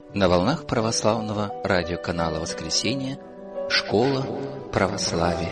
На волнах православного радиоканала «Воскресенье» «Школа православия».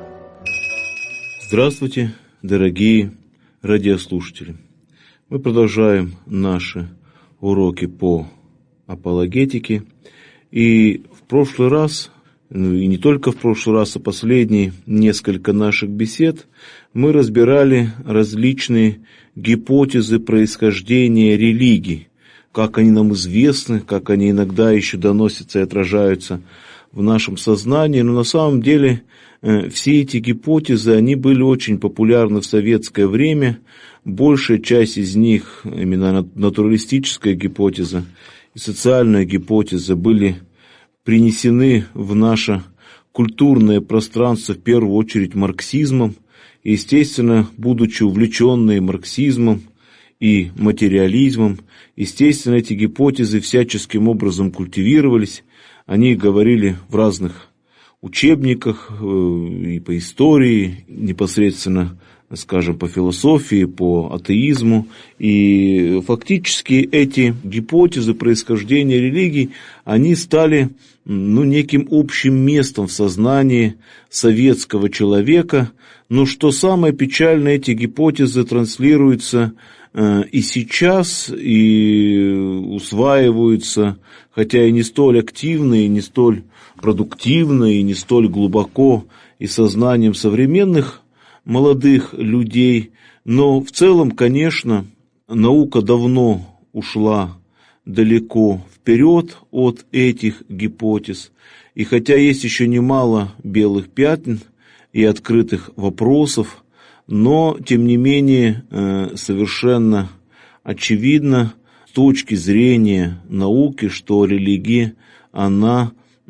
Здравствуйте, дорогие радиослушатели! Мы продолжаем наши уроки по апологетике. И в прошлый раз, и не только в прошлый раз, а последние несколько наших бесед, мы разбирали различные гипотезы происхождения религий, как они нам известны, как они иногда еще доносятся и отражаются в нашем сознании. Но на самом деле все эти гипотезы, они были очень популярны в советское время. Большая часть из них, именно натуралистическая гипотеза и социальная гипотеза, были принесены в наше культурное пространство в первую очередь марксизмом. И, естественно, будучи увлеченные марксизмом и материализмом, естественно, эти гипотезы всяческим образом культивировались. Они говорили в разных учебниках и по истории, непосредственно, скажем, по философии, по атеизму. И фактически эти гипотезы происхождения религий, они стали неким общим местом в сознании советского человека. Но что самое печальное, эти гипотезы транслируются и сейчас, и усваиваются, хотя и не столь активно, и не столь продуктивно, и не столь глубоко, и сознанием современных молодых людей. Но в целом, конечно, наука давно ушла далеко вперед от этих гипотез. И хотя есть еще немало белых пятен и открытых вопросов, но, тем не менее, совершенно очевидно с точки зрения науки, что религия, она,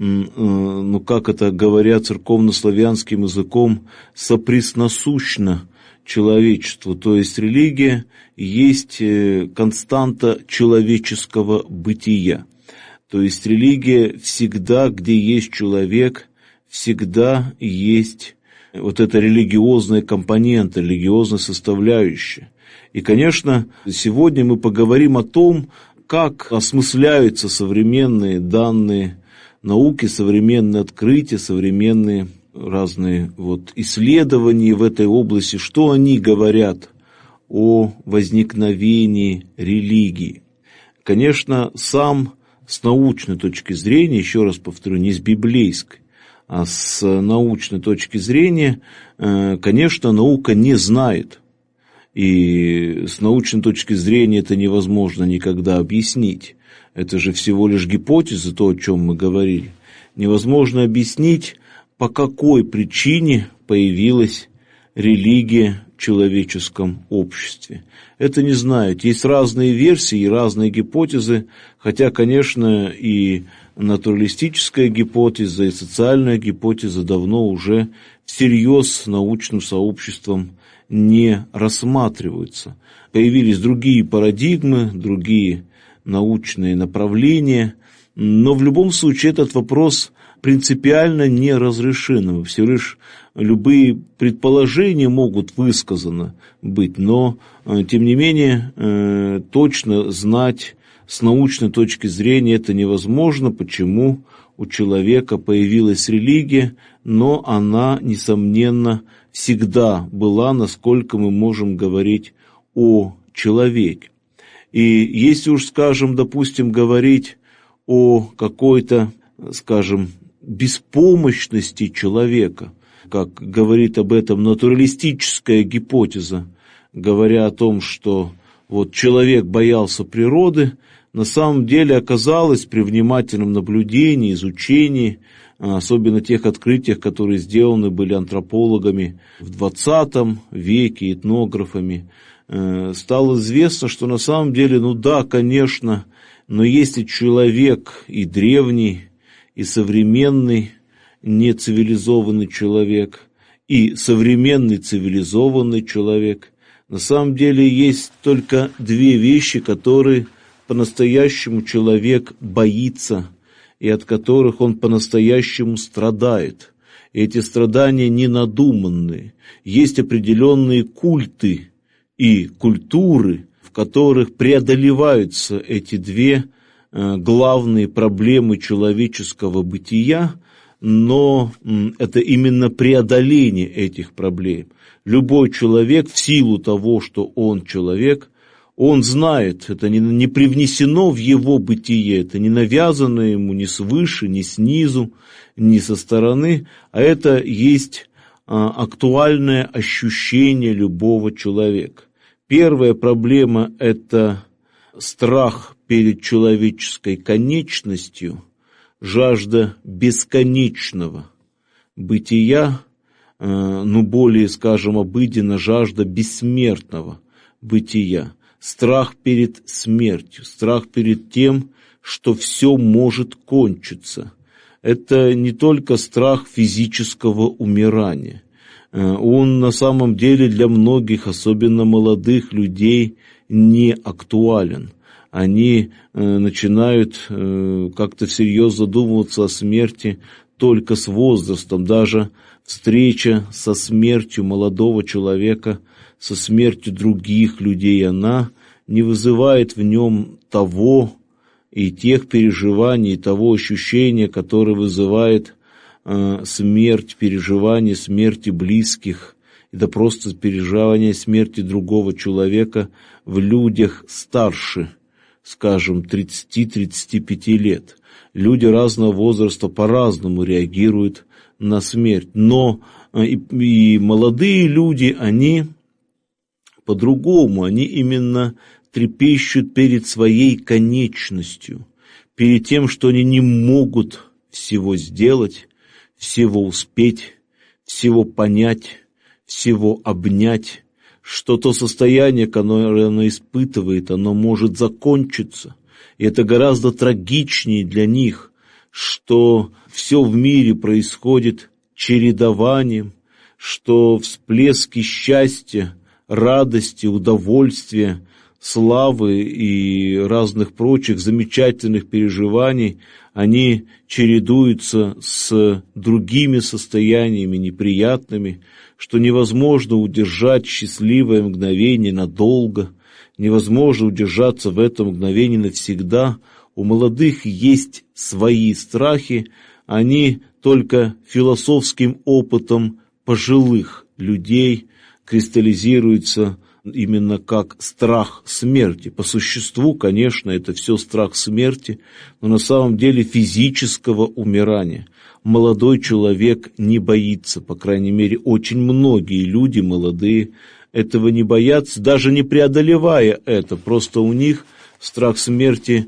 как это говорят церковнославянским языком, сопресносущна человечеству. То есть религия есть константа человеческого бытия. То есть религия всегда, где есть человек, всегда есть вот эта религиозная компонента, религиозная составляющая. И, конечно, сегодня мы поговорим о том, как осмысляются современные данные науки, современные открытия, современные разные исследования в этой области, что они говорят о возникновении религии. Конечно, сам с научной точки зрения, еще раз повторю, не с библейской, а с научной точки зрения, конечно, наука не знает. И с научной точки зрения это невозможно никогда объяснить. Это же всего лишь гипотеза, то, о чем мы говорили. Невозможно объяснить, по какой причине появилась религия в человеческом обществе. Это не знают. Есть разные версии и разные гипотезы, хотя, конечно, и натуралистическая гипотеза, и социальная гипотеза давно уже всерьез научным сообществом не рассматриваются. Появились другие парадигмы, другие научные направления, но в любом случае этот вопрос принципиально не разрешен. Всего лишь любые предположения могут высказаны быть, но, тем не менее, точно знать с научной точки зрения это невозможно, почему у человека появилась религия, но она, несомненно, всегда была, насколько мы можем говорить о человеке. И если уж, допустим, говорить о какой-то, беспомощности человека, как говорит об этом натуралистическая гипотеза, говоря о том, что человек боялся природы, на самом деле оказалось при внимательном наблюдении, изучении, особенно тех открытиях, которые сделаны были антропологами в 20 веке, этнографами, стало известно, что на самом деле, конечно, но если человек и древний, и современный нецивилизованный человек, и современный цивилизованный человек, на самом деле есть только две вещи, которые по-настоящему человек боится и от которых он по-настоящему страдает. И эти страдания не надуманные. Есть определенные культы и культуры, в которых преодолеваются эти две главные проблемы человеческого бытия, но это именно преодоление этих проблем. Любой человек, в силу того, что он человек, он знает, это не привнесено в его бытие, это не навязано ему ни свыше, ни снизу, ни со стороны, а это есть актуальное ощущение любого человека. Первая проблема – это страх перед человеческой конечностью, жажда бесконечного бытия, более, скажем, обыденно, жажда бессмертного бытия, страх перед смертью, страх перед тем, что все может кончиться. Это не только страх физического умирания. Он на самом деле для многих, особенно молодых людей, не актуален. Они начинают как-то всерьез задумываться о смерти только с возрастом. Даже встреча со смертью молодого человека, со смертью других людей, она не вызывает в нем того и тех переживаний, и того ощущения, которое вызывает смерть, переживание смерти близких, это просто переживание смерти другого человека в людях старше, скажем, 30-35 лет. Люди разного возраста по-разному реагируют на смерть, но и молодые люди, они по-другому, они именно трепещут перед своей конечностью, перед тем, что они не могут всего сделать, всего успеть, всего понять, всего обнять, что то состояние, которое оно испытывает, оно может закончиться. И это гораздо трагичнее для них, что все в мире происходит чередованием, что всплески счастья, радости, удовольствия, славы и разных прочих замечательных переживаний, они чередуются с другими состояниями неприятными, что невозможно удержать счастливое мгновение надолго, невозможно удержаться в этом мгновении навсегда. У молодых есть свои страхи, они только философским опытом пожилых людей кристаллизируются именно как страх смерти. По существу, конечно, это все страх смерти, но на самом деле физического умирания молодой человек не боится, по крайней мере, очень многие люди молодые этого не боятся, даже не преодолевая это, просто у них страх смерти,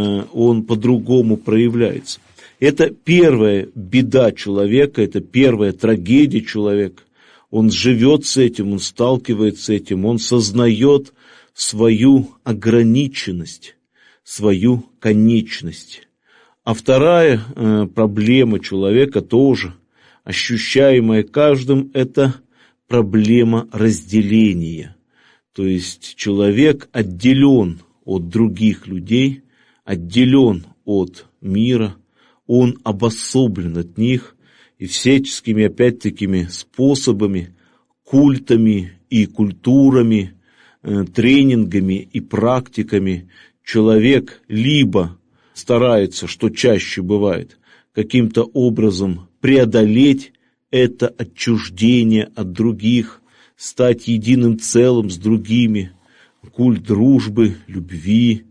он по-другому проявляется. Это первая беда человека, это первая трагедия человека. Он живет с этим, он сталкивается с этим, он сознает свою ограниченность, свою конечность. А вторая проблема человека, тоже ощущаемая каждым, это проблема разделения. То есть человек отделен от других людей, отделен от мира, он обособлен от них, и всяческими, опять-таки, способами, культами и культурами, тренингами и практиками человек либо старается, что чаще бывает, каким-то образом преодолеть это отчуждение от других, стать единым целым с другими, культ дружбы, любви,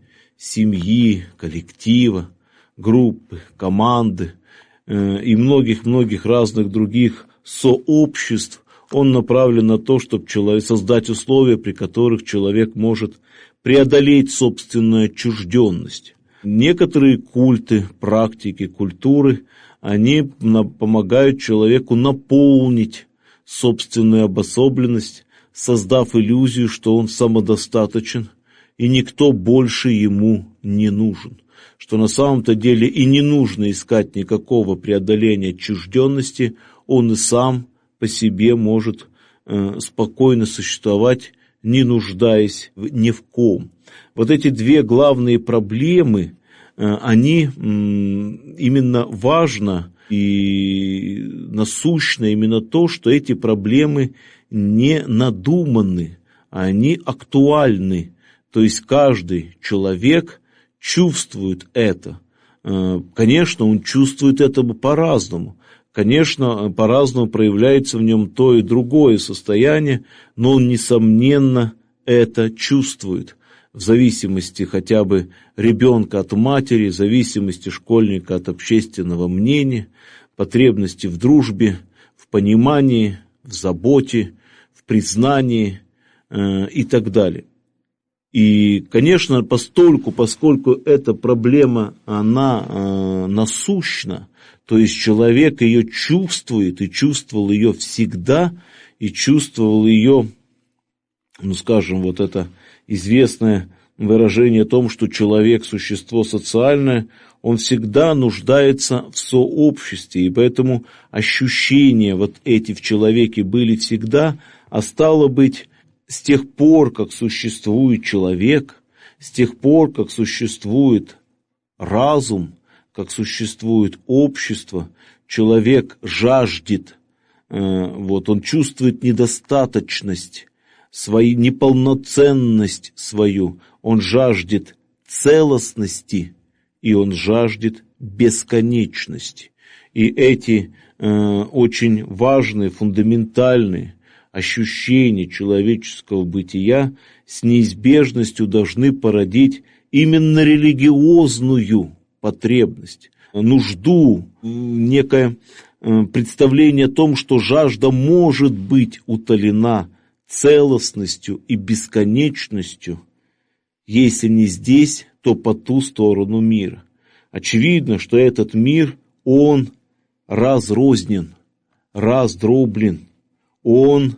семьи, коллектива, группы, команды и многих-многих разных других сообществ, он направлен на то, чтобы создать условия, при которых человек может преодолеть собственную отчужденность. Некоторые культы, практики, культуры, они помогают человеку наполнить собственную обособленность, создав иллюзию, что он самодостаточен, и никто больше ему не нужен. Что на самом-то деле и не нужно искать никакого преодоления отчужденности, он и сам по себе может спокойно существовать, не нуждаясь ни в ком. Вот эти две главные проблемы, они именно важно и насущно именно то, что эти проблемы не надуманы, они актуальны. То есть каждый человек чувствует это. Конечно, он чувствует это по-разному. Конечно, по-разному проявляется в нем то и другое состояние, но он, несомненно, это чувствует. В зависимости хотя бы ребенка от матери, в зависимости школьника от общественного мнения, потребности в дружбе, в понимании, в заботе, в признании и так далее. И, конечно, поскольку эта проблема, она насущна, то есть человек ее чувствует и чувствовал ее всегда, и чувствовал ее, скажем, вот это известное выражение о том, что человек – существо социальное, он всегда нуждается в сообществе, и поэтому ощущения вот эти в человеке были всегда, а стало быть, с тех пор, как существует человек, с тех пор, как существует разум, как существует общество, человек жаждет, он чувствует недостаточность, свою неполноценность свою, он жаждет целостности, и он жаждет бесконечности. И эти очень важные, фундаментальные ощущения человеческого бытия с неизбежностью должны породить именно религиозную потребность, нужду, некое представление о том, что жажда может быть утолена целостностью и бесконечностью, если не здесь, то по ту сторону мира. Очевидно, что этот мир, он разрознен, раздроблен, он,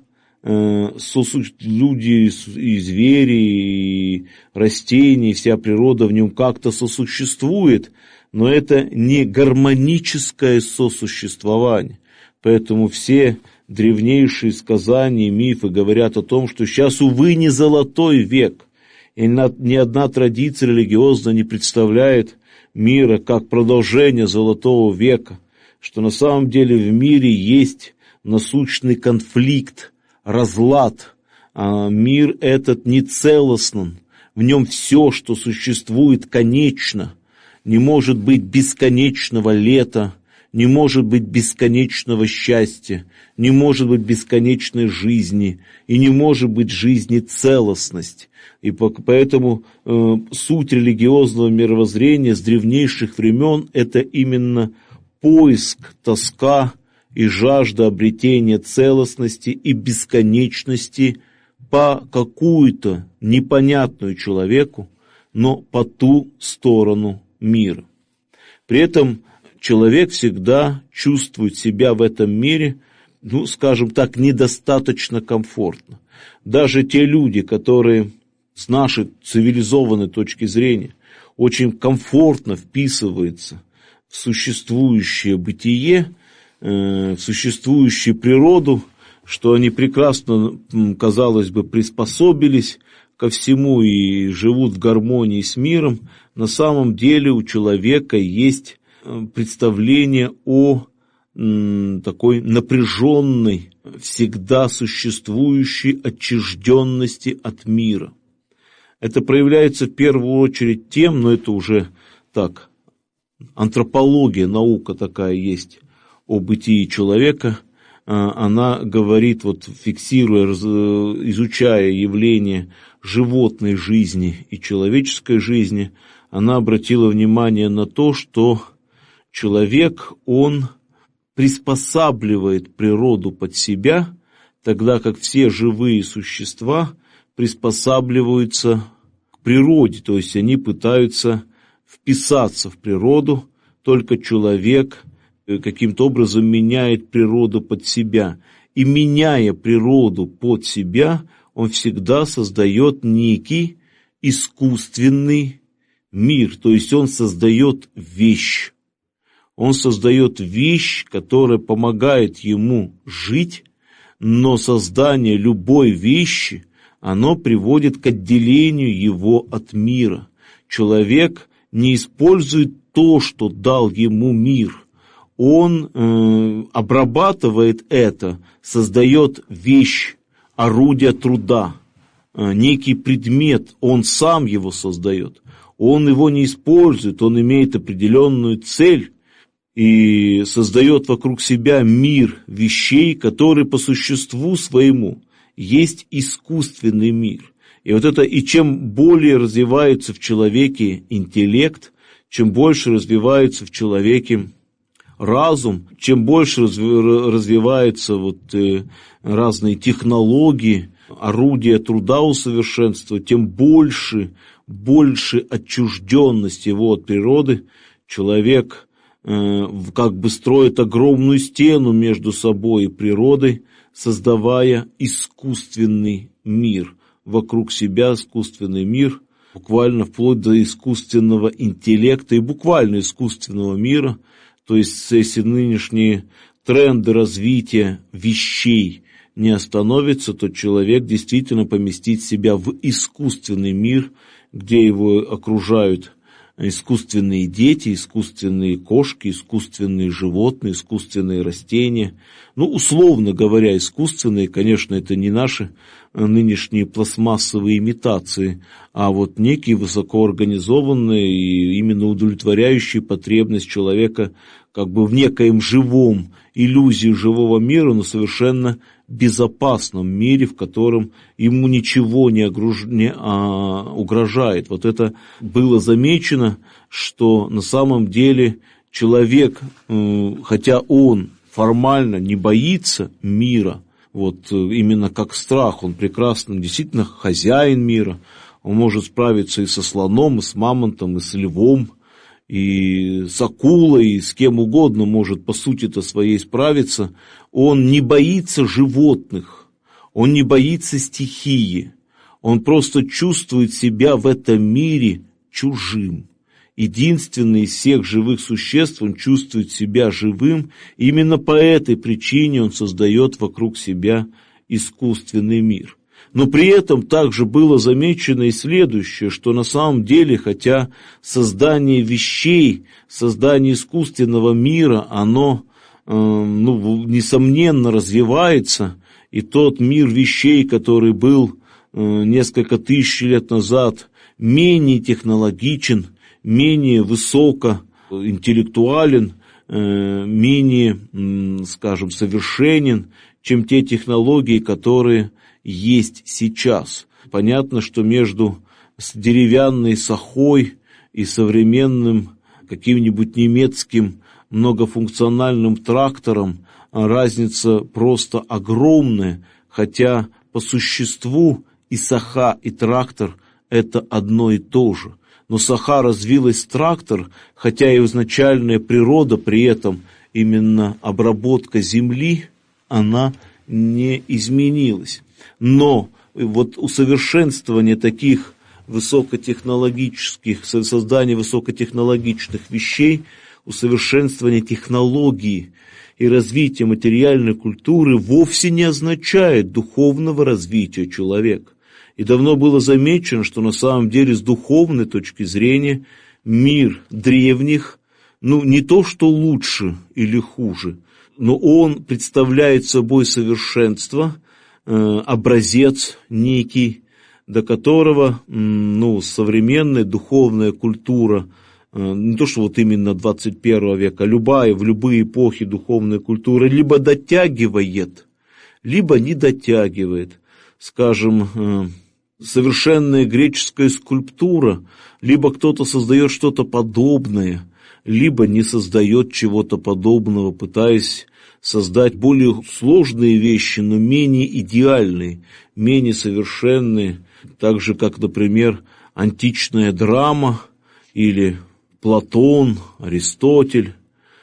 люди и звери, и растения, вся природа в нем как-то сосуществует, но это не гармоническое сосуществование. Поэтому все древнейшие сказания, мифы говорят о том, что сейчас, увы, не золотой век, и ни одна традиция религиозная не представляет мира как продолжение золотого века, что на самом деле в мире есть насущный конфликт, разлад, а мир этот нецелостен, в нем все, что существует, конечно, не может быть бесконечного лета, не может быть бесконечного счастья, не может быть бесконечной жизни, и не может быть жизни целостность. И поэтому суть религиозного мировоззрения с древнейших времен – это именно поиск, тоска и жажда обретения целостности и бесконечности по какую-то непонятную человеку, но по ту сторону мира. При этом человек всегда чувствует себя в этом мире, скажем так, недостаточно комфортно. Даже те люди, которые с нашей цивилизованной точки зрения очень комфортно вписываются в существующее бытие, в существующую природу, что они прекрасно, казалось бы, приспособились ко всему и живут в гармонии с миром, на самом деле у человека есть представление о такой напряженной, всегда существующей отчужденности от мира. Это проявляется в первую очередь тем, но это уже так, антропология, наука такая есть о бытии человека, она говорит, фиксируя, изучая явления животной жизни и человеческой жизни, она обратила внимание на то, что человек, он приспосабливает природу под себя, тогда как все живые существа приспосабливаются к природе, то есть они пытаются вписаться в природу, только человек каким-то образом меняет природу под себя. И меняя природу под себя, он всегда создает некий искусственный мир, то есть он создает вещь. Он создает вещь, которая помогает ему жить, но создание любой вещи, оно приводит к отделению его от мира. Человек не использует то, что дал ему мир. Он обрабатывает это, создает вещь, орудие труда, некий предмет, он сам его создает. он его не использует, он имеет определенную цель и создает вокруг себя мир вещей, который по существу своему есть искусственный мир. И вот это, и чем более развивается в человеке интеллект, чем больше развивается в человеке разум, чем больше развиваются разные технологии, орудия труда усовершенствовать, тем больше отчужденность его от природы. Человек как бы строит огромную стену между собой и природой, создавая искусственный мир. Вокруг себя искусственный мир, буквально вплоть до искусственного интеллекта и буквально искусственного мира. То есть, если нынешние тренды развития вещей не остановятся, то человек действительно поместит себя в искусственный мир, где его окружают искусственные дети, искусственные кошки, искусственные животные, искусственные растения. Условно говоря, искусственные, конечно, это не наши нынешние пластмассовые имитации, а вот некие высокоорганизованные и именно удовлетворяющие потребность человека как бы в некоем живом, иллюзии живого мира, но совершенно безопасном мире, в котором ему ничего не угрожает. Вот это было замечено, что на самом деле человек, хотя он формально не боится мира, именно как страх, он прекрасно, действительно хозяин мира, он может справиться и со слоном, и с мамонтом, и с львом, и с акулой, и с кем угодно может по сути-то своей справиться. Он не боится животных, он не боится стихии, он просто чувствует себя в этом мире чужим. Единственный из всех живых существ, он чувствует себя живым, и именно по этой причине он создает вокруг себя искусственный мир. Но при этом также было замечено и следующее, что на самом деле, хотя создание вещей, создание искусственного мира, оно, несомненно, развивается, и тот мир вещей, который был несколько тысяч лет назад менее технологичен, менее высокоинтеллектуален, менее, совершенен, чем те технологии, которые есть сейчас. Понятно, что между деревянной сахой и современным каким-нибудь немецким многофункциональным трактором разница просто огромная, хотя по существу и саха, и трактор – это одно и то же. Но саха развилась в трактор, хотя и изначальная природа при этом, именно обработка земли, она не изменилась. Но усовершенствование таких высокотехнологических, создание высокотехнологичных вещей, усовершенствование технологий и развитие материальной культуры вовсе не означает духовного развития человека. И давно было замечено, что на самом деле с духовной точки зрения мир древних, не то что лучше или хуже, но он представляет собой совершенство, образец некий, до которого современная духовная культура, не то что именно 21 века, в любые эпохи духовная культура либо дотягивает, либо не дотягивает. Скажем, совершенная греческая скульптура, либо кто-то создает что-то подобное, либо не создает чего-то подобного, пытаясь создать более сложные вещи, но менее идеальные, менее совершенные, так же, как, например, античная драма или Платон, Аристотель,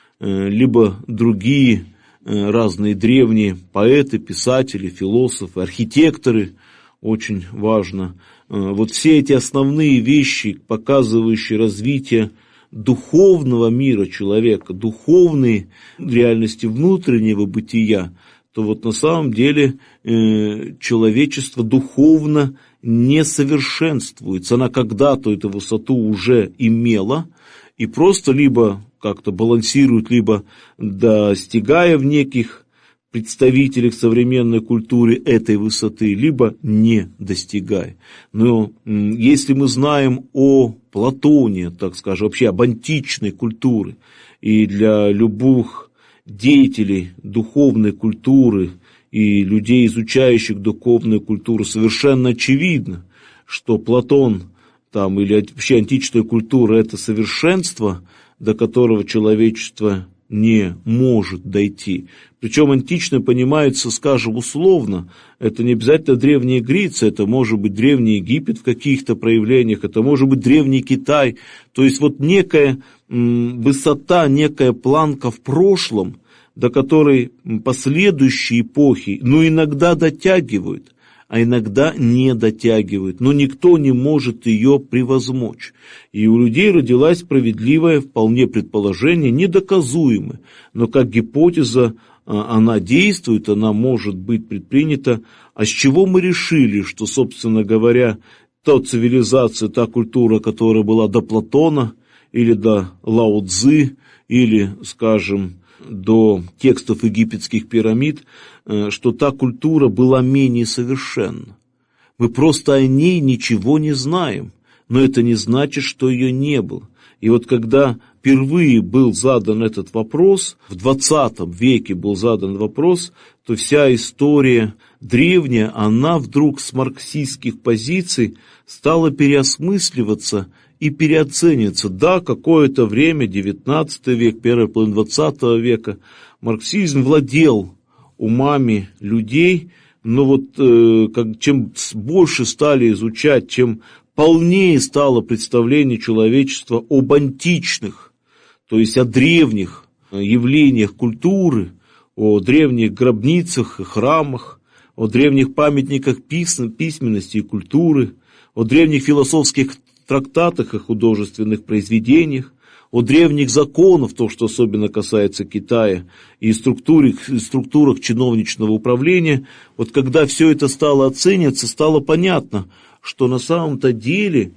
либо другие разные древние поэты, писатели, философы, архитекторы, очень важно. Все эти основные вещи, показывающие развитие духовного мира человека, духовной реальности внутреннего бытия, то на самом деле человечество духовно не совершенствуется. Она когда-то эту высоту уже имела, и просто либо как-то балансирует, либо достигая в неких представители к современной культуре этой высоты, либо не достигай. Но если мы знаем о Платоне, так скажем, вообще об античной культуре, и для любых деятелей духовной культуры и людей, изучающих духовную культуру, совершенно очевидно, что Платон там, или вообще античная культура – это совершенство, до которого человечество не может дойти. Причем антично понимается, скажем, условно, это не обязательно Древняя Греция, это может быть Древний Египет в каких-то проявлениях, это может быть Древний Китай. То есть вот некая высота, некая планка в прошлом, до которой последующие эпохи, иногда дотягивают, а иногда не дотягивают, но никто не может ее превозмочь. И у людей родилась справедливое вполне предположение, недоказуемое, но как гипотеза она действует, она может быть предпринята. А с чего мы решили, что, собственно говоря, та цивилизация, та культура, которая была до Платона, или до Лао Цзы, или, скажем, до текстов египетских пирамид, что та культура была менее совершенна. Мы просто о ней ничего не знаем, но это не значит, что ее не было. И вот когда впервые был задан этот вопрос, в 20 веке был задан вопрос, то вся история древняя, она вдруг с марксистских позиций стала переосмысливаться и переоцениваться. Да, какое-то время, 19 век, первая половина 20 века, марксизм владел умами людей, но вот чем больше стали изучать, чем полнее стало представление человечества об античных, то есть о древних явлениях культуры, о древних гробницах и храмах, о древних памятниках письменности и культуры, о древних философских трактатах и художественных произведениях, о древних законах, то, что особенно касается Китая, и структурах чиновничного управления. Вот когда все это стало оцениваться, стало понятно, что на самом-то деле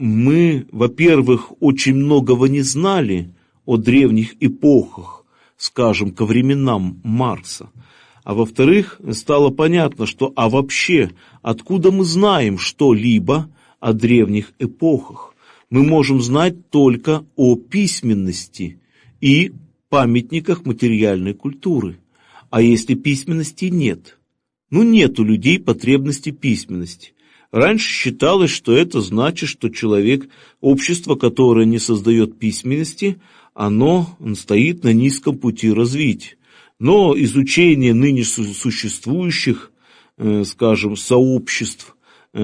мы, во-первых, очень многого не знали о древних эпохах, скажем, ко временам Маркса, а во-вторых, стало понятно, что вообще откуда мы знаем что-либо о древних эпохах? Мы можем знать только о письменности и памятниках материальной культуры. А если письменности нет? Нет у людей потребности письменности. Раньше считалось, что это значит, что человек, общество, которое не создает письменности, оно стоит на низком пути развития. Но изучение ныне существующих, скажем, сообществ,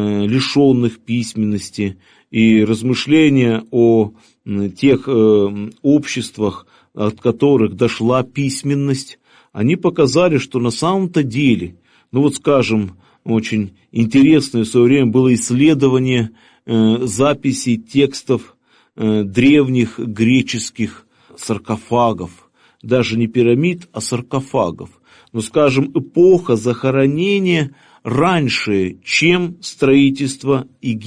лишенных письменности, и размышления о тех обществах, от которых дошла письменность, они показали, что на самом-то деле, скажем, очень интересное в свое время было исследование записей текстов древних греческих саркофагов, даже не пирамид, а саркофагов. Скажем, эпоха захоронения раньше, чем строительство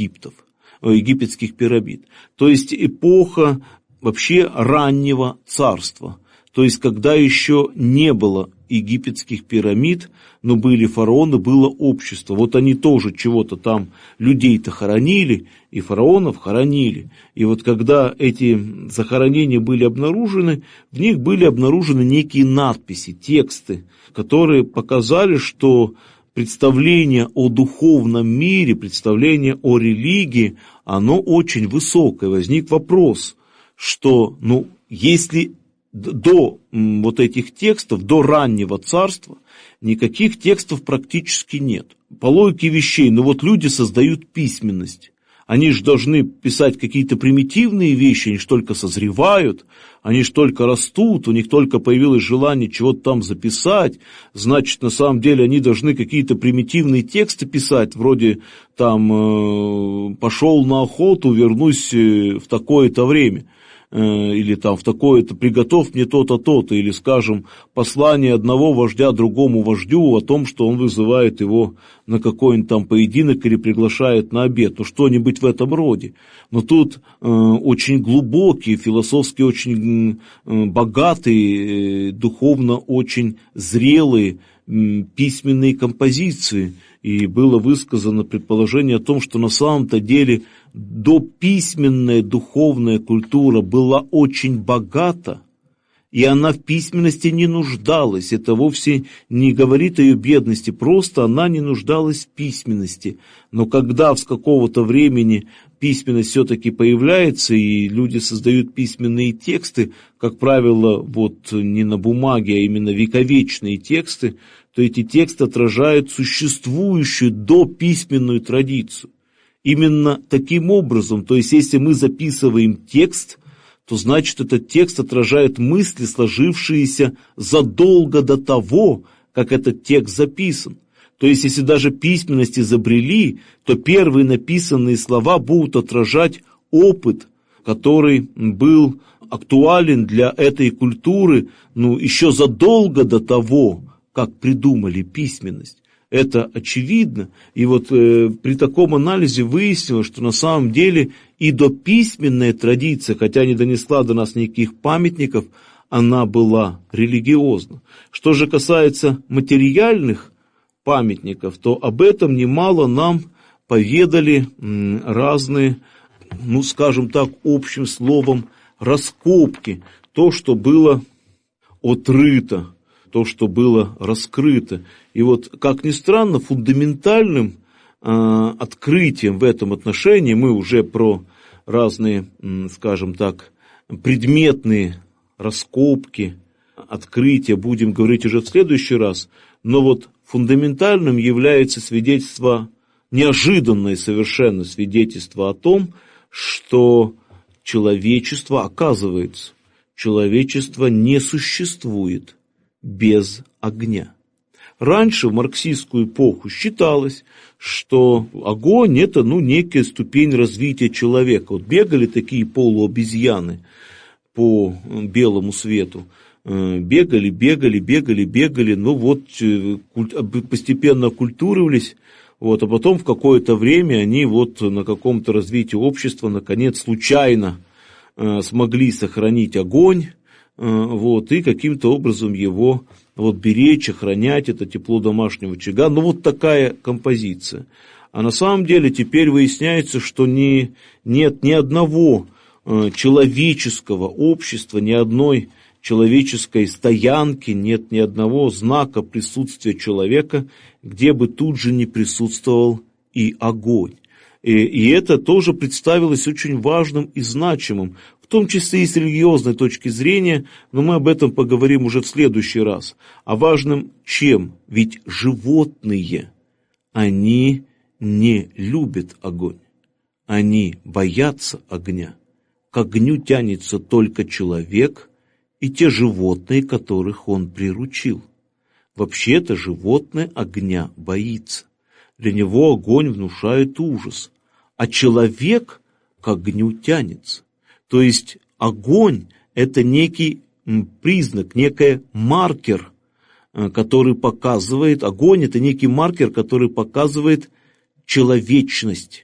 египетских пирамид. То есть эпоха вообще раннего царства. То есть когда еще не было египетских пирамид, но были фараоны, было общество. Вот они тоже чего-то там, людей-то хоронили, и фараонов хоронили. И вот когда эти захоронения были обнаружены, в них были обнаружены некие надписи, тексты, которые показали, что представление о духовном мире, представление о религии, оно очень высокое. Возник вопрос, что, если до вот этих текстов, до раннего царства, никаких текстов практически нет. По логике вещей, люди создают письменность. Они же должны писать какие-то примитивные вещи, они же только созревают, они же только растут, у них только появилось желание чего-то там записать, значит, на самом деле они должны какие-то примитивные тексты писать, вроде там «пошел на охоту, вернусь в такое-то время». или там в такое-то приготовь мне то-то, то-то, или, скажем, послание одного вождя другому вождю о том, что он вызывает его на какой-нибудь там поединок или приглашает на обед, ну что-нибудь в этом роде. Но тут очень глубокие, философски очень богатые, духовно очень зрелые письменные композиции. И было высказано предположение о том, что на самом-то деле дописьменная духовная культура была очень богата, и она в письменности не нуждалась. Это вовсе не говорит о ее бедности, просто она не нуждалась в письменности. Но когда с какого-то времени письменность все-таки появляется, и люди создают письменные тексты, как правило, вот не на бумаге, а именно вековечные тексты, то эти тексты отражают существующую дописьменную традицию. Именно таким образом, то есть если мы записываем текст, то значит этот текст отражает мысли, сложившиеся задолго до того, как этот текст записан. То есть если даже письменность изобрели, то первые написанные слова будут отражать опыт, который был актуален для этой культуры, еще задолго до того, как придумали письменность. Это очевидно. И вот при таком анализе выяснилось, что на самом деле и дописьменная традиция, хотя не донесла до нас никаких памятников, она была религиозна. Что же касается материальных памятников, то об этом немало нам поведали разные, скажем так, общим словом, раскопки. То, что было отрыто, то, что было раскрыто. И вот, как ни странно, фундаментальным открытием в этом отношении, мы уже про разные, скажем так, предметные раскопки, открытия будем говорить уже в следующий раз, но вот фундаментальным является свидетельство, неожиданное совершенно свидетельство о том, что человечество, оказывается, человечество не существует без огня. Раньше, в марксистскую эпоху, считалось, что огонь – это некая ступень развития человека. Вот бегали такие полуобезьяны по белому свету. Бегали, постепенно окультуривались, а потом в какое-то время они на каком-то развитии общества наконец случайно смогли сохранить огонь, и каким-то образом его беречь, охранять, это тепло домашнего очага. Такая композиция. А на самом деле теперь выясняется, что нет ни одного человеческого общества, ни одной человеческой стоянки, нет ни одного знака присутствия человека, где бы тут же не присутствовал и огонь. И это тоже представилось очень важным и значимым, в том числе и с религиозной точки зрения, но мы об этом поговорим уже в следующий раз. А важным чем? Ведь животные, они не любят огонь, они боятся огня. К огню тянется только человек и те животные, которых он приручил. Вообще-то животное огня боится. Для него огонь внушает ужас, а человек к огню тянется. То есть огонь – это некий признак, некий маркер, который показывает, огонь – это некий маркер, который показывает человечность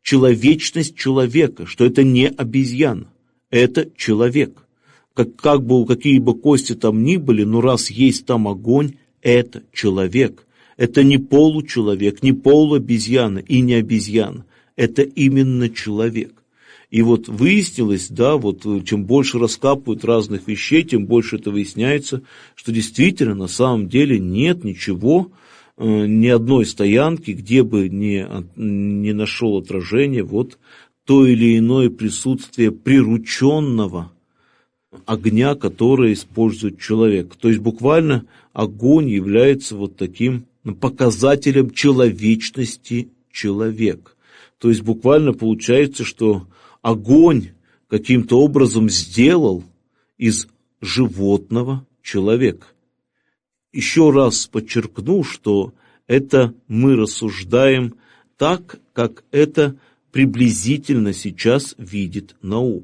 человека, что это не обезьяна, это человек. Какие бы кости там ни были, но раз есть там огонь, это человек. Это не получеловек, не полуобезьяна и не обезьяна. Это именно человек. И выяснилось, чем больше раскапывают разных вещей, тем больше это выясняется, что действительно на самом деле нет ничего, ни одной стоянки, где бы не нашел отражения то или иное присутствие прирученного огня, которое использует человек. То есть буквально огонь является таким показателем человечности человека. То есть буквально получается, что огонь каким-то образом сделал из животного человека. Еще раз подчеркну, что это мы рассуждаем так, как это приблизительно сейчас видит наука.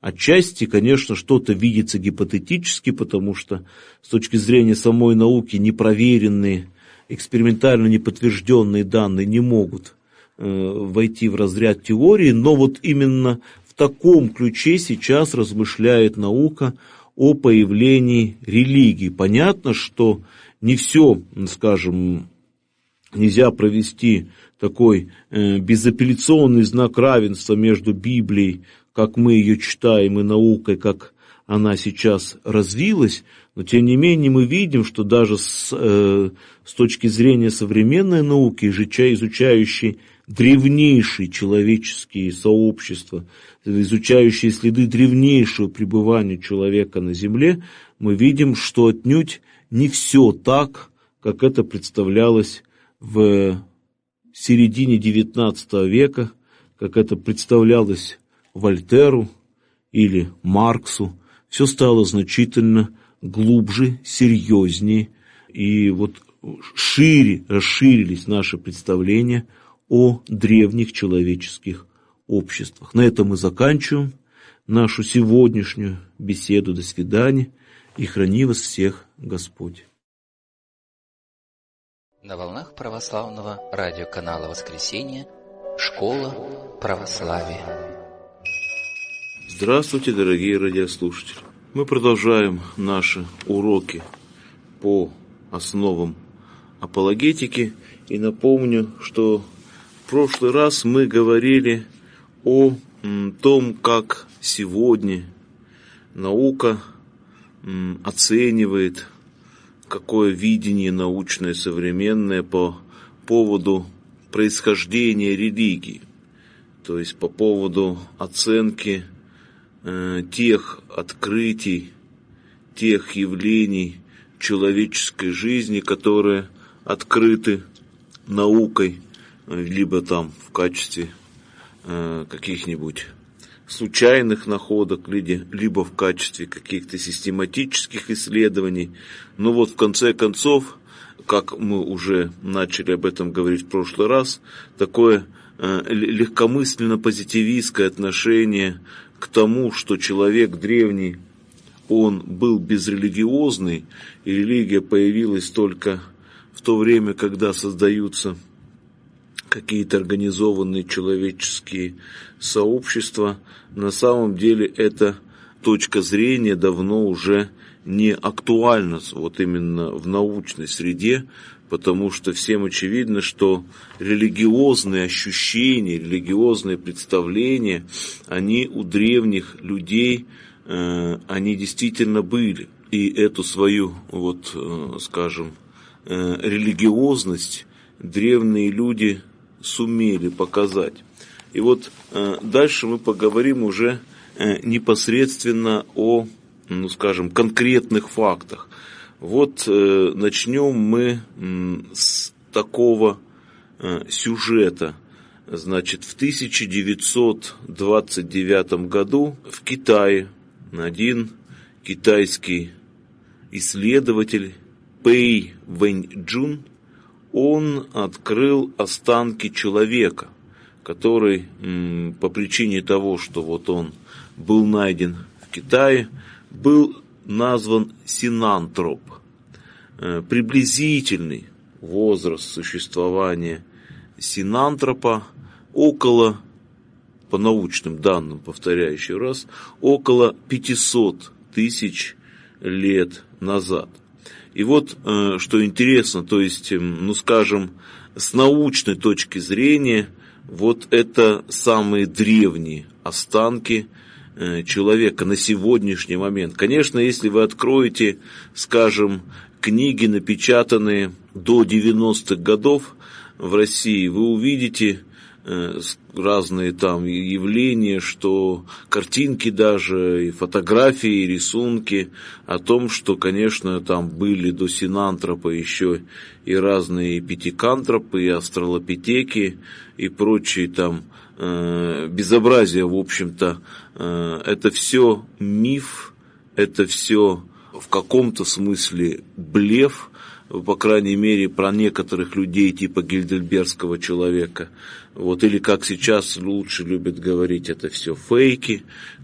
Отчасти, конечно, что-то видится гипотетически, потому что с точки зрения самой науки непроверенные, экспериментально неподтвержденные данные не могут войти в разряд теории, но вот именно в таком ключе сейчас размышляет наука о появлении религии. Понятно, что не все, скажем, нельзя провести такой безапелляционный знак равенства между Библией, как мы ее читаем, и наукой, как она сейчас развилась, но тем не менее мы видим, что даже с точки зрения современной науки, изучающей древнейшие человеческие сообщества, изучающие следы древнейшего пребывания человека на Земле, мы видим, что отнюдь не все так, как это представлялось в середине XIX века, как это представлялось Вольтеру или Марксу. Все стало значительно глубже, серьезнее, и вот шире расширились наши представления о древних человеческих обществах. На этом мы заканчиваем нашу сегодняшнюю беседу. До свидания, и храни вас всех Господь. На волнах православного радиоканала «Воскресенье» «Школа православия». Здравствуйте, дорогие радиослушатели! Мы продолжаем наши уроки по основам апологетики. И напомню, что в прошлый раз мы говорили о том, как сегодня наука оценивает, какое видение научное современное по поводу происхождения религии, то есть по поводу оценки тех открытий, тех явлений человеческой жизни, которые открыты наукой, либо там в качестве каких-нибудь случайных находок, либо в качестве каких-то систематических исследований. Но вот в конце концов, как мы уже начали об этом говорить в прошлый раз, такое легкомысленно-позитивистское отношение к тому, что человек древний, он был безрелигиозный, и религия появилась только в то время, когда создаются какие-то организованные человеческие сообщества. На самом деле эта точка зрения давно уже не актуальна вот именно в научной среде, потому что всем очевидно, что религиозные ощущения, религиозные представления, они у древних людей, они действительно были. И эту свою, вот, скажем, религиозность древние люди сумели показать. И вот дальше мы поговорим уже непосредственно о, ну, скажем, конкретных фактах. Вот начнем мы с такого сюжета. Значит, в 1929 году в Китае один китайский исследователь Пэй Вэньчжун, он открыл останки человека, который по причине того, что вот он был найден в Китае, был назван синантроп. Приблизительный возраст существования синантропа около, по научным данным, повторяю еще раз, около 500 тысяч лет назад. И вот, что интересно, то есть, ну скажем, с научной точки зрения, вот это самые древние останки человека на сегодняшний момент. Конечно, если вы откроете, скажем, книги, напечатанные до 90-х годов в России, вы увидите разные там явления, что картинки даже, и фотографии, и рисунки о том, что, конечно, там были до синантропа еще и разные пятикантропы, и австралопитеки, и прочие там безобразия, в общем-то. Это все миф, это все в каком-то смысле блеф, по крайней мере, про некоторых людей типа Гейдельбергского человека. Вот, или как сейчас лучше любят говорить, это все фейки.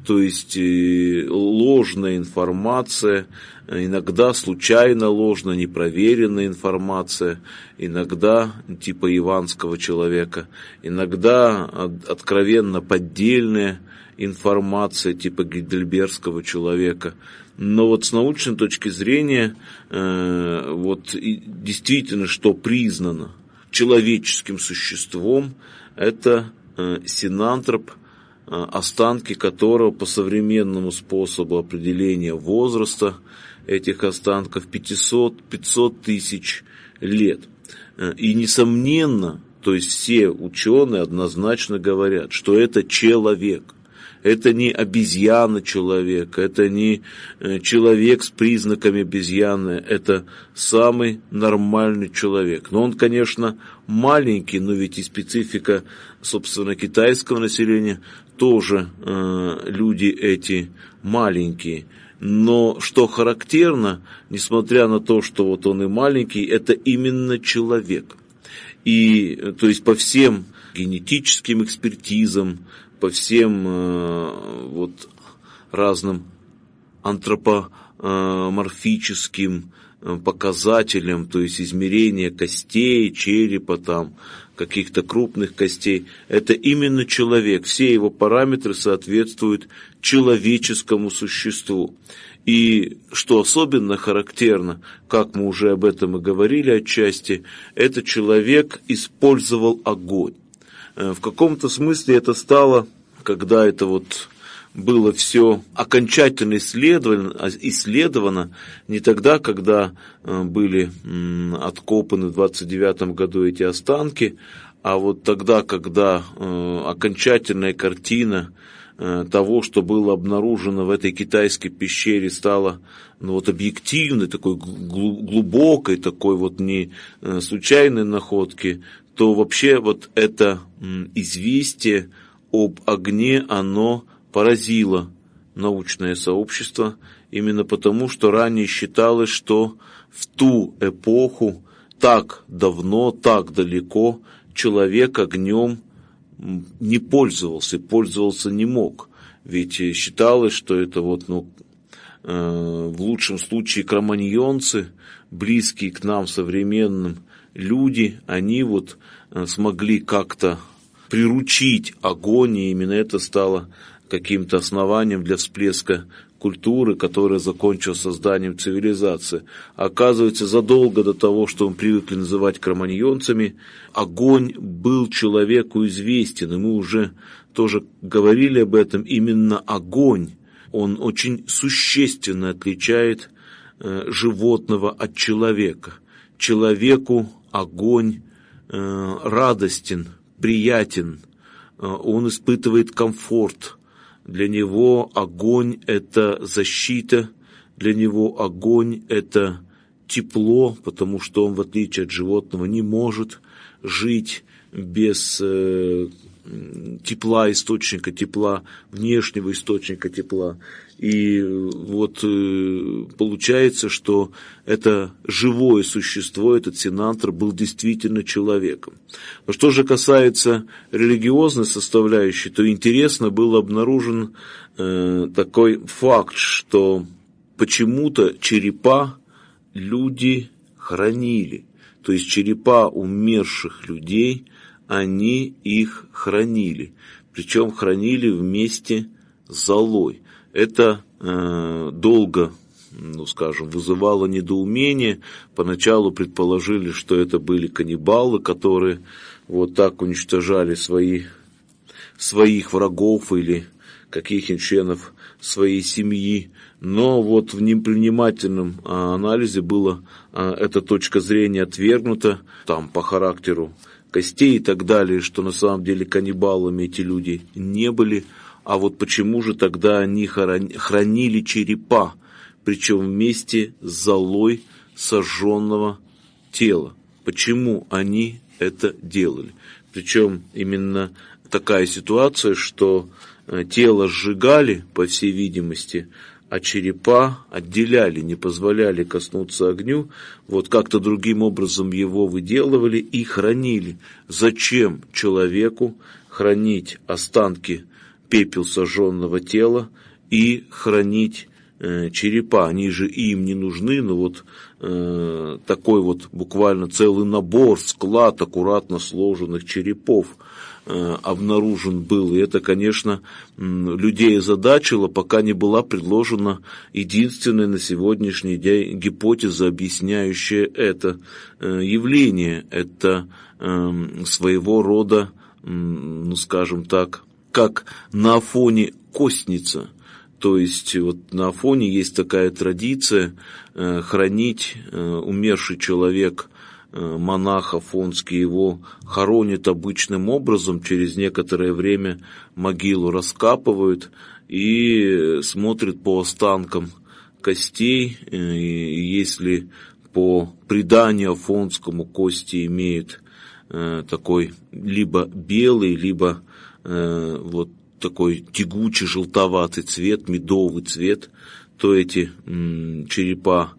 то есть ложная информация, иногда случайно ложная, непроверенная информация, иногда типа иванского человека, иногда откровенно поддельная информация типа гейдельбергского человека. Но вот с научной точки зрения, вот действительно, что признано человеческим существом, это синантроп, останки которого по современному способу определения возраста этих останков 500 тысяч лет. И несомненно, то есть все ученые однозначно говорят, что это человек. Это не обезьяна-человек, это не человек с признаками обезьяны, это самый нормальный человек. Но он, конечно, маленький, но ведь и специфика, собственно, китайского населения, тоже люди эти маленькие. Но что характерно, несмотря на то, что вот он и маленький, это именно человек. И, то есть, по всем генетическим экспертизам, по всем вот разным антропоморфическим показателям, то есть измерение костей, черепа, там, каких-то крупных костей, это именно человек. Все его параметры соответствуют человеческому существу. И что особенно характерно, как мы уже об этом и говорили отчасти, это человек использовал огонь. В каком-то смысле это стало, когда это вот было все окончательно исследовано, не тогда, когда были откопаны в 29 году эти останки, а вот тогда, когда окончательная картина того, что было обнаружено в этой китайской пещере, стала вот объективной, такой глубокой, такой вот не случайной находки, то вообще вот это известие об огне, оно поразило научное сообщество, именно потому, что ранее считалось, что в ту эпоху, так давно, так далеко, человек огнем не пользовался не мог. Ведь считалось, что это вот, в лучшем случае кроманьонцы, близкие к нам современным люди, они вот смогли как-то приручить огонь, и именно это стало каким-то основанием для всплеска культуры, которая закончилась созданием цивилизации. Оказывается, задолго до того, что мы привыкли называть кроманьонцами, огонь был человеку известен, и мы уже тоже говорили об этом. Именно огонь, он очень существенно отличает животного от человека. Человеку огонь радостен, приятен, он испытывает комфорт. Для него огонь – это защита, для него огонь – это тепло, потому что он, в отличие от животного, не может жить без тепла, источника тепла, внешнего источника тепла. И вот получается, что это живое существо, этот синантроп, был действительно человеком. Но что же касается религиозной составляющей, то интересно был обнаружен такой факт, что почему-то черепа люди хранили. То есть черепа умерших людей, они их хранили. Причем хранили вместе с золой. Это долго, вызывало недоумение. Поначалу предположили, что это были каннибалы, которые вот так уничтожали своих врагов или каких-нибудь членов своей семьи. Но вот в невнимательном анализе была эта точка зрения отвергнута, там по характеру костей и так далее, что на самом деле каннибалами эти люди не были. А вот почему же тогда они хранили черепа, причем вместе с золой сожженного тела? Почему они это делали? Причем именно такая ситуация, что тело сжигали, по всей видимости, а черепа отделяли, не позволяли коснуться огню, вот как-то другим образом его выделывали и хранили. Зачем человеку хранить останки пепел сожженного тела и хранить черепа. Они же им не нужны, но вот такой вот буквально целый набор, склад аккуратно сложенных черепов обнаружен был. И это, конечно, людей озадачило, пока не была предложена единственная на сегодняшний день гипотеза, объясняющая это явление. Это своего рода, ну скажем так, как на Афоне костница. То есть вот на Афоне есть такая традиция хранить умерший человек, монах афонский, его хоронят обычным образом, через некоторое время могилу раскапывают и смотрят по останкам костей. И если по преданию афонскому кости имеют такой либо белый, либо вот такой тягучий желтоватый цвет, медовый цвет, то эти черепа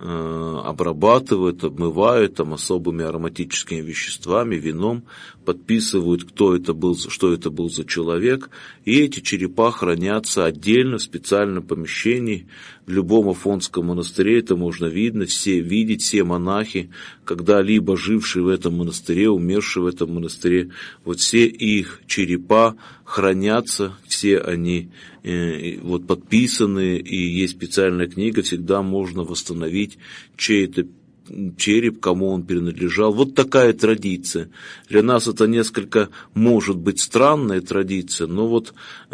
обрабатывают, обмывают там особыми ароматическими веществами, вином, подписывают, кто это был, что это был за человек, и эти черепа хранятся отдельно в специальном помещении. В любом афонском монастыре это можно видеть, все монахи, когда-либо жившие в этом монастыре, умершие в этом монастыре, вот все их черепа хранятся, все они вот подписаны, и есть специальная книга, всегда можно восстановить чей-то череп, кому он принадлежал. Вот такая традиция. Для нас это несколько, может быть, странная традиция, но вот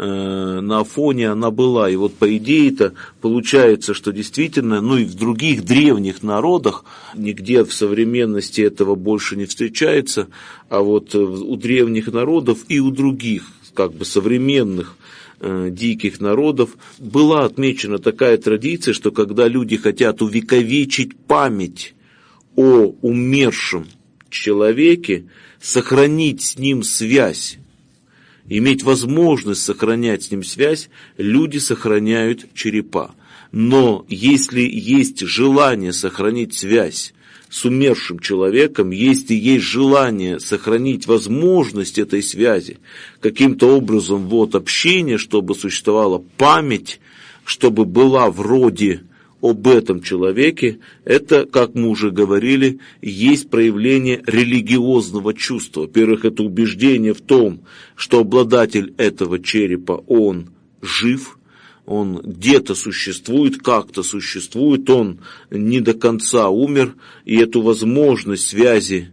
на Афоне она была. И вот по идее-то получается, что действительно, ну и в других древних народах, нигде в современности этого больше не встречается, а вот у древних народов и у других, как бы современных диких народов была отмечена такая традиция, что когда люди хотят увековечить память о умершем человеке, сохранить с ним связь, иметь возможность сохранять с ним связь, люди сохраняют черепа. Но если есть желание сохранить связь с умершим человеком, если есть желание сохранить возможность этой связи, каким-то образом вот общение, чтобы существовала память, чтобы была вроде об этом человеке, это, как мы уже говорили, есть проявление религиозного чувства. Во-первых, это убеждение в том, что обладатель этого черепа, он жив, он где-то существует, как-то существует, он не до конца умер, и эту возможность связи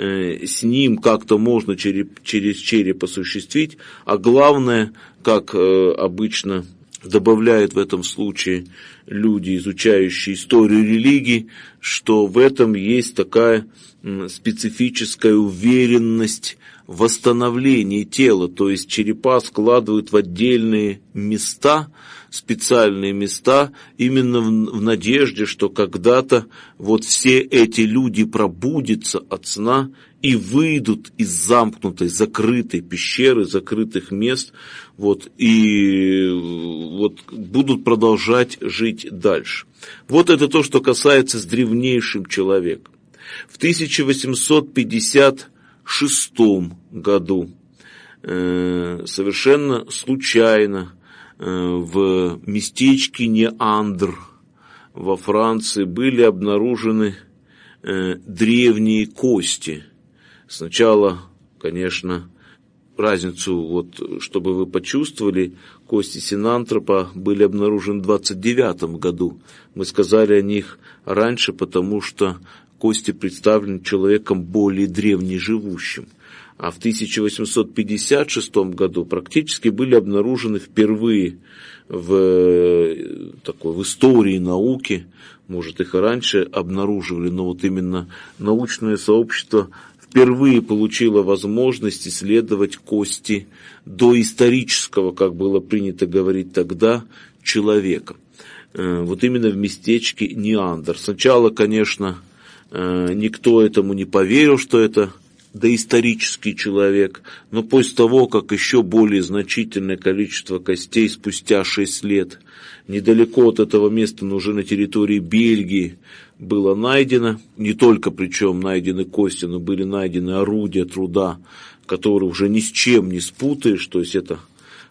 с ним как-то можно через череп осуществить, а главное, как обычно добавляют в этом случае люди, изучающие историю религии, что в этом есть такая специфическая уверенность в восстановлении тела, то есть черепа складывают в отдельные места, специальные места, именно в надежде, что когда-то вот все эти люди пробудятся от сна и выйдут из замкнутой, закрытой пещеры, закрытых мест, вот, и вот будут продолжать жить дальше. Вот это то, что касается с древнейшим человеком. В 1856 году совершенно случайно в местечке Неандр во Франции были обнаружены древние кости. Сначала, конечно, разницу, вот, чтобы вы почувствовали, кости синантропа были обнаружены в 29 году. Мы сказали о них раньше, потому что кости представлены человеком более древнеживущим. А в 1856 году практически были обнаружены впервые в истории науки, может, их и раньше обнаруживали, но вот именно научное сообщество впервые получило возможность исследовать кости доисторического, как было принято говорить тогда, человека. Вот именно в местечке Неандр. Сначала, конечно, никто этому не поверил, что это доисторический человек, но после того, как еще более значительное количество костей спустя 6 лет недалеко от этого места, но уже на территории Бельгии, было найдено, не только причем найдены кости, но были найдены орудия труда, которые уже ни с чем не спутаешь, то есть это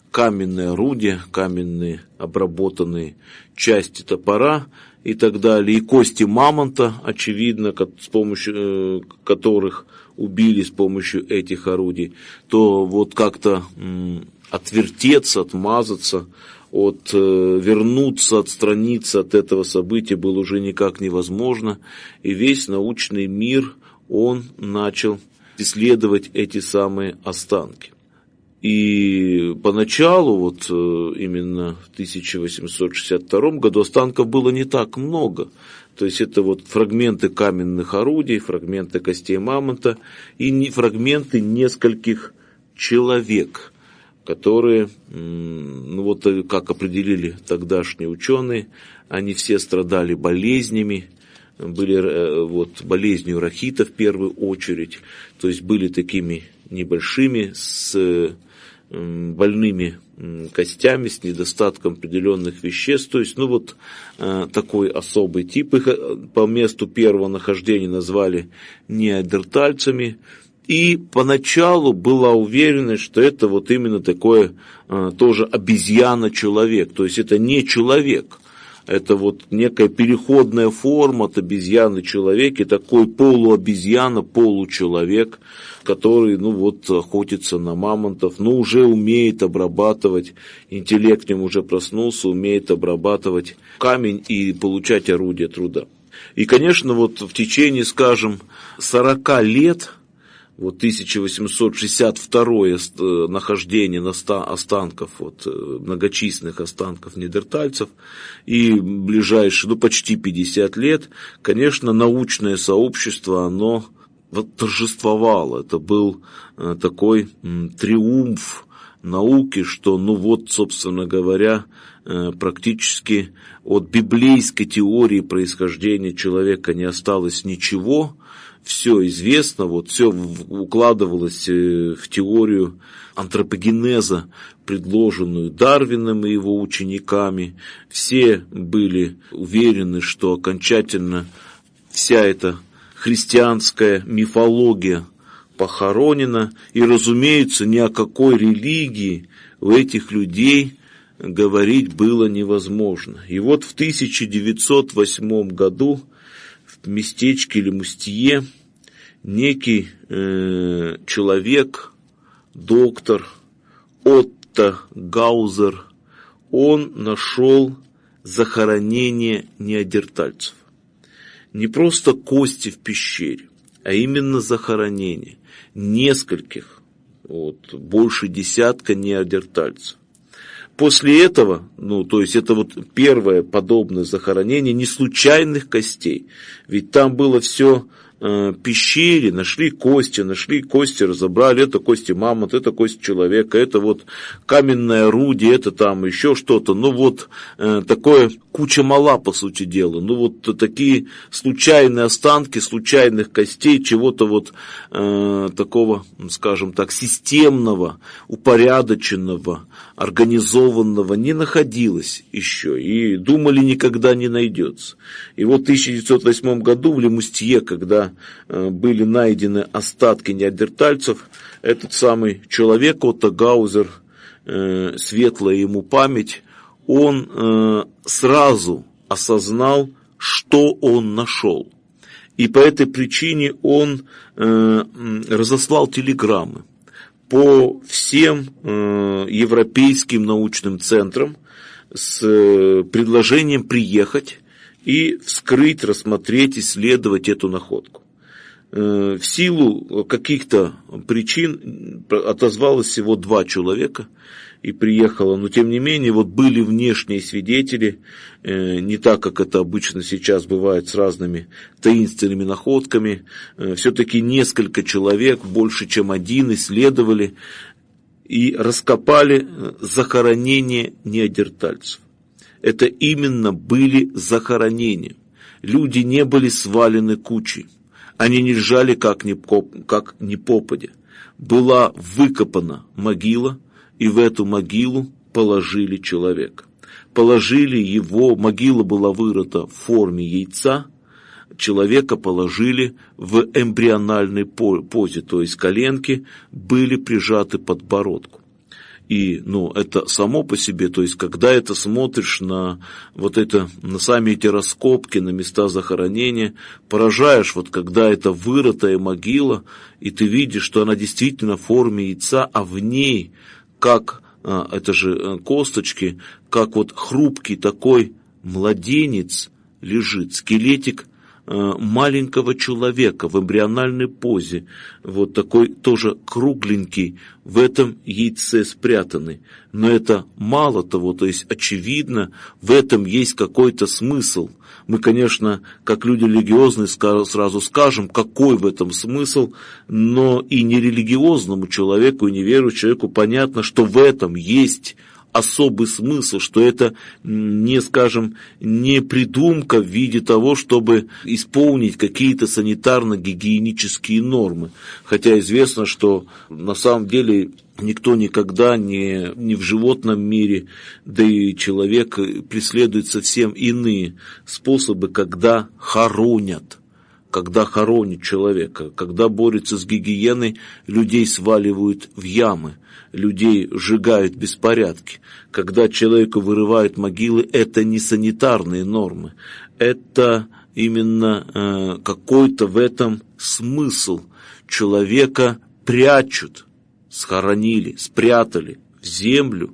каменные орудия, каменные обработанные части топора и так далее, и кости мамонта, очевидно, с помощью которых убили с помощью этих орудий, то вот как-то отвертеться, отмазаться, вернуться, отстраниться от этого события было уже никак невозможно, и весь научный мир, он начал исследовать эти самые останки. И поначалу, именно в 1862 году, останков было не так много. То есть это фрагменты каменных орудий, фрагменты костей мамонта и фрагменты нескольких человек, которые, как определили тогдашние ученые, они все страдали болезнями, были болезнью рахита в первую очередь, то есть были такими небольшими, с больными костями, с недостатком определенных веществ, то есть, такой особый тип. Их по месту первого нахождения назвали неандертальцами, и поначалу была уверенность, что это именно такое тоже обезьяна-человек, то есть это не человек. Это некая переходная форма от обезьяны-человека, такой полуобезьяна, получеловек, который, охотится на мамонтов, уже умеет обрабатывать, интеллект в нем уже проснулся, умеет обрабатывать камень и получать орудие труда. И, конечно, в течение, 40 лет, 1862 нахождение останков, многочисленных останков неандертальцев, и ближайшие, почти 50 лет, конечно, научное сообщество, оно торжествовало. Это был такой триумф науки, что, собственно говоря, практически от библейской теории происхождения человека не осталось ничего. Все известно, все укладывалось в теорию антропогенеза, предложенную Дарвином и его учениками. Все были уверены, что окончательно вся эта христианская мифология похоронена, и, разумеется, ни о какой религии у этих людей говорить было невозможно. И в 1908 году в местечке Лемустье некий человек, доктор Отто Гаузер, он нашел захоронение неандертальцев. Не просто кости в пещере, а именно захоронение нескольких, больше десятка неандертальцев. После этого, то есть это первое подобное захоронение не случайных костей, ведь там было все пещере, нашли кости, разобрали, это кости мамонта, это кость человека, это каменное орудие, это там еще что-то, такое куча мала, по сути дела, такие случайные останки, случайных костей, чего-то такого, скажем так, системного, упорядоченного, организованного не находилось еще, и думали, никогда не найдется. И в 1908 году в Лемустье, когда были найдены остатки неандертальцев, этот самый человек, Отто Гаузер, светлая ему память, он сразу осознал, что он нашел. И по этой причине он разослал телеграммы по всем европейским научным центрам с предложением приехать и вскрыть, рассмотреть, исследовать эту находку. В силу каких-то причин отозвалось всего 2 человека и приехало, но тем не менее были внешние свидетели, не так, как это обычно сейчас бывает с разными таинственными находками, все-таки несколько человек, больше чем один, исследовали и раскопали захоронения неандертальцев. Это именно были захоронения. Люди не были свалены кучей. Они не лежали как ни попадя. Была выкопана могила, и в эту могилу положили человека. Положили его, могила была вырыта в форме яйца, человека положили в эмбриональной позе, то есть коленки были прижаты к подбородку. И, это само по себе, то есть, когда это смотришь на на сами эти раскопки, на места захоронения, поражаешь, когда это вырытая могила, и ты видишь, что она действительно в форме яйца, а в ней, как, это же косточки, как хрупкий такой младенец лежит, скелетик маленького человека в эмбриональной позе, такой тоже кругленький, в этом яйце спрятанный. Но это мало того, то есть очевидно, в этом есть какой-то смысл. Мы, конечно, как люди религиозные сразу скажем, какой в этом смысл, но и нерелигиозному человеку, и неверующему человеку понятно, что в этом есть особый смысл, что это не придумка в виде того, чтобы исполнить какие-то санитарно-гигиенические нормы. Хотя известно, что на самом деле никто никогда не в животном мире, да и человек преследует совсем иные способы, когда хоронят человека, когда борются с гигиеной, людей сваливают в ямы, людей сжигают в беспорядке. Когда человеку вырывают могилы, это не санитарные нормы, это именно какой-то в этом смысл. Человека прячут, схоронили, спрятали в землю,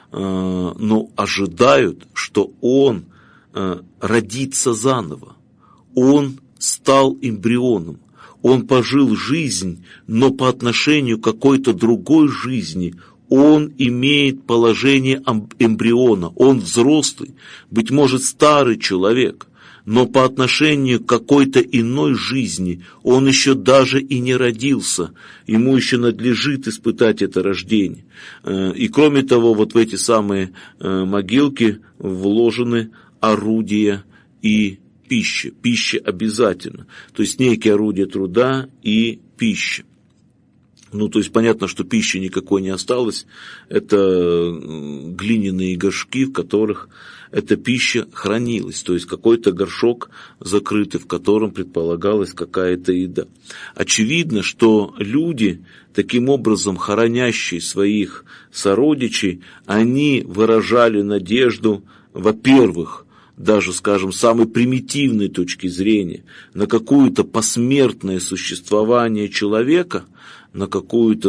но ожидают, что он родится заново, он стал эмбрионом. Он пожил жизнь, но по отношению к какой-то другой жизни он имеет положение эмбриона. Он взрослый, быть может, старый человек, но по отношению к какой-то иной жизни он еще даже и не родился. Ему еще надлежит испытать это рождение. И кроме того, в эти самые могилки вложены орудия и пища. Пища обязательно. То есть некие орудия труда и пища. То есть понятно, что пищи никакой не осталось. Это глиняные горшки, в которых эта пища хранилась. То есть какой-то горшок закрытый, в котором предполагалась какая-то еда. Очевидно, что люди, таким образом хоронящие своих сородичей, они выражали надежду, во-первых, даже, скажем, самой примитивной точки зрения, на какое-то посмертное существование человека, на какую-то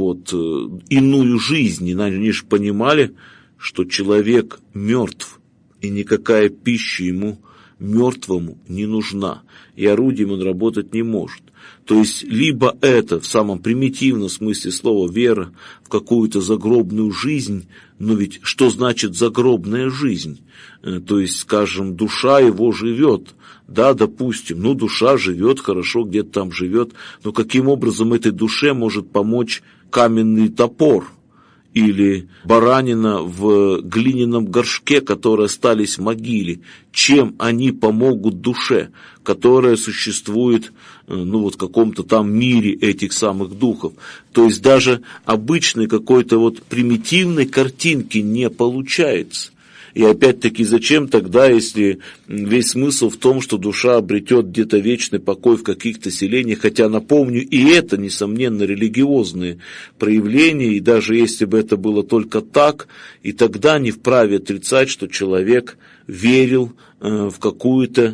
иную жизнь. Они же понимали, что человек мертв, и никакая пища ему мертвому не нужна, и орудием он работать не может. То есть, либо это в самом примитивном смысле слова вера в какую-то загробную жизнь, но ведь что значит загробная жизнь? То есть, скажем, душа его живет, да, допустим, душа живет, хорошо, где-то там живет, но каким образом этой душе может помочь каменный топор? Или баранина в глиняном горшке, которые остались в могиле? Чем они помогут душе, которая существует в каком-то там мире этих самых духов? То есть даже обычной какой-то примитивной картинки не получается. И опять-таки, зачем тогда, если весь смысл в том, что душа обретет где-то вечный покой в каких-то селениях, хотя, напомню, и это, несомненно, религиозные проявления, и даже если бы это было только так, и тогда не вправе отрицать, что человек верил в какую-то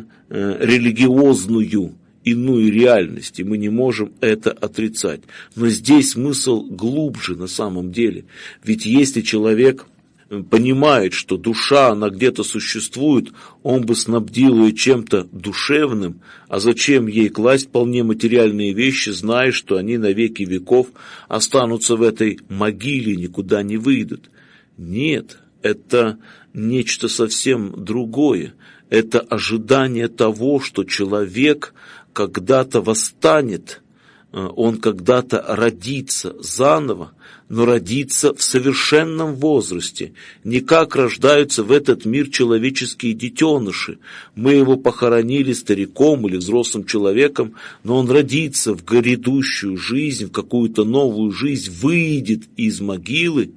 религиозную иную реальность, и мы не можем это отрицать. Но здесь смысл глубже на самом деле, ведь если человек понимает, что душа, она где-то существует, он бы снабдил ее чем-то душевным, а зачем ей класть вполне материальные вещи, зная, что они на веки веков останутся в этой могиле и никуда не выйдут? Нет, это нечто совсем другое. Это ожидание того, что человек когда-то восстанет, он когда-то родится заново, но родится в совершенном возрасте, не как рождаются в этот мир человеческие детеныши. Мы его похоронили стариком или взрослым человеком, но он родится в грядущую жизнь, в какую-то новую жизнь, выйдет из могилы,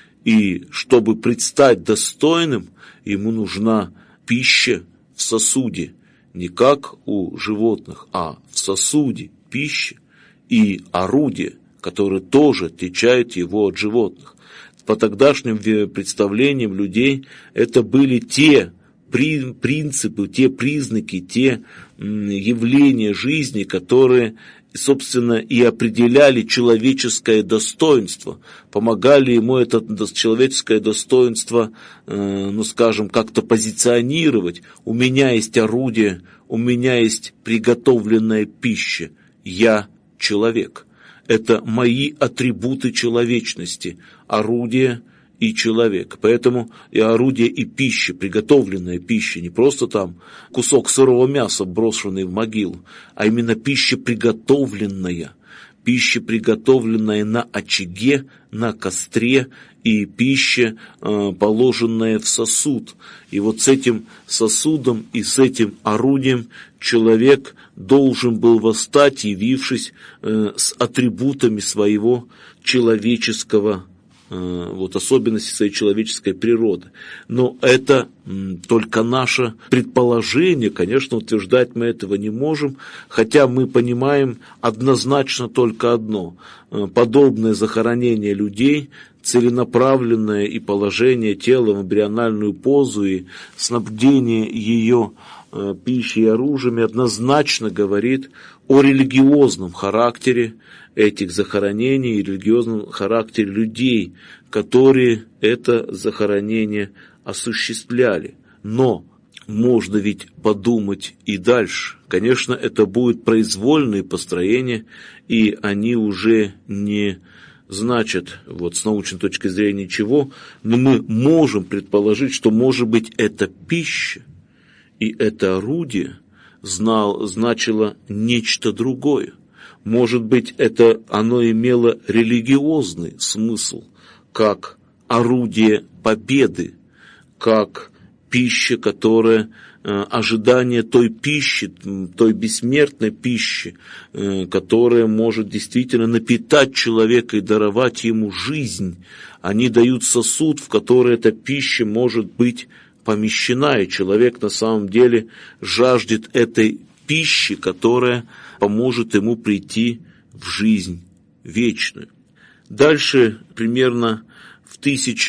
и чтобы предстать достойным, ему нужна пища в сосуде, не как у животных, а в сосуде пища и орудие, которые тоже отличают его от животных. по тогдашним представлениям людей это были те принципы, те признаки, те явления жизни, которые, собственно, и определяли человеческое достоинство, помогали ему это человеческое достоинство, скажем, как-то позиционировать. У меня есть орудие, у меня есть приготовленная пища, я человек. Это мои атрибуты человечности, орудие и человек. Поэтому и орудие, и пища, приготовленная пища, не просто там кусок сырого мяса, брошенный в могилу, а именно пища приготовленная на очаге, на костре, и пища, положенная в сосуд. И вот с этим сосудом и с этим орудием человек должен был восстать, явившись с атрибутами своего человеческого, особенности своей человеческой природы. Но это только наше предположение, конечно, утверждать мы этого не можем, хотя мы понимаем однозначно только одно: подобное захоронение людей, целенаправленное и положение тела в эмбриональную позу и снабдение ее пищей и оружием однозначно говорит о религиозном характере этих захоронений и религиозном характере людей, которые это захоронение осуществляли. Но можно ведь подумать и дальше. Конечно, это будут произвольные построения, и они уже не значат, с научной точки зрения, ничего, но мы можем предположить, что, может быть, эта пища и это орудие значило нечто другое. Может быть, оно имело религиозный смысл, как орудие победы, как пища, которая ожидание той пищи, той бессмертной пищи, которая может действительно напитать человека и даровать ему жизнь. Они дают сосуд, в который эта пища может быть помещена, и человек на самом деле жаждет этой пищи, которая поможет ему прийти в жизнь вечную. Дальше, примерно в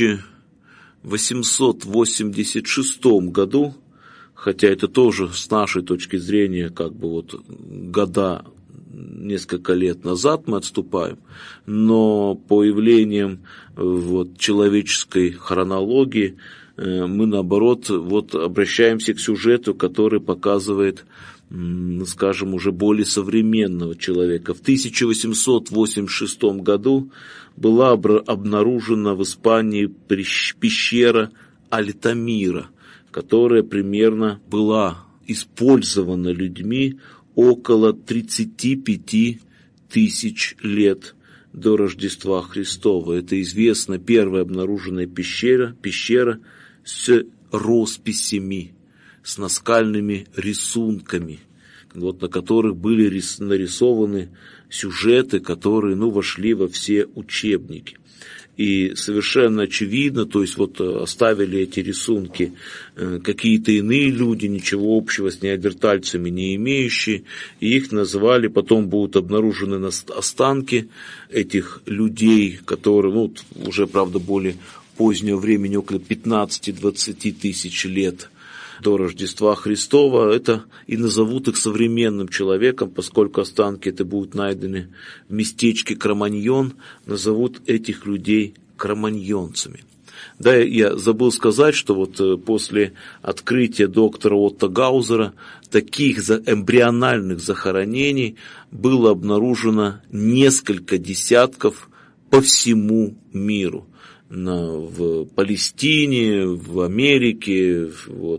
1886 году, хотя это тоже с нашей точки зрения года, несколько лет назад мы отступаем, но по явлениям человеческой хронологии мы, наоборот, обращаемся к сюжету, который показывает, скажем, уже более современного человека. В 1886 году была обнаружена в Испании пещера Альтамира, которая примерно была использована людьми около 35 тысяч лет до Рождества Христова. Это известно первая обнаруженная пещера с росписями, с наскальными рисунками, на которых были нарисованы сюжеты, которые вошли во все учебники. И совершенно очевидно, оставили эти рисунки какие-то иные люди, ничего общего с неандертальцами не имеющие, и их назвали, потом будут обнаружены останки этих людей, которые, уже, правда, более позднего времени, около 15-20 тысяч лет до Рождества Христова, это и назовут их современным человеком, поскольку останки это будут найдены в местечке Кроманьон, назовут этих людей кроманьонцами. Да, я забыл сказать, что после открытия доктора Отто Гаузера таких эмбриональных захоронений было обнаружено несколько десятков по всему миру. В Палестине, в Америке,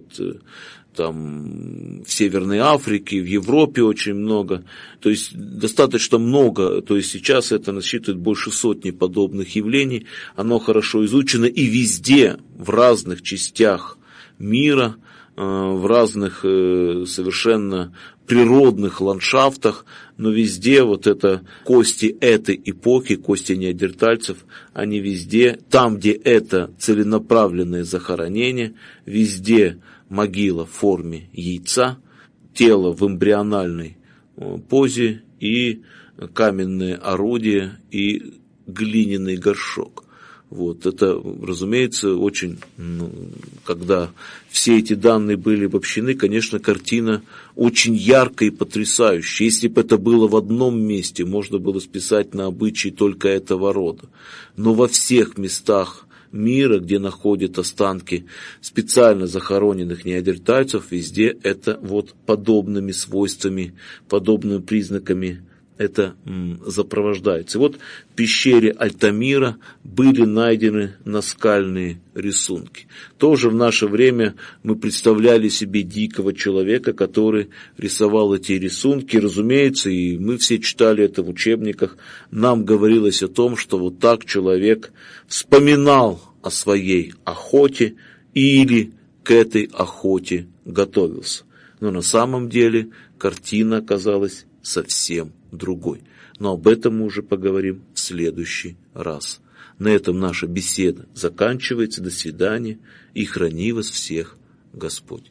в Северной Африке, в Европе очень много. То есть достаточно много. То есть сейчас это насчитывает больше сотни подобных явлений. Оно хорошо изучено и везде, в разных частях мира, в разных совершенно природных ландшафтах, но везде это кости этой эпохи, кости неандертальцев, они везде, там, где это целенаправленное захоронение, везде могила в форме яйца, тело в эмбриональной позе и каменное орудие и глиняный горшок. Вот, это, разумеется, очень, когда все эти данные были обобщены, конечно, картина очень яркая и потрясающая. Если бы это было в одном месте, можно было списать на обычаи только этого рода. Но во всех местах мира, где находят останки специально захороненных неандертальцев, везде это вот подобными свойствами, подобными признаками это сопровождается. И вот в пещере Альтамира были найдены наскальные рисунки. Тоже в наше время мы представляли себе дикого человека, который рисовал эти рисунки. Разумеется, и мы все читали это в учебниках, нам говорилось о том, что вот так человек вспоминал о своей охоте или к этой охоте готовился. Но на самом деле картина оказалась совсем другой. Но об этом мы уже поговорим в следующий раз. На этом наша беседа заканчивается. До свидания. И храни вас всех Господь.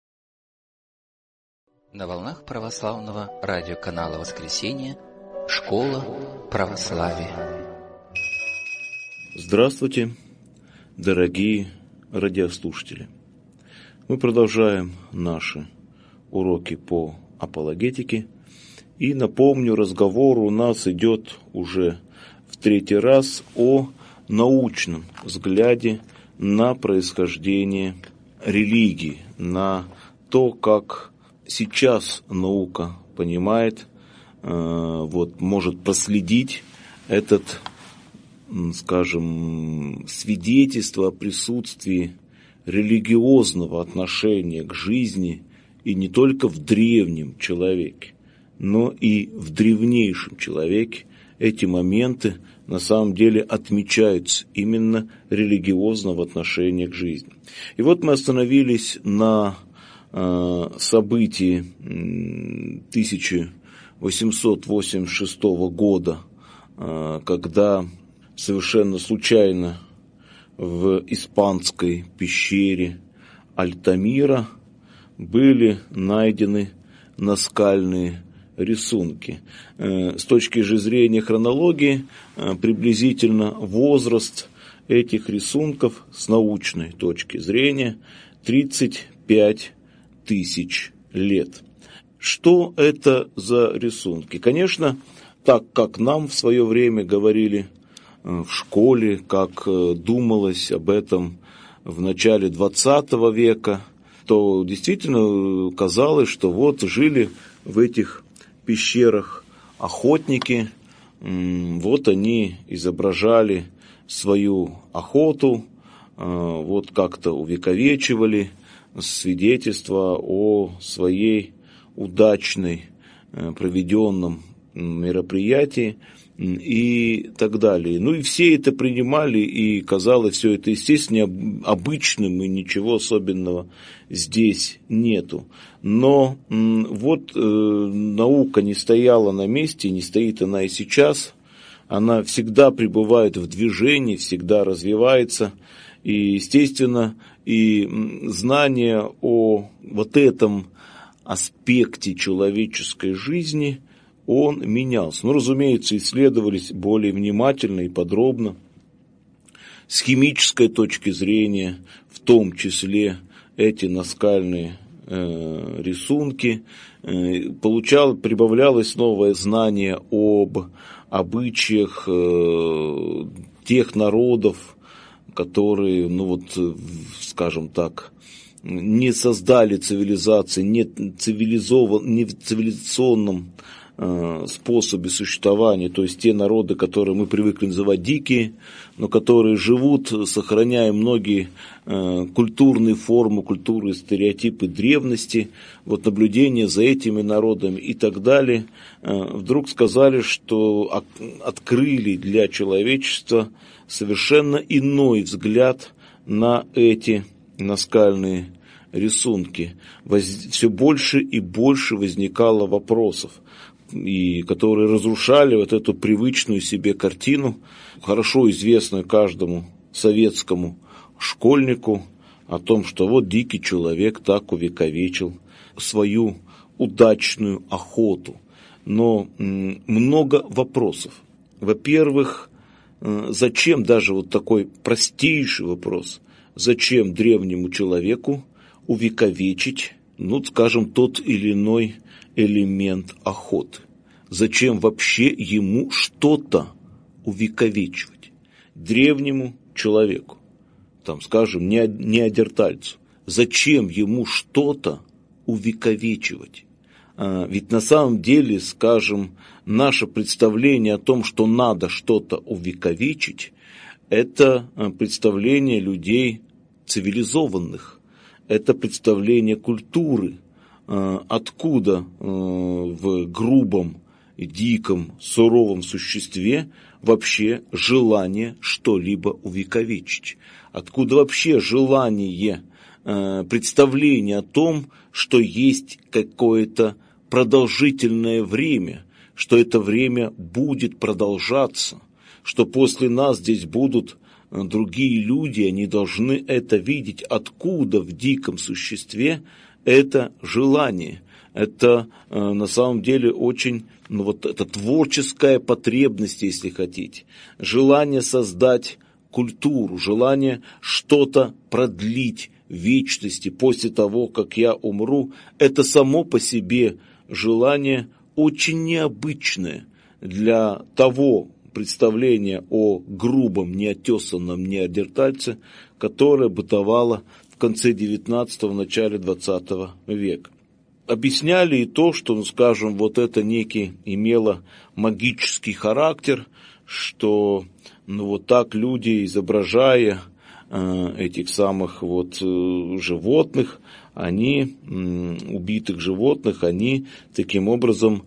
На волнах православного радиоканала «Воскресенье» Школа православия. Здравствуйте, дорогие радиослушатели. Мы продолжаем наши уроки по апологетике. И напомню, разговор у нас идет уже в третий раз о научном взгляде на происхождение религии, на то, как сейчас наука понимает, может проследить этот, скажем, свидетельство о присутствии религиозного отношения к жизни и не только в древнем человеке, но и в древнейшем человеке эти моменты на самом деле отмечаются именно религиозного отношения к жизни. И вот мы остановились на событии 1886 года, когда совершенно случайно в испанской пещере Альтамира были найдены наскальные рисунки. С точки же зрения хронологии, приблизительно возраст этих рисунков с научной точки зрения 35 тысяч лет. Что это за рисунки? Конечно, так как нам в свое время говорили в школе, как думалось об этом в начале 20 века, то действительно казалось, что вот жили в этих пещерах охотники, вот они изображали свою охоту, вот как-то увековечивали свидетельства о своей удачной проведенном мероприятии и так далее. Ну и все это принимали, и казалось все это естественно обычным, и ничего особенного здесь нету. Но вот наука не стояла на месте, не стоит она и сейчас. Она всегда пребывает в движении, всегда развивается. И, естественно, и знание о вот этом аспекте человеческой жизни, он менялся. Ну, разумеется, исследовались более внимательно и подробно, с химической точки зрения, в том числе эти наскальные рисунки, прибавлялось новое знание об обычаях тех народов, которые, скажем так, не создали цивилизации, не в цивилизационном способе существования, то есть те народы, которые мы привыкли называть дикие, но которые живут, сохраняя многие культурные формы, культуры, стереотипы древности, вот наблюдение за этими народами и так далее, вдруг сказали, что открыли для человечества совершенно иной взгляд на эти наскальные рисунки. Все больше и больше возникало вопросов, и которые разрушали вот эту привычную себе картину, хорошо известную каждому советскому школьнику, о том, что вот дикий человек так увековечил свою удачную охоту. Но много вопросов. Во-первых, зачем даже вот такой простейший вопрос, зачем древнему человеку увековечить, скажем, тот или иной элемент охоты? Зачем вообще ему что-то увековечивать? Древнему человеку, скажем, неандертальцу. Зачем ему что-то увековечивать? Ведь на самом деле, скажем, наше представление о том, что надо что-то увековечить, это представление людей цивилизованных, это представление культуры, откуда в грубом, диком, суровом существе вообще желание что-либо увековечить, откуда вообще желание, представление о том, что есть какое-то продолжительное время, что это время будет продолжаться, что после нас здесь будут другие люди, они должны это видеть. Откуда в диком существе это желание? Это на самом деле очень, это творческая потребность, если хотите. Желание создать культуру, желание что-то продлить в вечности после того, как я умру. Это само по себе желание очень необычное для того представления о грубом, неотесанном неандертальце, которое бытовало в конце XIX, начале XX века. Объясняли и то, что, скажем, вот это некий имело магический характер, что так люди, изображая этих самых животных, они, убитых животных, они таким образом,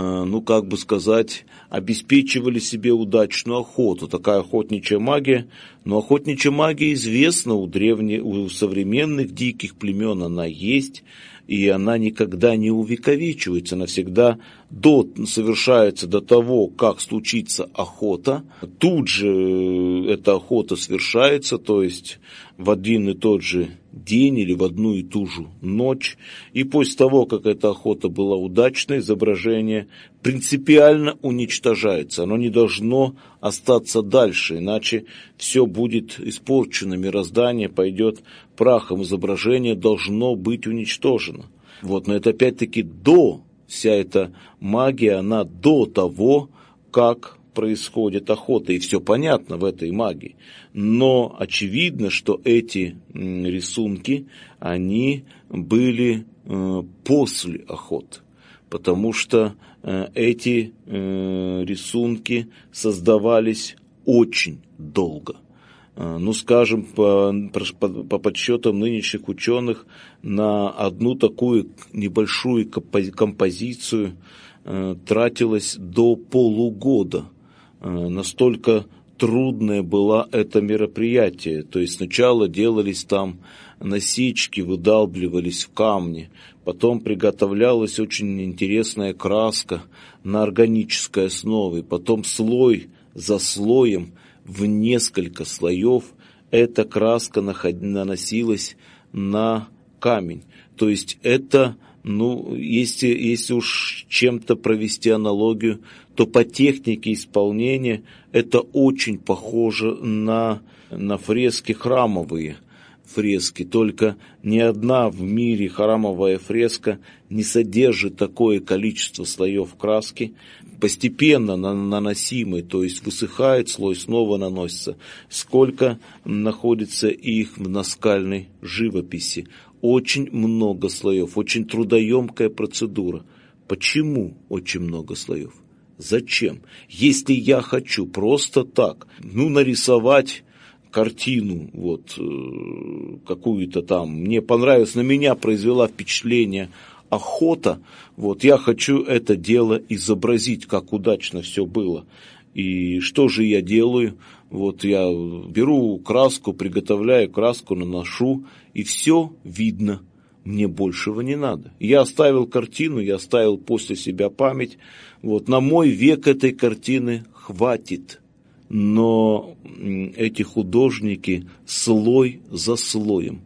обеспечивали себе удачную охоту. Такая охотничья магия. Но охотничья магия известна у современных диких племен, она есть, и она никогда не увековечивается, она всегда совершается до того, как случится охота. Тут же эта охота совершается, то есть в один и тот же день или в одну и ту же ночь. И после того, как эта охота была удачной, изображение принципиально уничтожается. Оно не должно остаться дальше, иначе все будет испорчено, мироздание пойдет прахом, изображение должно быть уничтожено. Но это опять-таки вся эта магия, она до того, как происходит охота, и все понятно в этой магии. Но очевидно, что эти рисунки, они были после охоты, потому что эти рисунки создавались очень долго. Скажем, по подсчетам нынешних ученых, на одну такую небольшую композицию тратилось до полугода. Настолько трудное было это мероприятие. То есть сначала делались там насечки, выдалбливались в камне, потом приготовлялась очень интересная краска на органической основе, потом слой за слоем в несколько слоев эта краска наносилась на камень. То есть это, если уж чем-то провести аналогию, то по технике исполнения это очень похоже на фрески храмовые. Фрески, только ни одна в мире храмовая фреска не содержит такое количество слоев краски, постепенно наносимой, то есть высыхает слой, снова наносится, сколько находится их в наскальной живописи. Очень много слоев, очень трудоемкая процедура. Почему очень много слоев? Зачем? Если я хочу просто так, нарисовать картину, какую-то там, мне понравилось, на меня произвела впечатление охота, я хочу это дело изобразить, как удачно все было. И что же я делаю? Я беру краску, приготовляю краску, наношу, и все видно. Мне большего не надо. Я оставил картину, я оставил после себя память. На мой век этой картины хватит. Но эти художники слой за слоем,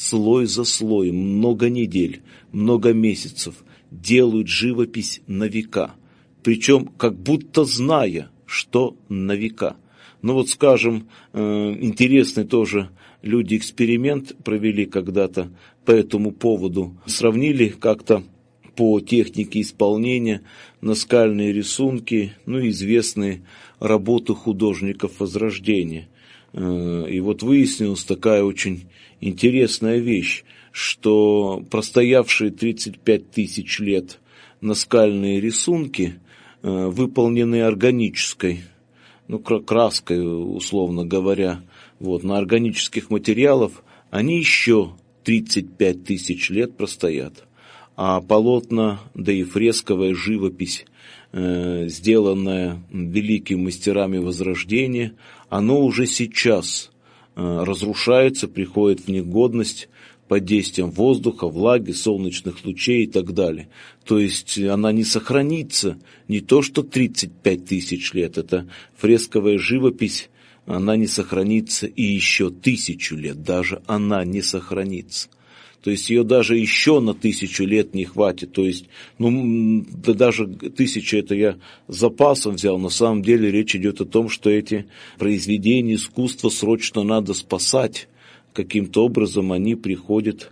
много недель, много месяцев делают живопись на века. Причем как будто зная, что на века. Ну вот, скажем, интересный тоже люди эксперимент провели когда-то по этому поводу. Сравнили как-то по технике исполнения наскальные рисунки, известные работы художников Возрождения. И вот выяснилась такая очень интересная вещь, что простоявшие 35 тысяч лет наскальные рисунки, выполненные органической, краской, условно говоря, на органических материалах, они еще 35 тысяч лет простоят. А полотна, да и фресковая живопись, сделанная великими мастерами Возрождения, оно уже сейчас разрушается, приходит в негодность под действием воздуха, влаги, солнечных лучей и так далее. То есть она не сохранится не то что 35 тысяч лет, это фресковая живопись, она не сохранится и еще 1000 лет, даже она не сохранится. То есть ее даже еще на 1000 лет не хватит. То есть, да даже 1000 это я с запасом взял. На самом деле речь идет о том, что эти произведения искусства срочно надо спасать. Каким-то образом они приходят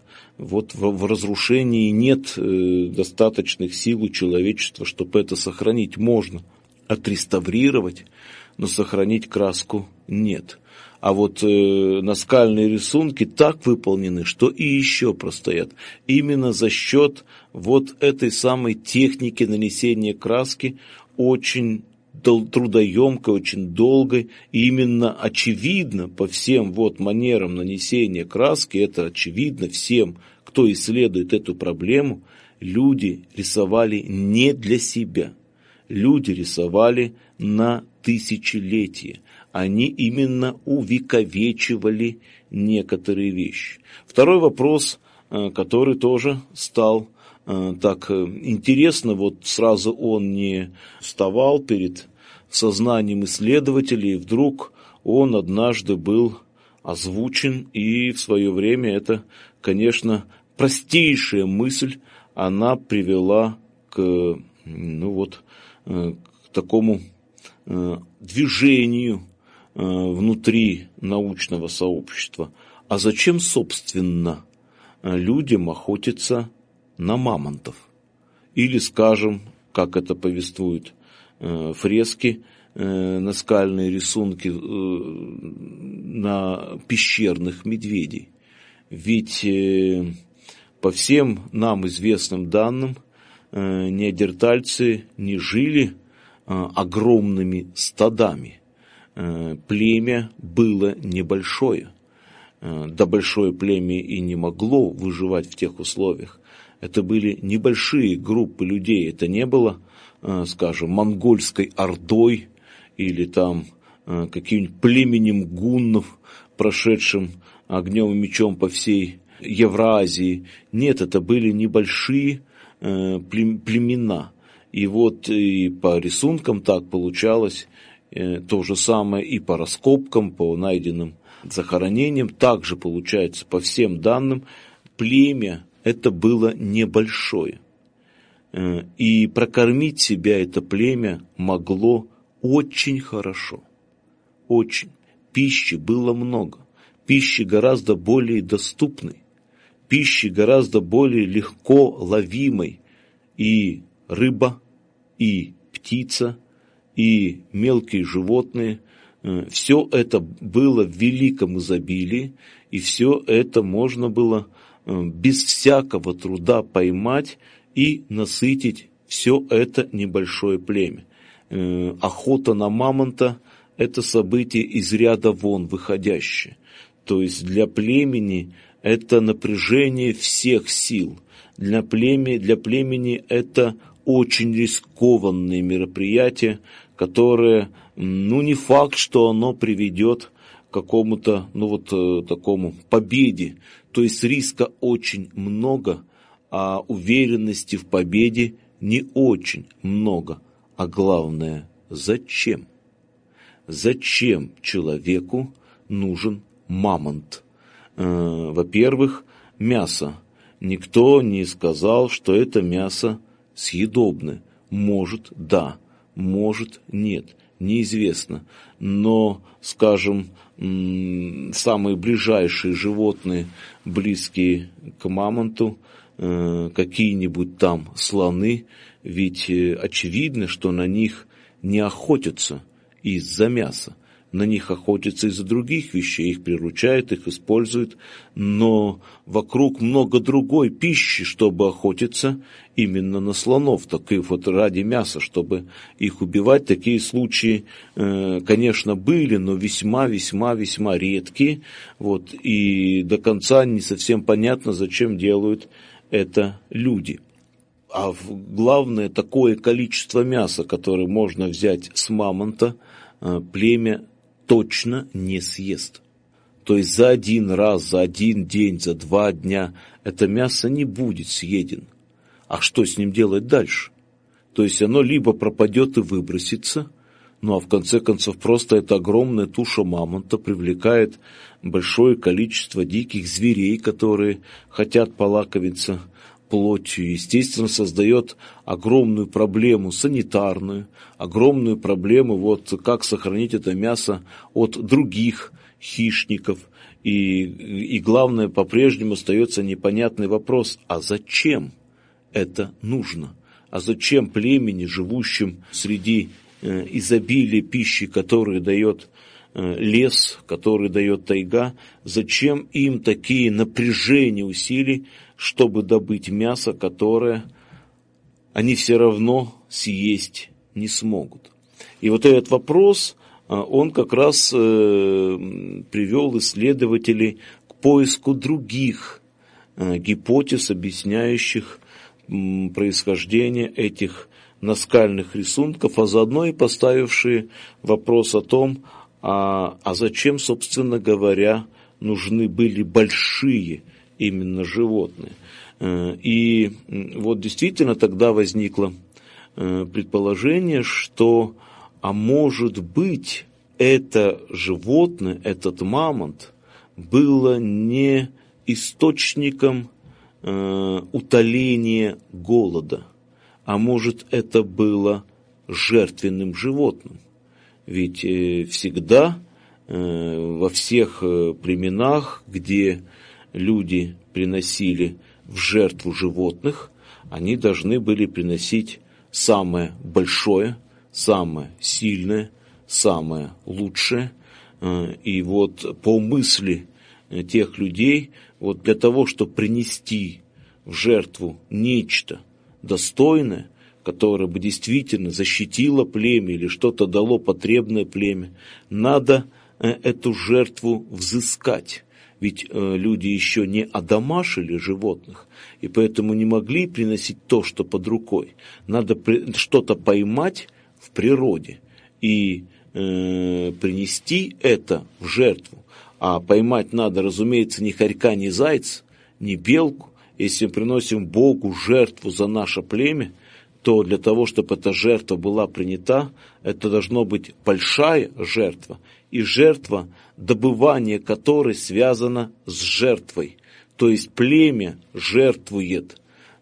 в разрушении. Нет достаточных сил у человечества, чтобы это сохранить. Можно отреставрировать, но сохранить краску нет. А наскальные рисунки так выполнены, что и еще простоят. Именно за счет этой самой техники нанесения краски, очень трудоемкой, очень долгой. И именно очевидно по всем манерам нанесения краски, это очевидно всем, кто исследует эту проблему, люди рисовали не для себя. Люди рисовали на тысячелетия. Они именно увековечивали некоторые вещи. Второй вопрос, который тоже стал так интересно, сразу он не вставал перед сознанием исследователей, и вдруг он однажды был озвучен, и в свое время это, конечно, простейшая мысль, она привела к такому движению внутри научного сообщества. А зачем, собственно, людям охотиться на мамонтов? Или, скажем, как это повествуют фрески, наскальные рисунки на пещерных медведей? Ведь по всем нам известным данным, неандертальцы не жили огромными стадами. Племя было небольшое. Да большое племя и не могло выживать в тех условиях. Это были небольшие группы людей. Это не было, скажем, монгольской ордой или каким-нибудь племенем гуннов, прошедшим огнем и мечом по всей Евразии. Нет, это были небольшие племена. И и по рисункам так получалось, то же самое и по раскопкам, по найденным захоронениям, также получается по всем данным, племя это было небольшое. И прокормить себя это племя могло очень хорошо. Очень. Пищи было много. Пищи гораздо более доступной. Пищи гораздо более легко ловимой. И рыба, и птица, и мелкие животные. Все это было в великом изобилии, и все это можно было без всякого труда поймать и насытить все это небольшое племя. Охота на мамонта – это событие из ряда вон выходящее. То есть для племени это напряжение всех сил. Для племени это очень рискованное мероприятие, которое, не факт, что оно приведет к какому-то, такому победе. То есть риска очень много, а уверенности в победе не очень много. А главное, зачем? Зачем человеку нужен мамонт? Во-первых, мясо. Никто не сказал, что это мясо съедобное. Может, да, может, нет. неизвестно. Но, скажем, самые ближайшие животные, близкие к мамонту, какие-нибудь там слоны, ведь очевидно, что на них не охотятся из-за мяса. На них охотятся из-за других вещей, их приручают, их используют, но вокруг много другой пищи, чтобы охотиться именно на слонов, так и вот ради мяса, чтобы их убивать. Такие случаи, конечно, были, но весьма редкие, вот, и до конца не совсем понятно, зачем делают это люди. А главное, такое количество мяса, которое можно взять с мамонта, племя точно не съест. То есть за один раз, за один день, за 2 дня это мясо не будет съедено. А что с ним делать дальше? То есть оно либо пропадет и выбросится, ну а в конце концов просто эта огромная туша мамонта привлекает большое количество диких зверей, которые хотят полакомиться плотью, естественно, создает огромную проблему санитарную, огромную проблему, вот как сохранить это мясо от других хищников. И главное, по-прежнему остается непонятный вопрос, а зачем это нужно? А зачем племени, живущим среди изобилия пищи, которую дает лес, который дает тайга, зачем им такие напряжения усилий, чтобы добыть мясо, которое они все равно съесть не смогут? И вот этот вопрос, он как раз привел исследователей к поиску других гипотез, объясняющих происхождение этих наскальных рисунков, а заодно и поставившие вопрос о том, а зачем, собственно говоря, нужны были большие именно животные. И вот действительно тогда возникло предположение, что, а может быть, это животное, этот мамонт, было не источником утоления голода, а может, это было жертвенным животным. Ведь всегда во всех племенах, где люди приносили в жертву животных, они должны были приносить самое большое, самое сильное, самое лучшее. И вот по мысли тех людей, вот для того, чтобы принести в жертву нечто достойное, которое бы действительно защитило племя или что-то дало потребное племя, надо эту жертву взыскать. Ведь люди еще не одомашили животных, и поэтому не могли приносить то, что под рукой. Надо что-то поймать в природе и принести это в жертву. А поймать надо, разумеется, ни хорька, ни зайца, ни белку. Если мы приносим Богу жертву за наше племя, то для того, чтобы эта жертва была принята, это должно быть большая жертва, и жертва, добывание которой связано с жертвой. То есть племя жертвует,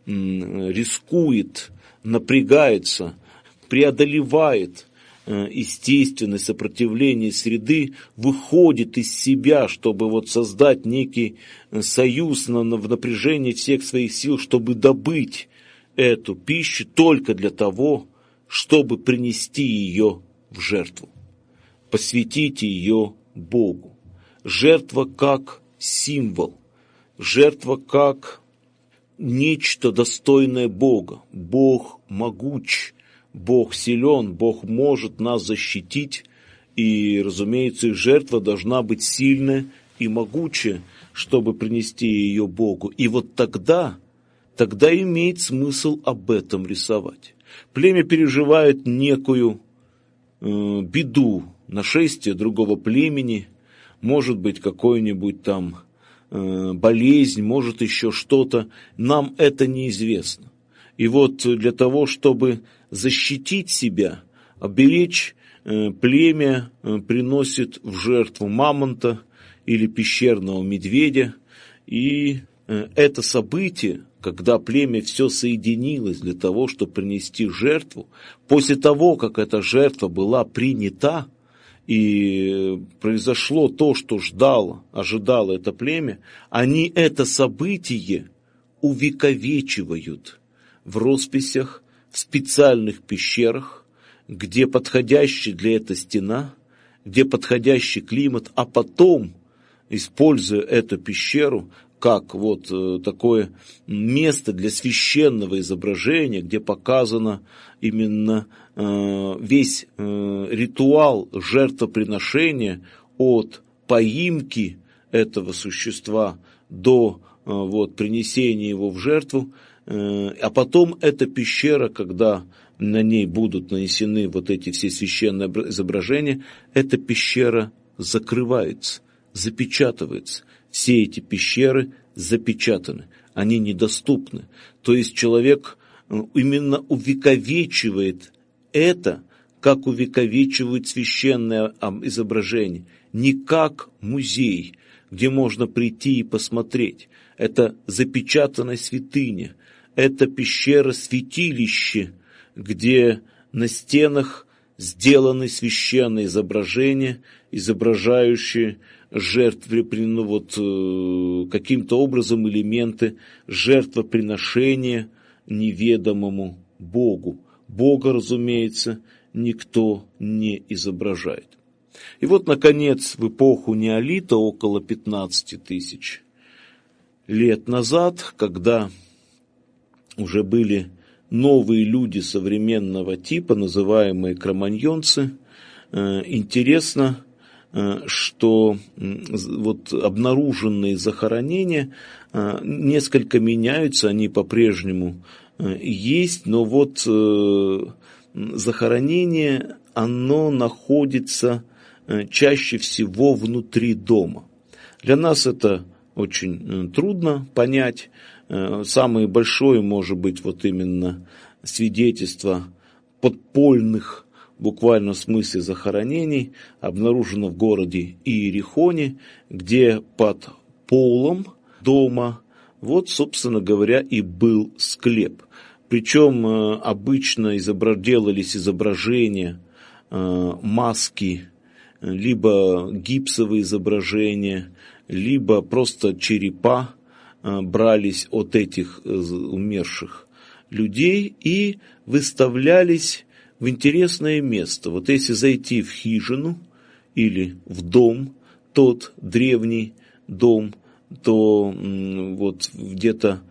рискует, напрягается, преодолевает естественное сопротивление среды, выходит из себя, чтобы вот создать некий союз в напряжении всех своих сил, чтобы добыть эту пищу только для того, чтобы принести ее в жертву, посвятить ее Богу. Жертва как символ, жертва как нечто достойное Бога. Бог могуч, Бог силен, Бог может нас защитить, и, разумеется, их жертва должна быть сильная и могучая, чтобы принести ее Богу. И вот тогда имеет смысл об этом рисовать. Племя переживает некую беду, нашествие другого племени, может быть, какой-нибудь там болезнь, может еще что-то, нам это неизвестно. И вот для того, чтобы защитить себя, оберечь, племя приносит в жертву мамонта или пещерного медведя, и это событие, когда племя все соединилось для того, чтобы принести жертву, после того, как эта жертва была принята, и произошло то, что ожидало это племя, они это событие увековечивают в росписях, в специальных пещерах, где подходящая для этого стена, где подходящий климат, а потом, используя эту пещеру как вот такое место для священного изображения, где показано именно весь ритуал жертвоприношения от поимки этого существа до принесения его в жертву, а потом эта пещера, когда на ней будут нанесены вот эти все священные изображения, эта пещера закрывается, запечатывается. Все эти пещеры запечатаны, они недоступны. То есть человек именно увековечивает это, как увековечивают священное изображение, не как музей, где можно прийти и посмотреть. Это запечатанная святыня, это пещера-святилище, где на стенах сделаны священные изображения, изображающие каким-то образом элементы жертвоприношения неведомому Богу. Бога, разумеется, никто не изображает. И вот, наконец, в эпоху неолита, около 15 тысяч лет назад, когда уже были новые люди современного типа, называемые кроманьонцы, интересно, что вот обнаруженные захоронения несколько меняются, они по-прежнему есть, но вот захоронение, оно находится чаще всего внутри дома. Для нас это очень трудно понять. Самое большое, может быть, вот именно свидетельство подпольных, в буквальном смысле, захоронений обнаружено в городе Иерихоне, где под полом дома, вот, собственно говоря, и был склеп. Причем обычно делались изображения, маски, либо гипсовые изображения, либо просто черепа брались от этих умерших людей и выставлялись в интересное место. Вот если зайти в хижину или в дом, тот древний дом, то вот где-то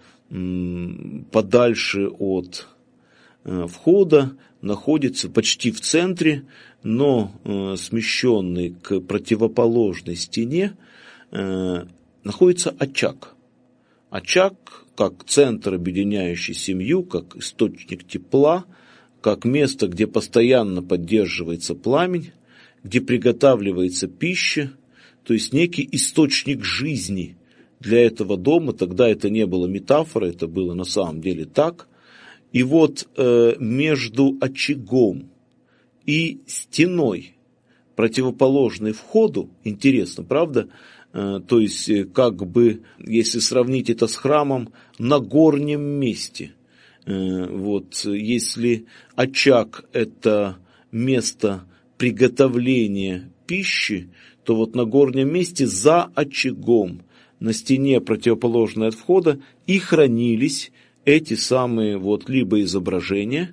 подальше от входа находится почти в центре, но смещенный к противоположной стене, находится очаг. Очаг как центр, объединяющий семью, как источник тепла, как место, где постоянно поддерживается пламень, где приготавливается пища, то есть некий источник жизни для этого дома. Тогда это не было метафорой, это было на самом деле так. И вот между очагом и стеной, противоположной входу, интересно, правда? То есть, как бы, если сравнить это с храмом, на горнем месте. Вот, если очаг – это место приготовления пищи, то вот на горнем месте за очагом, на стене, противоположной от входа, и хранились эти самые вот либо изображения,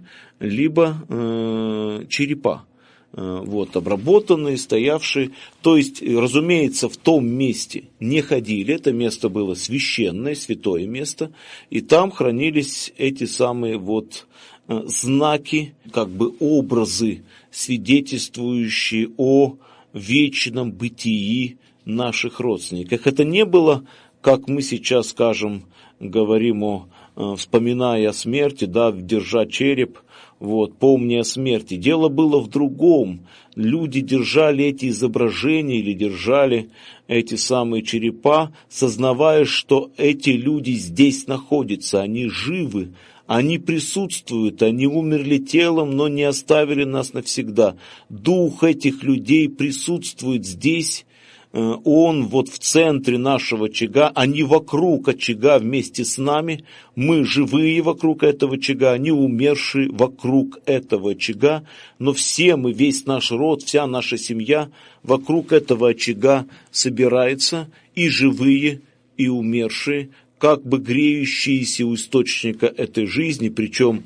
либо черепа. Вот, обработанные, стоявшие, то есть, разумеется, в том месте не ходили, это место было священное, святое место, и там хранились эти самые вот знаки, как бы образы, свидетельствующие о вечном бытии наших родственников. Это не было, как мы сейчас, скажем, говорим вспоминая о смерти, да, держа череп, вот, помня о смерти. Дело было в другом. Люди держали эти изображения или держали эти самые черепа, сознавая, что эти люди здесь находятся, они живы, они присутствуют, они умерли телом, но не оставили нас навсегда. Дух этих людей присутствует здесь, Он вот в центре нашего очага, они вокруг очага вместе с нами, мы живые вокруг этого очага, они умершие вокруг этого очага, но все мы, весь наш род, вся наша семья вокруг этого очага собирается, и живые, и умершие, как бы греющиеся у источника этой жизни, причем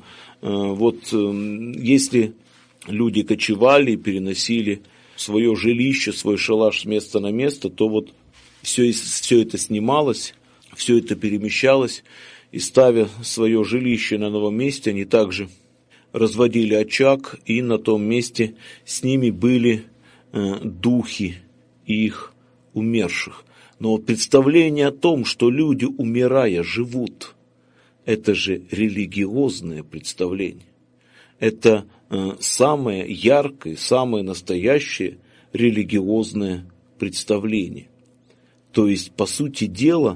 если люди кочевали и переносили свое жилище, свой шалаш с места на место, то вот все это снималось, все это перемещалось, и ставя свое жилище на новом месте, они также разводили очаг, и на том месте с ними были духи их умерших. Но представление о том, что люди, умирая, живут, это же религиозное представление. Это самое яркое, самое настоящее религиозное представление. То есть, по сути дела,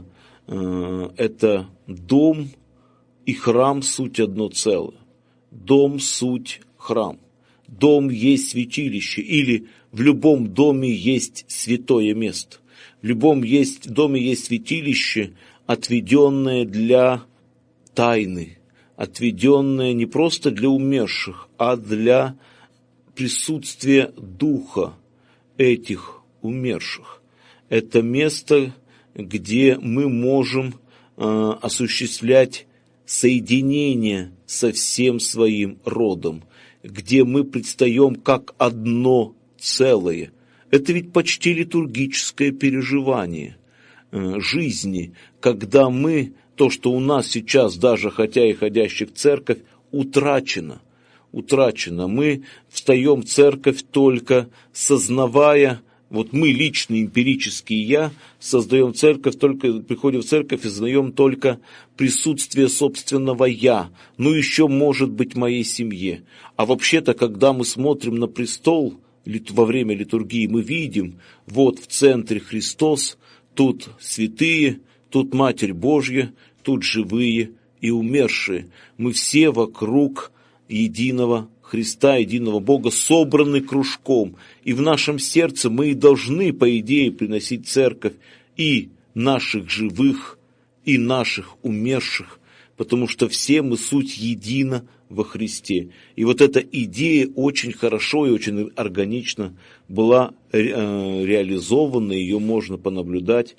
это дом и храм суть одно целое. Дом суть храм. Дом есть святилище, или в любом доме есть святое место. В любом доме есть святилище, отведенное для тайны, отведенное не просто для умерших, а для присутствия духа этих умерших. Это место, где мы можем осуществлять соединение со всем своим родом, где мы предстаем как одно целое. Это ведь почти литургическое переживание жизни, когда мы, то, что у нас сейчас, даже хотя и ходящих в церковь, утрачено. Мы встаем в церковь только сознавая, вот мы, личный эмпирический я, создаем церковь, только приходим в церковь и сознаем только присутствие собственного я, еще, может быть, моей семье. А вообще-то, когда мы смотрим на престол во время литургии, мы видим, вот в центре Христос, тут святые, тут Матерь Божья, тут живые и умершие. Мы все вокруг единого Христа, единого Бога, собраны кружком. И в нашем сердце мы и должны, по идее, приносить церковь и наших живых, и наших умерших, потому что все мы суть едино во Христе. И вот эта идея очень хорошо и очень органично была реализована, ее можно понаблюдать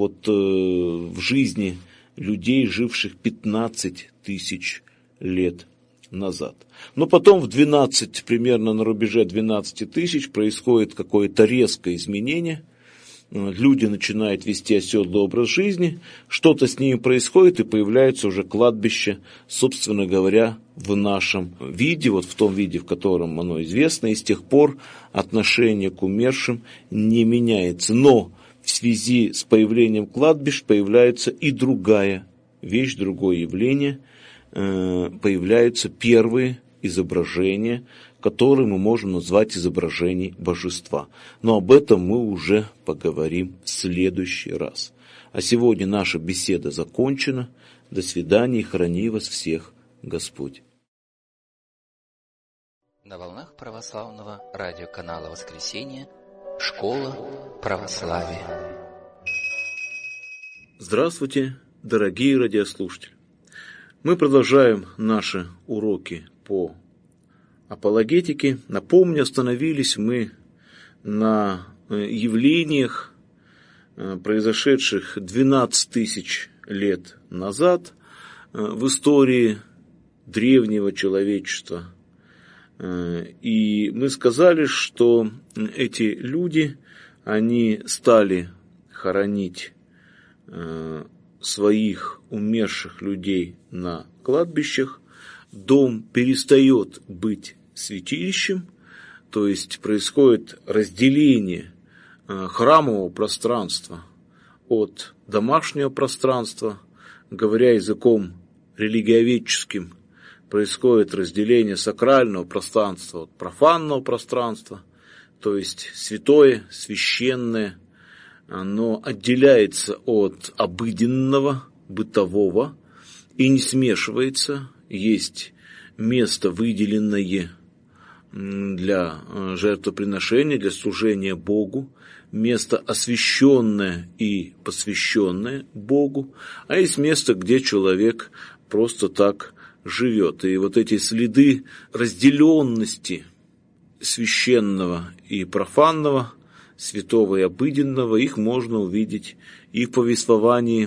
в жизни людей, живших 15 тысяч лет назад. Но потом примерно на рубеже 12 тысяч происходит какое-то резкое изменение. Люди начинают вести оседлый образ жизни, что-то с ними происходит, и появляется уже кладбище, собственно говоря, в нашем виде, в том виде, в котором оно известно, и с тех пор отношение к умершим не меняется. Но в связи с появлением кладбищ появляется и другая вещь, другое явление, появляются первые изображения, которые мы можем назвать изображением божества. Но об этом мы уже поговорим в следующий раз. А сегодня наша беседа закончена. До свидания и храни вас всех Господь. На волнах православного радиоканала «Воскресенье» Школа православия. Здравствуйте, дорогие радиослушатели! Мы продолжаем наши уроки по апологетике. Напомню, остановились мы на явлениях, произошедших 12 тысяч лет назад в истории древнего человечества. И мы сказали, что эти люди, они стали хоронить своих умерших людей на кладбищах, дом перестает быть святилищем, то есть происходит разделение храмового пространства от домашнего пространства, говоря языком религиоведческим, происходит разделение сакрального пространства от профанного пространства, то есть святое, священное, оно отделяется от обыденного, бытового и не смешивается. Есть место, выделенное для жертвоприношения, для служения Богу, место освященное и посвященное Богу, а есть место, где человек просто так живет. И вот эти следы разделенности священного и профанного, святого и обыденного, их можно увидеть и в повествовании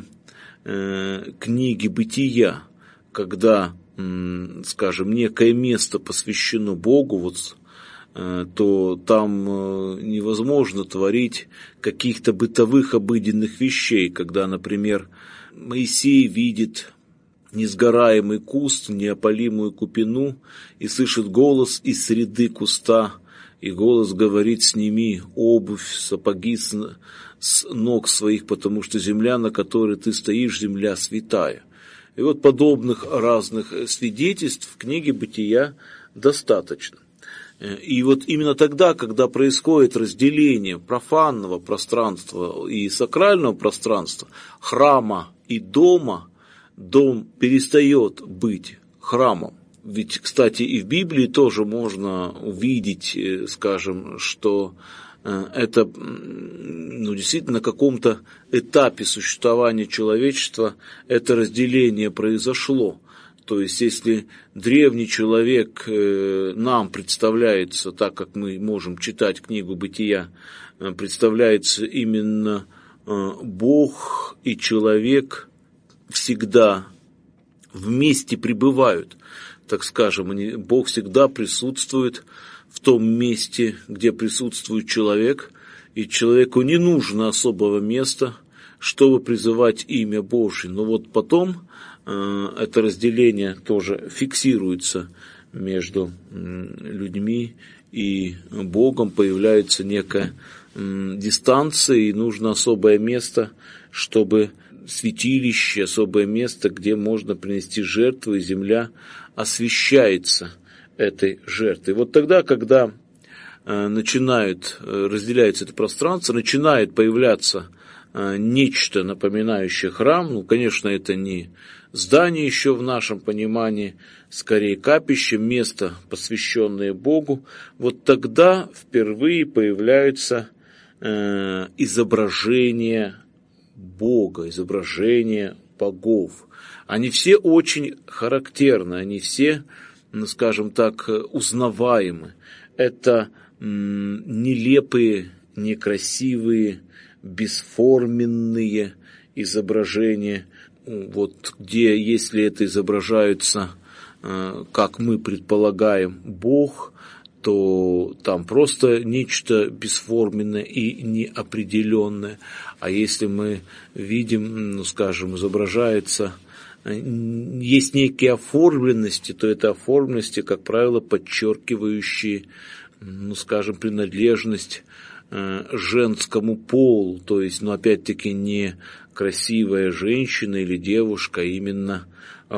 книги «Бытия», когда, скажем, некое место посвящено Богу, вот, то там невозможно творить каких-то бытовых обыденных вещей, когда, например, Моисей видит несгораемый куст, неопалимую купину, и слышит голос из среды куста, и голос говорит: «Сними обувь, сапоги с ног своих, потому что земля, на которой ты стоишь, земля святая». И вот подобных разных свидетельств в книге «Бытия» достаточно. И вот именно тогда, когда происходит разделение профанного пространства и сакрального пространства, храма и дома, дом перестает быть храмом. Ведь, кстати, и в Библии тоже можно увидеть, скажем, что это действительно на каком-то этапе существования человечества это разделение произошло. То есть, если древний человек нам представляется, так как мы можем читать книгу «Бытия», представляется именно Бог и человек всегда вместе пребывают, так скажем, Бог всегда присутствует в том месте, где присутствует человек, и человеку не нужно особого места, чтобы призывать имя Божье. Но вот потом это разделение тоже фиксируется между людьми и Богом, появляется некая дистанция, и нужно особое место, чтобы святилище, особое место, где можно принести жертву, и земля освящается этой жертвой. Вот тогда, когда разделяется это пространство, начинает появляться нечто, напоминающее храм, конечно, это не здание еще в нашем понимании, скорее капище, место, посвященное Богу, вот тогда впервые появляются изображения Бога, изображения богов. Они все очень характерны, они все, скажем так, узнаваемы. Это нелепые, некрасивые, бесформенные изображения, вот где, если это изображаются, как мы предполагаем, Бог, то там просто нечто бесформенное и неопределенное. А если мы видим, скажем, изображается, есть некие оформленности, то это оформленности, как правило, подчеркивающие, скажем, принадлежность женскому полу, то есть, опять-таки, не красивая женщина или девушка, а именно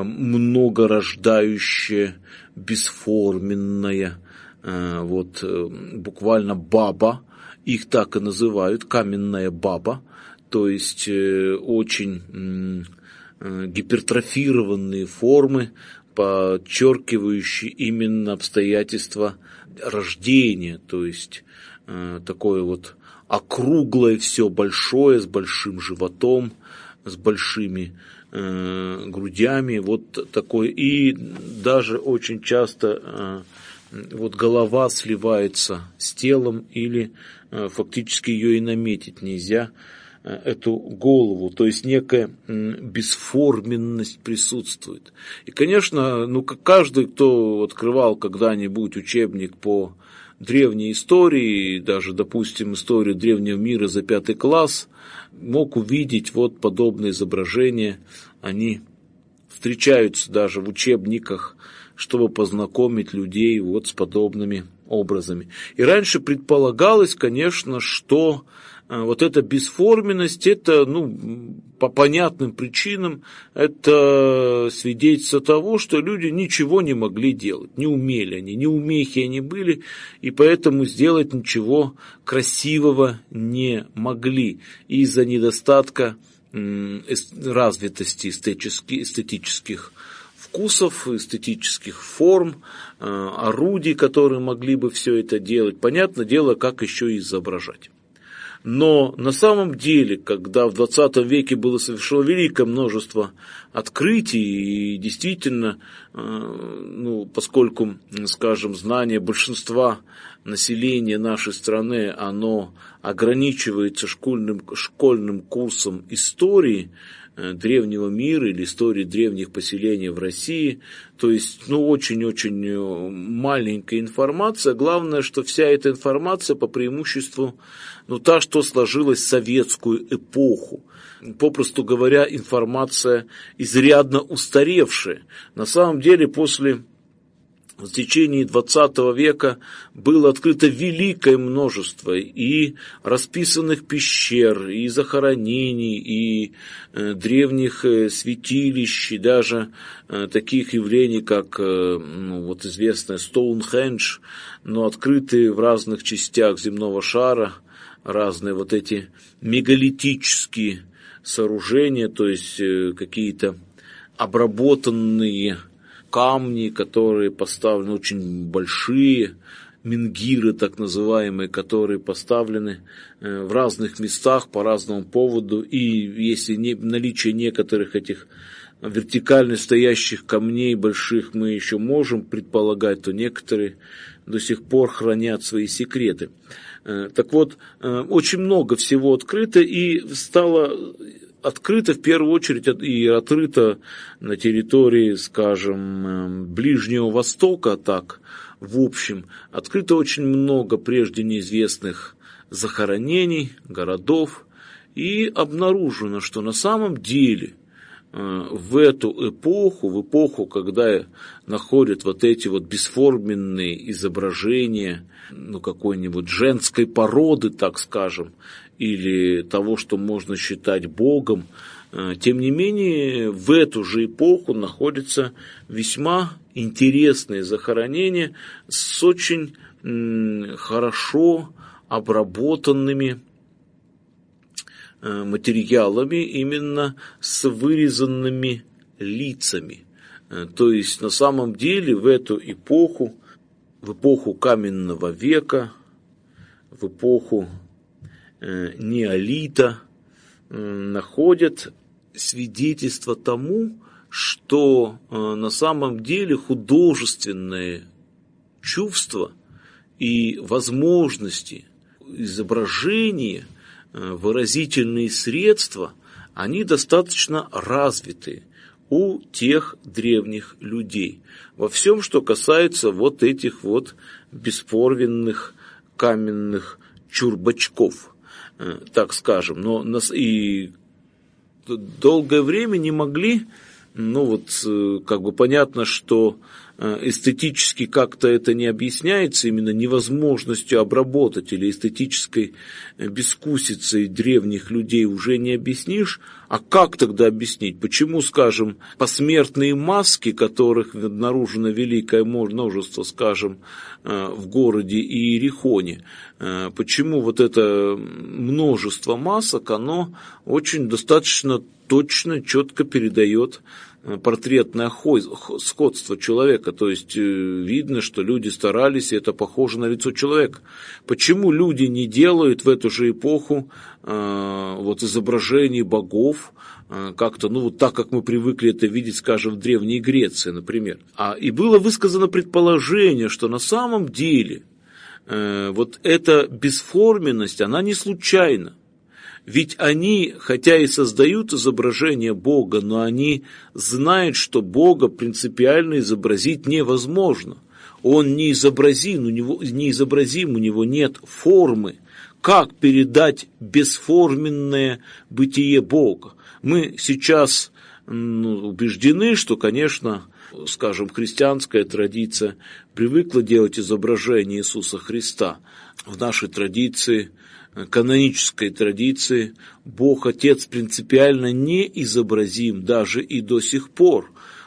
многорождающая, бесформенная, вот буквально баба, их так и называют, каменная баба, то есть очень гипертрофированные формы, подчеркивающие именно обстоятельства рождения, то есть такое вот округлое все большое, с большим животом, с большими грудями, вот такой, и даже очень часто вот голова сливается с телом, или фактически ее и наметить нельзя, эту голову, то есть некая бесформенность присутствует. И, конечно, каждый, кто открывал когда-нибудь учебник по древней истории, даже, допустим, историю древнего мира за 5 класс, мог увидеть вот подобные изображения. Они встречаются даже в учебниках, чтобы познакомить людей вот с подобными образами. И раньше предполагалось, конечно, что вот эта бесформенность, это, по понятным причинам, это свидетельство того, что люди ничего не могли делать, не умели они, неумехи они были, и поэтому сделать ничего красивого не могли из-за недостатка развитости эстетических вкусов, эстетических форм, орудий, которые могли бы все это делать. Понятное дело, как еще и изображать. Но на самом деле, когда в 20 веке было совершено великое множество открытий, и действительно, поскольку, скажем, знание большинства населения нашей страны, оно ограничивается школьным курсом истории древнего мира или истории древних поселений в России, то есть, очень-очень маленькая информация. Главное, что вся эта информация по преимуществу, та, что сложилась в советскую эпоху. Попросту говоря, информация изрядно устаревшая. На самом деле, в течение 20 века было открыто великое множество и расписанных пещер, и захоронений, и древних святилищ, и даже таких явлений, как известное Стоунхендж, но открытые в разных частях земного шара, разные эти мегалитические сооружения, то есть какие-то обработанные камни, которые поставлены, очень большие, менгиры так называемые, которые поставлены в разных местах по разному поводу. И если наличие некоторых этих вертикально стоящих камней больших мы еще можем предполагать, то некоторые до сих пор хранят свои секреты. Так вот, очень много всего открыто, и стало открыто в первую очередь и отрыто на территории, скажем, Ближнего Востока, так, в общем, открыто очень много прежде неизвестных захоронений, городов, и обнаружено, что на самом деле в эту эпоху, в эпоху, когда находят эти бесформенные изображения, какой-нибудь женской породы, так скажем, или того, что можно считать Богом, тем не менее, в эту же эпоху находятся весьма интересные захоронения с очень хорошо обработанными материалами, именно с вырезанными лицами. То есть, на самом деле, в эту эпоху, в эпоху каменного века, в эпоху неолита, находят свидетельство тому, что на самом деле художественное чувство и возможности изображения, выразительные средства, они достаточно развиты у тех древних людей. Во всем, что касается этих бесформенных каменных чурбачков, так скажем. Но и долгое время не могли, понятно, что эстетически как-то это не объясняется именно невозможностью обработать или эстетической бескусицей древних людей уже не объяснишь. А как тогда объяснить? Почему, скажем, посмертные маски, которых обнаружено великое множество, скажем, в городе Иерихоне, почему это множество масок, оно очень достаточно точно, четко передает портретное сходство человека, то есть видно, что люди старались, и это похоже на лицо человека. Почему люди не делают в эту же эпоху изображений богов, как-то, так, как мы привыкли это видеть, скажем, в Древней Греции, например. И было высказано предположение, что на самом деле эта бесформенность, она не случайна. Ведь они, хотя и создают изображение Бога, но они знают, что Бога принципиально изобразить невозможно. Он неизобразим, у него нет формы. Как передать бесформенное бытие Бога? Мы сейчас убеждены, что, конечно, скажем, христианская традиция привыкла делать изображение Иисуса Христа. В нашей традиции, канонической традиции, Бог Отец принципиально неизобразим даже и до сих пор.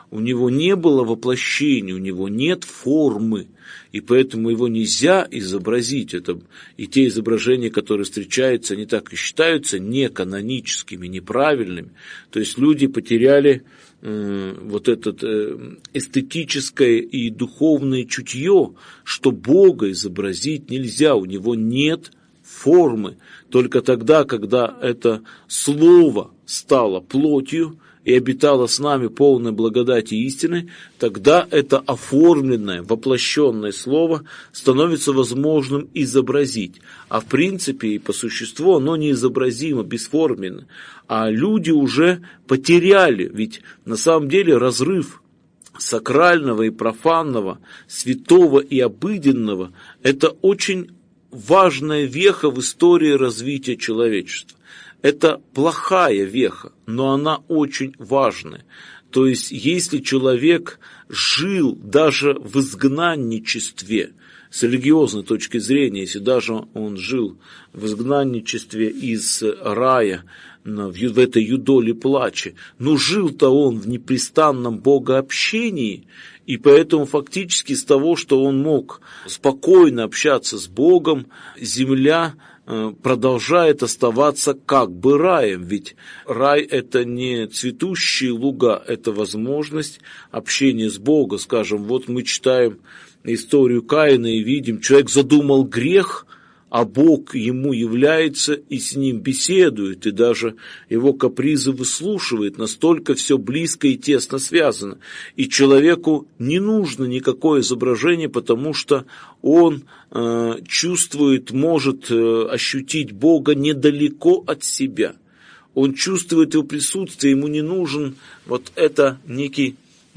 у него не было воплощения, у него нет формы, и поэтому его нельзя изобразить. Это и те изображения, которые встречаются, они так и считаются неканоническими, неправильными. То есть люди потеряли вот это эстетическое и духовное чутье, что Бога изобразить нельзя, у него нет формы. Только тогда, когда это Слово стало плотью и обитало с нами полной благодати истины, тогда это оформленное, воплощенное Слово становится возможным изобразить. А в принципе и по существу оно неизобразимо, бесформенно. А люди уже потеряли, ведь на самом деле разрыв сакрального и профанного, святого и обыденного – это очень важная веха в истории развития человечества. Это плохая веха, но она очень важная. То есть, если человек жил даже в изгнанничестве, с религиозной точки зрения, если даже он жил в изгнанничестве из рая, в этой юдоле плача, но жил-то он в непрестанном богообщении, и поэтому фактически с того, что он мог спокойно общаться с Богом, земля продолжает оставаться как бы раем, ведь рай – это не цветущие луга, это возможность общения с Богом. Скажем, вот мы читаем историю Каина и видим, человек задумал грех, а Бог ему является и с ним беседует, и даже его капризы выслушивает, настолько все близко и тесно связано. И человеку не нужно никакое изображение, потому что он чувствует, может ощутить Бога недалеко от себя. Он чувствует его присутствие, ему не нужен вот это некий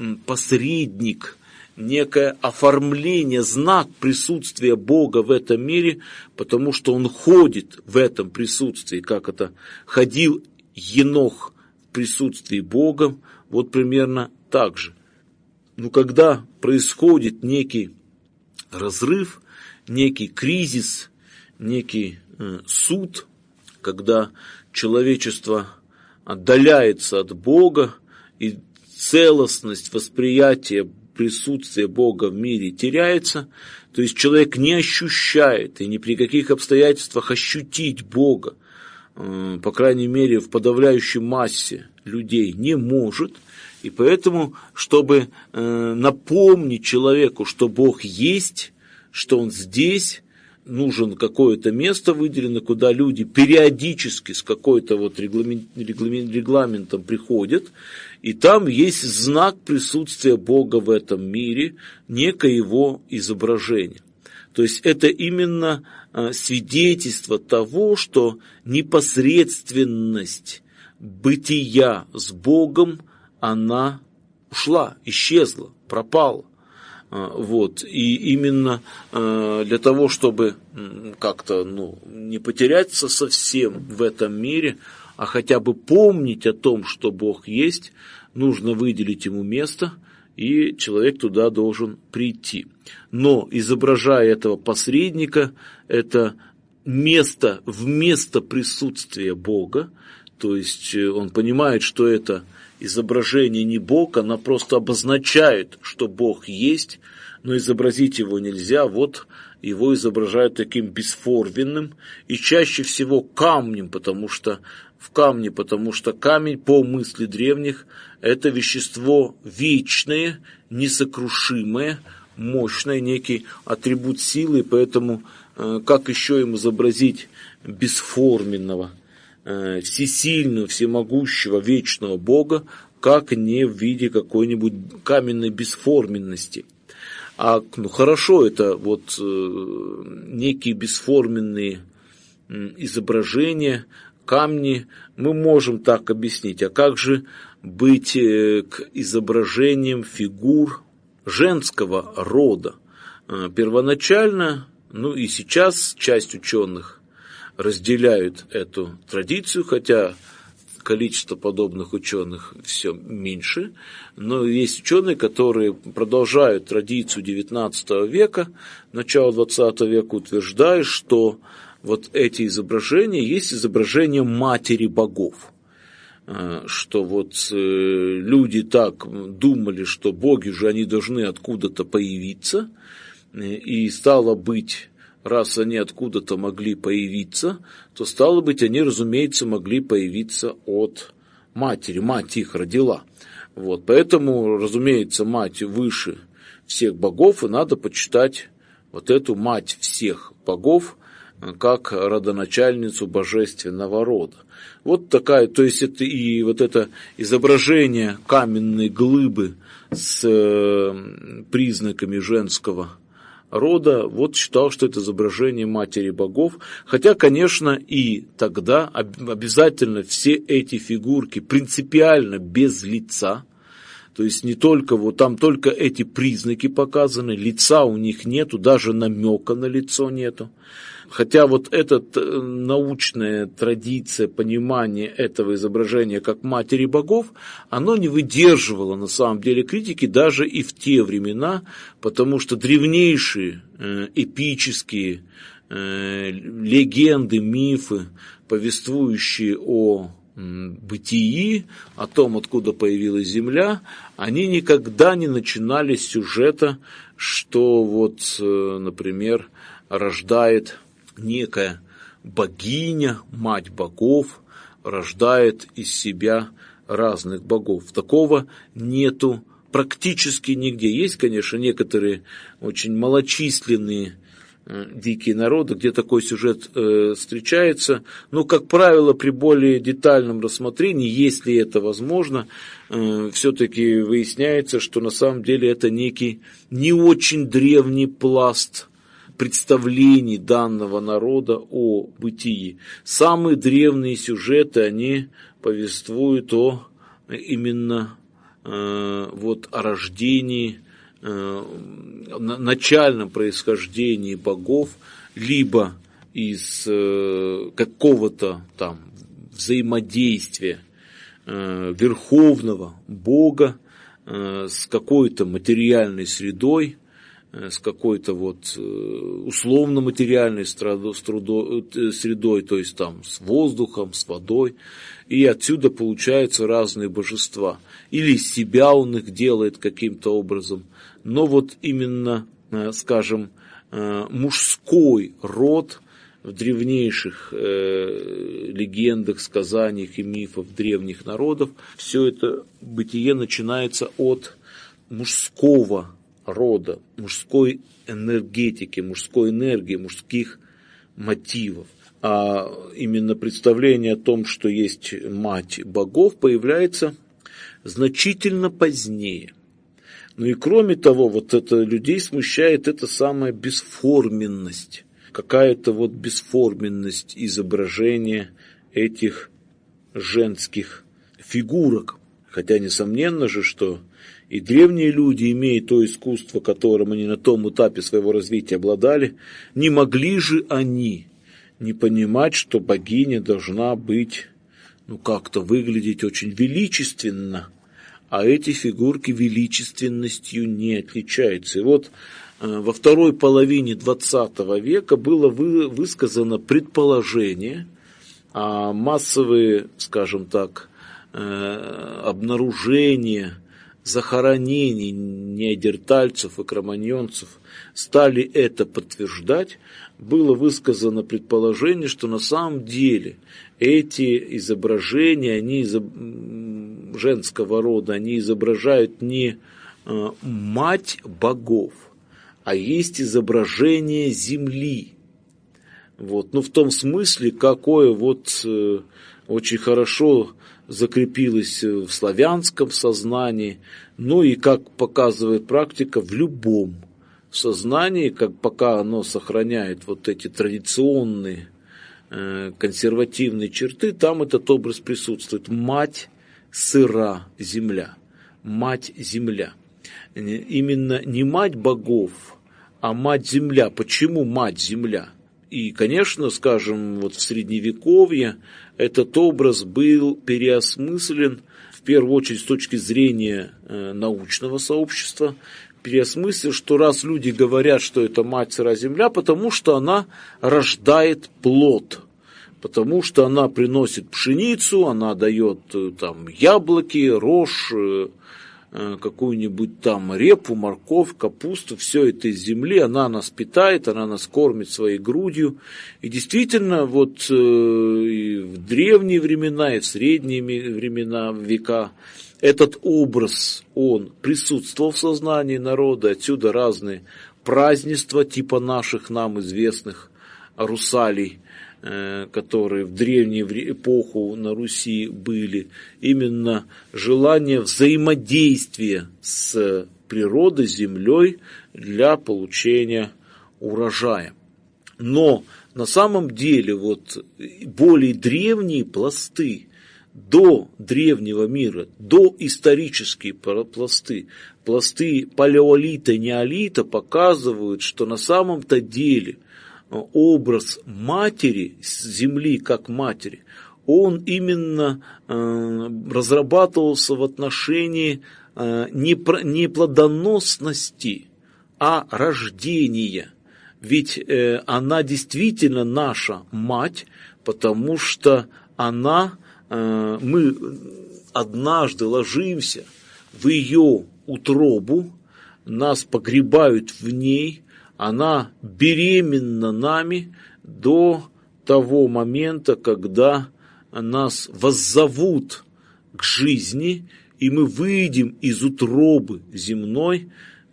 посредник, некое оформление, знак присутствия Бога в этом мире, потому что он ходит в этом присутствии, как это ходил Енох в присутствии Бога, вот примерно так же. Но когда происходит некий разрыв, некий кризис, некий суд, когда человечество отдаляется от Бога и целостность восприятия присутствие Бога в мире теряется, то есть человек не ощущает и ни при каких обстоятельствах ощутить Бога, по крайней мере в подавляющей массе людей не может, и поэтому, чтобы напомнить человеку, что Бог есть, что Он здесь, нужен какое-то место выделено, куда люди периодически с какой-то вот регламентом приходят, и там есть знак присутствия Бога в этом мире, некое его изображение. То есть это именно свидетельство того, что непосредственность бытия с Богом, она ушла, исчезла, пропала. Вот. И именно для того, чтобы как-то не потеряться совсем в этом мире, а хотя бы помнить о том, что Бог есть, нужно выделить ему место, и человек туда должен прийти. Но изображая этого посредника, это место вместо присутствия Бога, то есть он понимает, что это изображение не Бог, она просто обозначает, что Бог есть, но изобразить его нельзя, вот его изображают таким бесформенным и чаще всего камнем, потому что камень, по мысли древних, это вещество вечное, несокрушимое, мощное, некий атрибут силы, поэтому как еще им изобразить бесформенного, всесильного, всемогущего, вечного Бога, как не в виде какой-нибудь каменной бесформенности. Хорошо, это вот некие бесформенные изображения, камни, мы можем так объяснить. А как же быть к изображениям фигур женского рода? Первоначально, и сейчас часть ученых разделяют эту традицию, хотя количество подобных ученых все меньше, но есть ученые, которые продолжают традицию XIX века, начала XX века, утверждая, что вот эти изображения есть изображения матери богов. что вот люди так думали, что боги же они должны откуда-то появиться, и стало быть, раз они откуда-то могли появиться, то стало быть, они, разумеется, могли появиться от матери, мать их родила. Вот, поэтому, разумеется, мать выше всех богов, и надо почитать вот эту мать всех богов как родоначальницу божественного рода. Вот такая, то есть это и вот это изображение каменной глыбы с признаками женского рода, вот считал, что это изображение матери богов, хотя, конечно, и тогда обязательно все эти фигурки принципиально без лица, то есть не только вот там только эти признаки показаны, лица у них нету, даже намека на лицо нету. Хотя вот эта научная традиция понимания этого изображения как матери богов, оно не выдерживало на самом деле критики даже и в те времена, потому что древнейшие эпические легенды, мифы, повествующие о бытии, о том, откуда появилась Земля, они никогда не начинали с сюжета, что вот, например, рождает некая богиня, мать богов, рождает из себя разных богов. Такого нету практически нигде. Есть, конечно, некоторые очень малочисленные дикие народы, где такой сюжет встречается, но, как правило, при более детальном рассмотрении, если это возможно, все-таки выясняется, что на самом деле это некий не очень древний пласт представлений данного народа о бытии. Самые древние сюжеты, они повествуют о именно вот о рождении, начальном происхождении богов, либо из какого-то там взаимодействия верховного бога с какой-то материальной средой, с какой-то вот условно-материальной средой, то есть там с воздухом, с водой, и отсюда получаются разные божества. Или себя он их делает каким-то образом, но вот именно, скажем, мужской род в древнейших легендах, сказаниях и мифах древних народов, все это бытие начинается от мужского рода, мужской энергетики, мужской энергии, мужских мотивов. А именно представление о том, что есть мать богов, появляется значительно позднее. Ну и кроме того, вот это людей смущает эта самая бесформенность, какая-то вот бесформенность изображения этих женских фигурок. Хотя несомненно же, что и древние люди, имея то искусство, которым они на том этапе своего развития обладали, не могли же они не понимать, что богиня должна быть, ну как-то выглядеть очень величественно, а эти фигурки величественностью не отличаются. И вот во второй половине XX века было высказано предположение, а массовые, скажем так, обнаружения захоронений неандертальцев и кроманьонцев стали это подтверждать, было высказано предположение, что на самом деле эти изображения, они женского рода, они изображают не мать богов, а есть изображение земли. Вот. Ну, в том смысле, какое вот очень хорошо закрепилось в славянском сознании, ну и, как показывает практика, в любом сознании, как пока оно сохраняет вот эти традиционные консервативные черты, там этот образ присутствует. Мать сыра земля, мать земля. Именно не мать богов, а мать земля. Почему мать земля? И, конечно, скажем, вот в Средневековье этот образ был переосмыслен, в первую очередь, с точки зрения научного сообщества, переосмыслен, что раз люди говорят, что это мать сыра земля, потому что она рождает плод, потому что она приносит пшеницу, она дает там яблоки, рожь, какую-нибудь там репу, морковь, капусту, все это из земли, она нас питает, она нас кормит своей грудью. И действительно, вот и в древние времена, и в средние времена, века, этот образ, он присутствовал в сознании народа, отсюда разные празднества, типа наших нам известных русалей, которые в древнюю эпоху на Руси были, именно желание взаимодействия с природой, землей для получения урожая. Но на самом деле вот более древние пласты, до древнего мира, доисторические пласты, пласты палеолита и неолита показывают, что на самом-то деле образ матери, земли как матери, он именно разрабатывался в отношении не плодоносности, а рождения. Ведь она действительно наша мать, потому что мы однажды ложимся в ее утробу, нас погребают в ней, она беременна нами до того момента, когда нас воззовут к жизни, и мы выйдем из утробы земной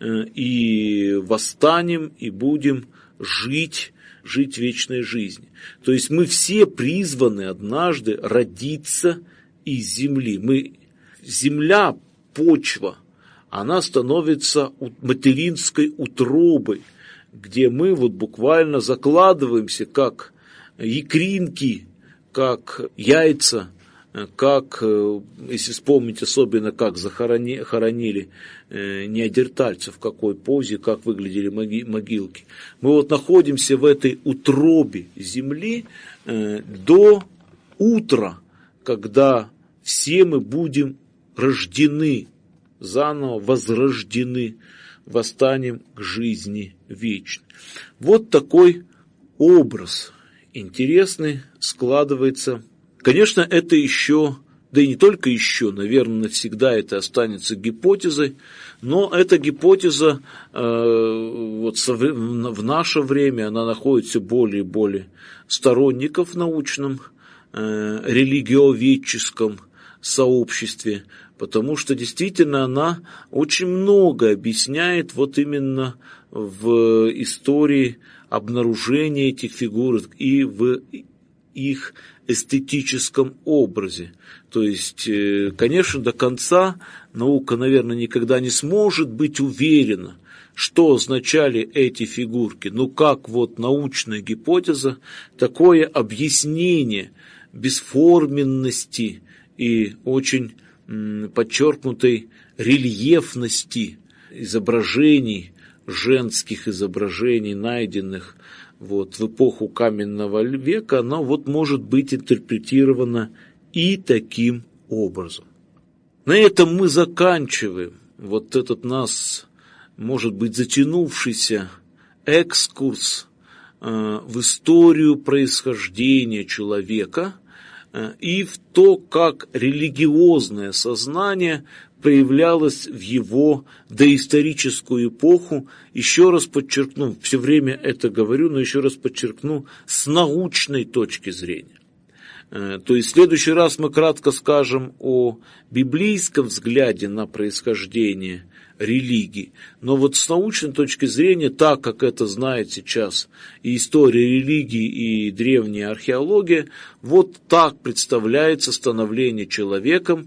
и восстанем, и будем жить вечной жизнью. То есть мы все призваны однажды родиться из земли. Земля, почва, она становится материнской утробой, где мы вот буквально закладываемся, как икринки, как яйца, как, если вспомнить особенно, как хоронили неандертальцев, в какой позе, как выглядели могилки. Мы вот находимся в этой утробе земли до утра, когда все мы будем рождены заново, возрождены, восстанем к жизни вечной. Вот такой образ интересный складывается. Конечно, это еще, да и не только еще, наверное, навсегда это останется гипотезой, но эта гипотеза вот в наше время, она находит все более и более сторонников в научном, религиоведческом сообществе, потому что действительно она очень много объясняет вот именно в истории обнаружения этих фигур и в их эстетическом образе. То есть, конечно, до конца наука, наверное, никогда не сможет быть уверена, что означали эти фигурки. Но как вот научная гипотеза, такое объяснение бесформенности и очень подчеркнутой рельефности изображений, женских изображений, найденных вот в эпоху каменного века, оно вот может быть интерпретировано и таким образом. На этом мы заканчиваем вот этот нас, может быть, затянувшийся экскурс в историю происхождения человека и в то, как религиозное сознание проявлялось в его доисторическую эпоху. Еще раз подчеркну, все время это говорю, но еще раз подчеркну, с научной точки зрения. То есть в следующий раз мы кратко скажем о библейском взгляде на происхождение религии. Но вот с научной точки зрения, так как это знает сейчас и история религии, и древняя археология, вот так представляется становление человека,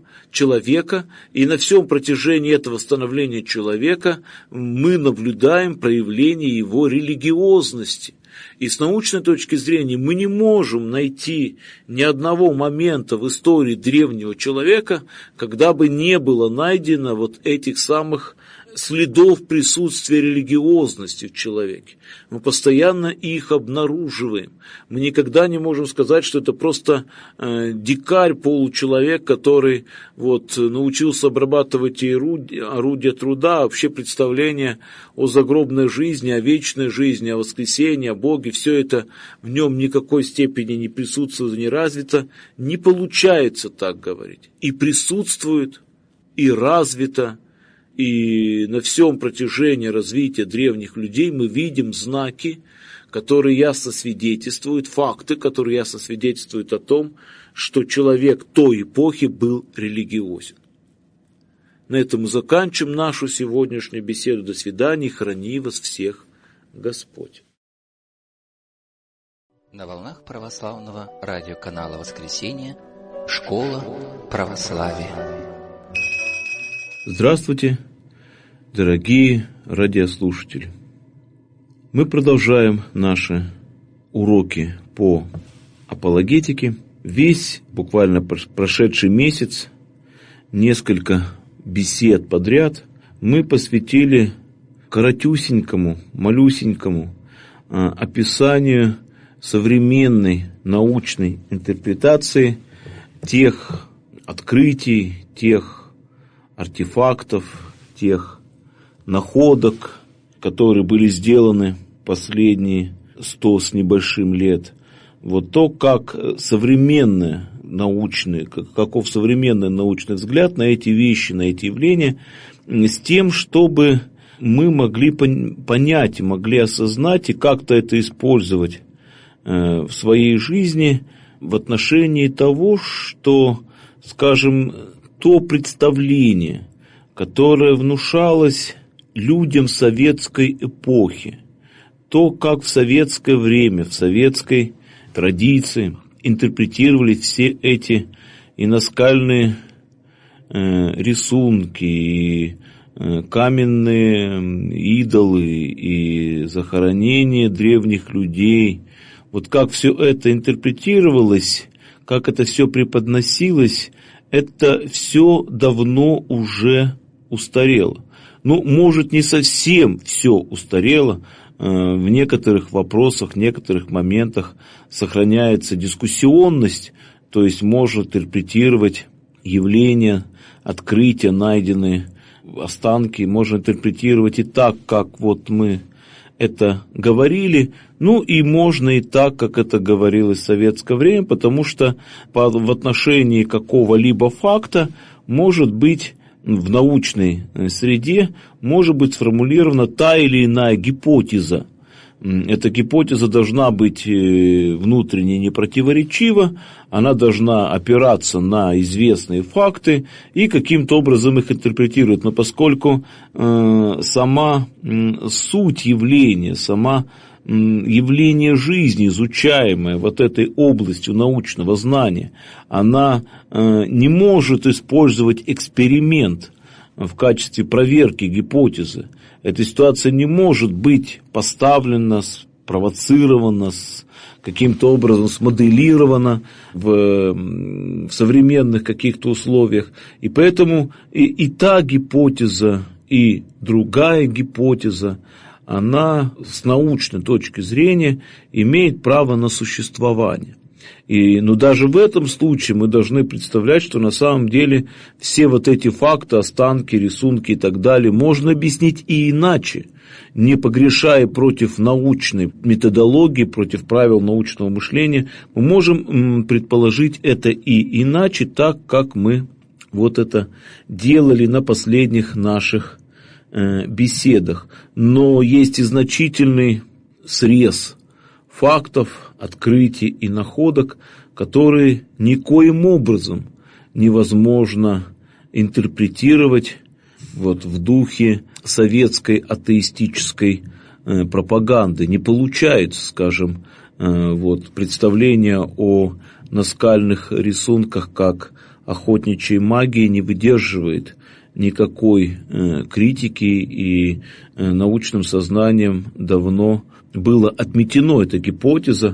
и на всем протяжении этого становления человека мы наблюдаем проявление его религиозности. И с научной точки зрения мы не можем найти ни одного момента в истории древнего человека, когда бы не было найдено вот этих самых следов присутствия религиозности в человеке. Мы постоянно их обнаруживаем. Мы никогда не можем сказать, что это просто дикарь, получеловек, который научился обрабатывать орудия труда, вообще представление о загробной жизни, о вечной жизни, о воскресении, о Боге. Все это в нем в никакой степени не присутствует, не развито. Не получается так говорить. И присутствует, и развито. И на всем протяжении развития древних людей мы видим знаки, которые ясно свидетельствуют, факты, которые ясно свидетельствуют о том, что человек той эпохи был религиозен. На этом мы заканчиваем нашу сегодняшнюю беседу. До свидания. Храни вас всех Господь. На волнах православного радиоканала «Воскресенье» «Школа православия». Здравствуйте, дорогие радиослушатели! Мы продолжаем наши уроки по апологетике. Весь буквально прошедший месяц, несколько бесед подряд, мы посвятили коротюсенькому, малюсенькому описанию современной научной интерпретации тех открытий, тех артефактов, тех находок, которые были сделаны последние 100 с небольшим лет. То, как современный научный, каков современный научный взгляд на эти вещи, на эти явления, с тем, чтобы мы могли понять, могли осознать и как-то это использовать в своей жизни в отношении того, что, скажем, то представление, которое внушалось людям советской эпохи, то, как в советское время, в советской традиции интерпретировали все эти и наскальные рисунки, и каменные идолы, и захоронения древних людей. Как все это интерпретировалось, как это все преподносилось, это все давно уже устарело. Может, не совсем все устарело. В некоторых вопросах, в некоторых моментах сохраняется дискуссионность, то есть можно интерпретировать явления, открытия, найденные останки, можно интерпретировать и так, как мы это говорили, и можно и так, как это говорилось в советское время, потому что в отношении какого-либо факта может быть в научной среде может быть сформулирована та или иная гипотеза. Эта гипотеза должна быть внутренне непротиворечива, она должна опираться на известные факты и каким-то образом их интерпретировать. Но поскольку сама суть явления, сама явление жизни, изучаемое этой областью научного знания, она не может использовать эксперимент в качестве проверки гипотезы. Эта ситуация не может быть поставлена, спровоцирована, каким-то образом смоделирована в современных каких-то условиях. И поэтому и та гипотеза, и другая гипотеза, она с научной точки зрения имеет право на существование. Но даже в этом случае мы должны представлять, что на самом деле все эти факты, останки, рисунки и так далее можно объяснить и иначе, не погрешая против научной методологии, против правил научного мышления. Мы можем предположить это и иначе, так как мы это делали на последних наших беседах. Но есть и значительный срез фактов, открытий и находок, которые никоим образом невозможно интерпретировать в духе советской атеистической пропаганды. Не получается, скажем, представление о наскальных рисунках как охотничьей магии не выдерживает никакой критики, и научным сознанием давно было отметено эта гипотеза,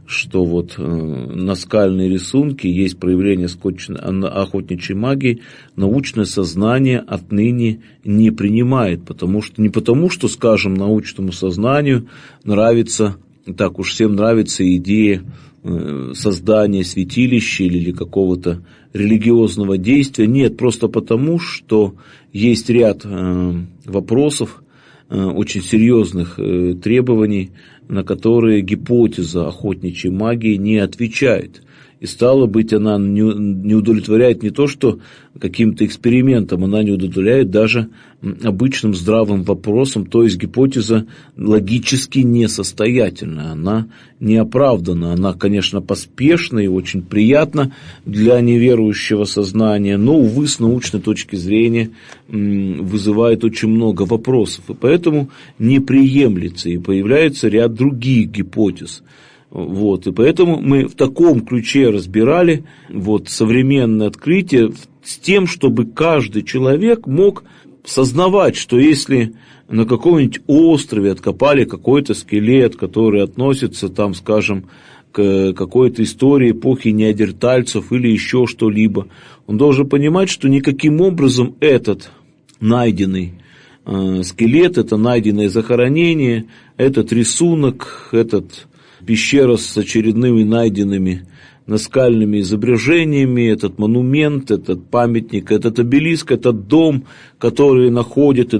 что вот наскальные рисунки есть проявление охотничьей магии, научное сознание отныне не принимает, не потому что, скажем, научному сознанию нравится, так уж всем нравится идея создания святилища или какого-то религиозного действия. Нет, просто потому, что есть ряд вопросов, очень серьезных требований, на которые гипотеза охотничьей магии не отвечает. И стало быть, она не удовлетворяет не то, что каким-то экспериментом, она не удовлетворяет даже обычным здравым вопросам, то есть гипотеза логически несостоятельна, она не оправдана, она, конечно, поспешна и очень приятна для неверующего сознания, но, увы, с научной точки зрения вызывает очень много вопросов, и поэтому не приемлется, и появляется ряд других гипотез. Вот, и поэтому мы в таком ключе разбирали современное открытие с тем, чтобы каждый человек мог сознавать, что если на каком-нибудь острове откопали какой-то скелет, который относится, там, скажем, к какой-то истории эпохи неандертальцев или еще что-либо, он должен понимать, что никаким образом этот найденный скелет, это найденное захоронение, этот рисунок, этот пещера с очередными найденными наскальными изображениями, этот монумент, этот памятник, этот обелиск, этот дом, который находит,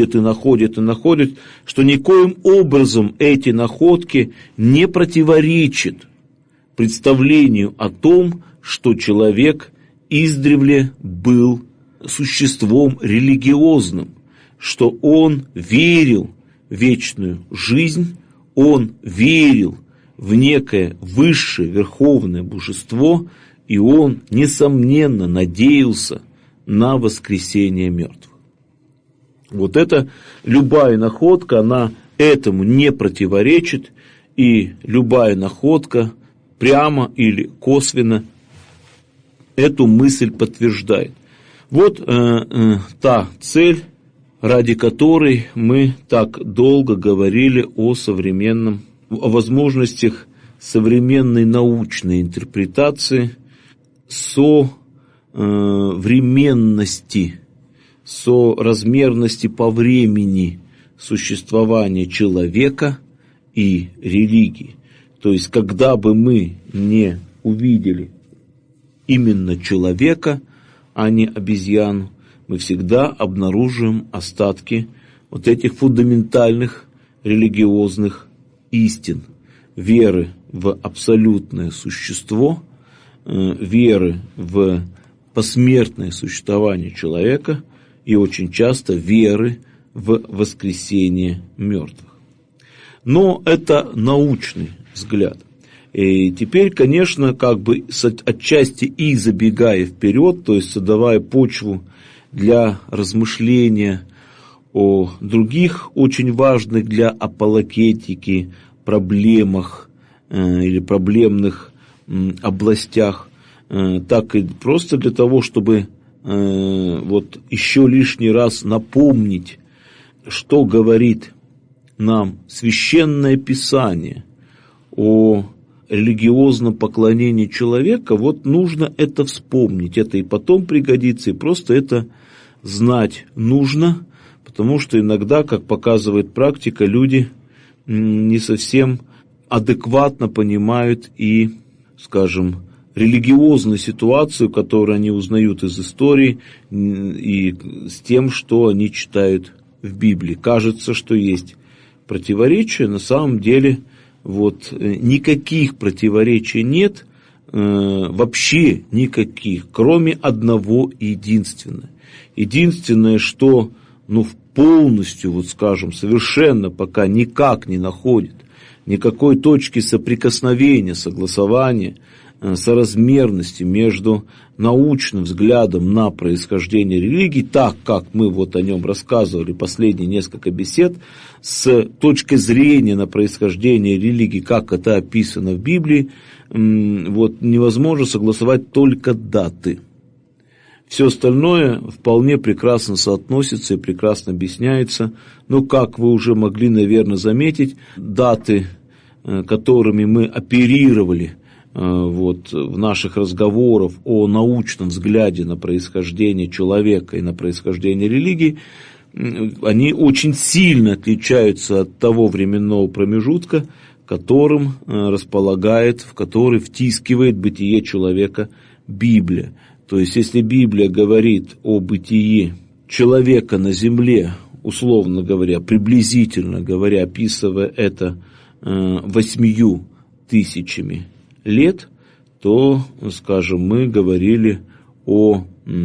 что никоим образом эти находки не противоречат представлению о том, что человек издревле был существом религиозным, что он верил в вечную жизнь, он верил в некое высшее верховное божество, и он, несомненно, надеялся на воскресение мертвых. Вот это любая находка, она этому не противоречит, и любая находка прямо или косвенно эту мысль подтверждает. Вот та цель, ради которой мы так долго говорили о возможностях современной научной интерпретации современности, соразмерности по времени существования человека и религии. То есть, когда бы мы не увидели именно человека, а не обезьяну, мы всегда обнаружим остатки вот этих фундаментальных религиозных истин, веры в абсолютное существо, веры в посмертное существование человека и очень часто веры в воскресение мертвых. Но это научный взгляд. И теперь, конечно, отчасти и забегая вперед, то есть создавая почву для размышления о других очень важных для апологетики проблемах или проблемных областях, так и просто для того, чтобы еще лишний раз напомнить, что говорит нам Священное Писание о религиозном поклонении человека, нужно это вспомнить, это и потом пригодится, и просто это знать нужно, потому что иногда, как показывает практика, люди не совсем адекватно понимают и, скажем, религиозную ситуацию, которую они узнают из истории, и с тем, что они читают в Библии. Кажется, что есть противоречия, на самом деле никаких противоречий нет, вообще никаких, кроме одного единственного. Единственное, что полностью, совершенно пока никак не находит никакой точки соприкосновения, согласования, соразмерности между научным взглядом на происхождение религии, так как мы о нем рассказывали последние несколько бесед, с точки зрения на происхождение религии, как это описано в Библии, невозможно согласовать только даты. Все остальное вполне прекрасно соотносится и прекрасно объясняется, но, как вы уже могли, наверное, заметить, даты которыми мы оперировали вот, в наших разговорах о научном взгляде на происхождение человека и на происхождение религии, они очень сильно отличаются от того временного промежутка, которым располагает, в который втискивает бытие человека Библия. То есть, если Библия говорит о бытии человека на земле, условно говоря, приблизительно говоря, описывая это 8 тысячами лет, то, скажем, мы говорили о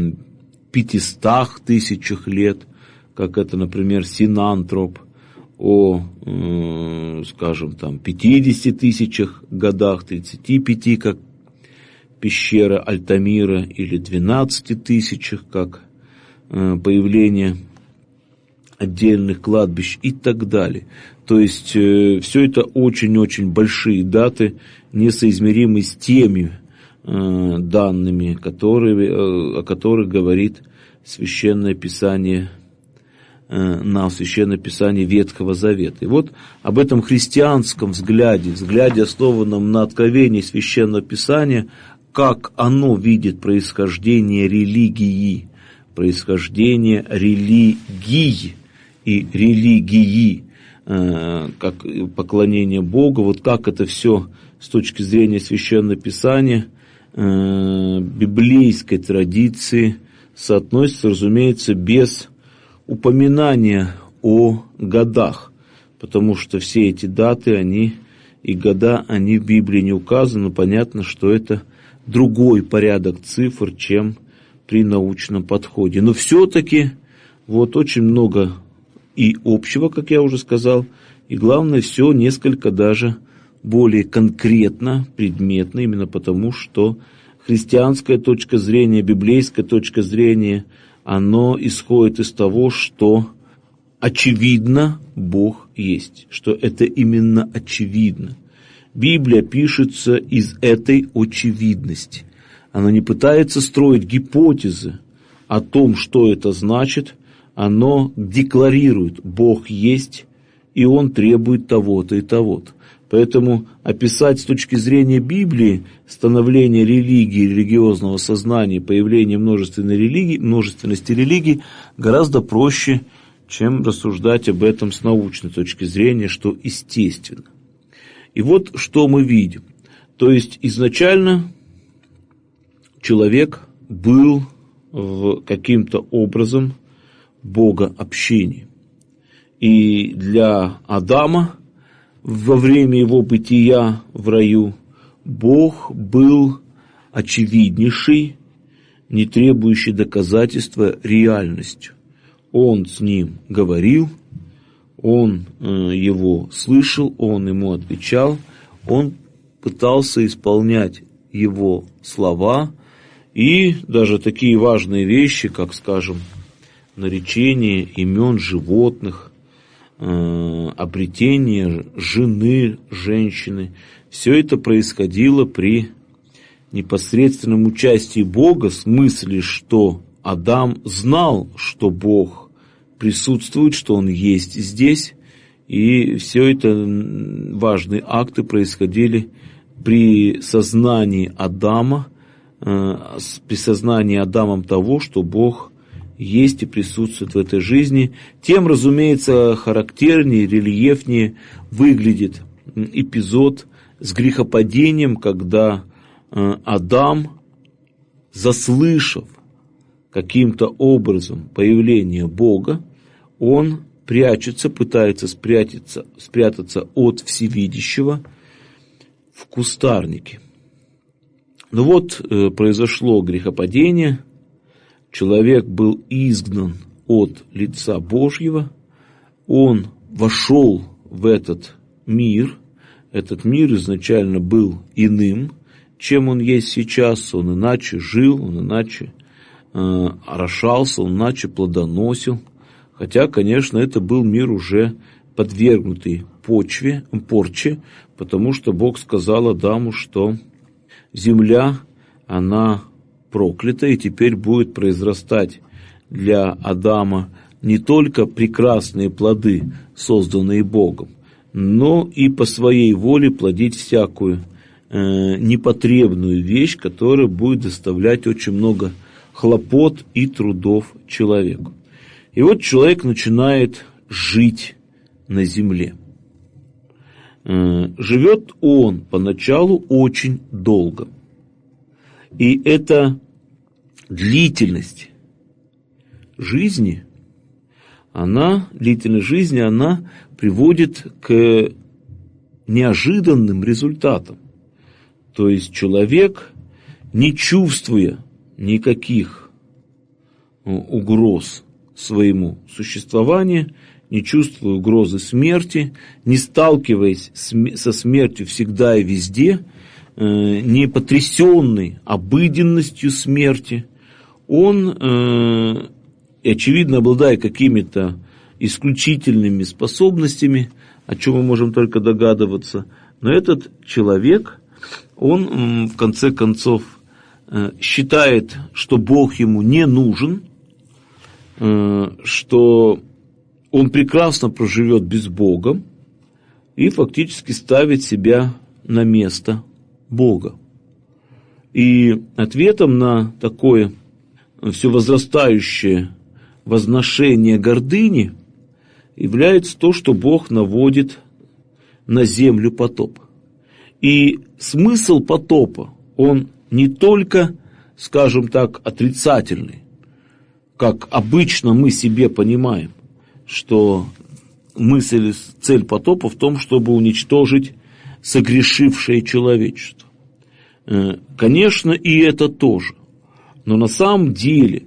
500 тысячах лет, как это, например, Синантроп, о, скажем, там, 50 тысячах годах, 35, как пещера Альтамира, или 12 тысячах, как появление отдельных кладбищ и так далее. То есть все это очень-очень большие даты, несоизмеримые с теми данными, о которых говорит Священное Писание, на Священное Писание Ветхого Завета. И вот об этом христианском взгляде, основанном на откровении Священного Писания, как оно видит происхождение религии, происхождение религии и религии, как поклонение Богу, вот как это все с точки зрения Священного Писания, библейской традиции соотносится, разумеется, без упоминания о годах, потому что все эти даты, и года, они в Библии не указаны, но понятно, что это другой порядок цифр, чем при научном подходе. Но все-таки вот очень много и общего, как я уже сказал, и главное, все несколько даже более конкретно, предметно, именно потому, что христианская точка зрения, библейская точка зрения, оно исходит из того, что очевидно Бог есть, что это именно очевидно. Библия пишется из этой очевидности. Она не пытается строить гипотезы о том, что это значит, оно декларирует: Бог есть, и Он требует того-то и того-то. Поэтому описать с точки зрения Библии становление религии, религиозного сознания, появление множественности религий гораздо проще, чем рассуждать об этом с научной точки зрения, что естественно. И вот что мы видим. То есть изначально человек был каким-то образом богообщением. И для Адама во время его бытия в раю Бог был очевиднейшей, не требующей доказательства реальностью. Он с ним говорил, он его слышал, он ему отвечал, он пытался исполнять его слова, и даже такие важные вещи, как, скажем, наречение имен животных, обретение жены, женщины, все это происходило при непосредственном участии Бога, в смысле, что Адам знал, что Бог присутствует, что Он есть здесь, и все это важные акты происходили при сознании Адама, при сознании Адамом того, что Бог есть и присутствует в этой жизни. Тем, разумеется, характернее, рельефнее выглядит эпизод с грехопадением, когда Адам, заслышав каким-то образом появление Бога, он прячется, пытается спрятаться от всевидящего в кустарнике. Но вот произошло грехопадение, человек был изгнан от лица Божьего, он вошел в этот мир изначально был иным, чем он есть сейчас, он иначе жил, он иначе орошался, он иначе плодоносил, хотя, конечно, это был мир уже подвергнутый порче, потому что Бог сказал Адаму, что земля, она проклята, и теперь будет произрастать для Адама не только прекрасные плоды, созданные Богом, но и по своей воле плодить всякую непотребную вещь, которая будет доставлять очень много хлопот и трудов человеку. И вот человек начинает жить на земле. Живет он поначалу очень долго. И эта длительность жизни, она приводит к неожиданным результатам. То есть человек, не чувствуя никаких угроз своему существованию, не чувствуя угрозы смерти, не сталкиваясь со смертью всегда и везде, не потрясенный обыденностью смерти, он, очевидно, обладая какими-то исключительными способностями, о чем мы можем только догадываться, но этот человек, он, в конце концов, считает, что Бог ему не нужен, что он прекрасно проживет без Бога и фактически ставит себя на место Бога. И ответом на такое все возрастающее возношение гордыни является то, что Бог наводит на землю потоп. И смысл потопа, он не только, скажем так, отрицательный, как обычно мы себе понимаем, что цель потопа в том, чтобы уничтожить согрешившее человечество. Конечно, и это тоже. Но на самом деле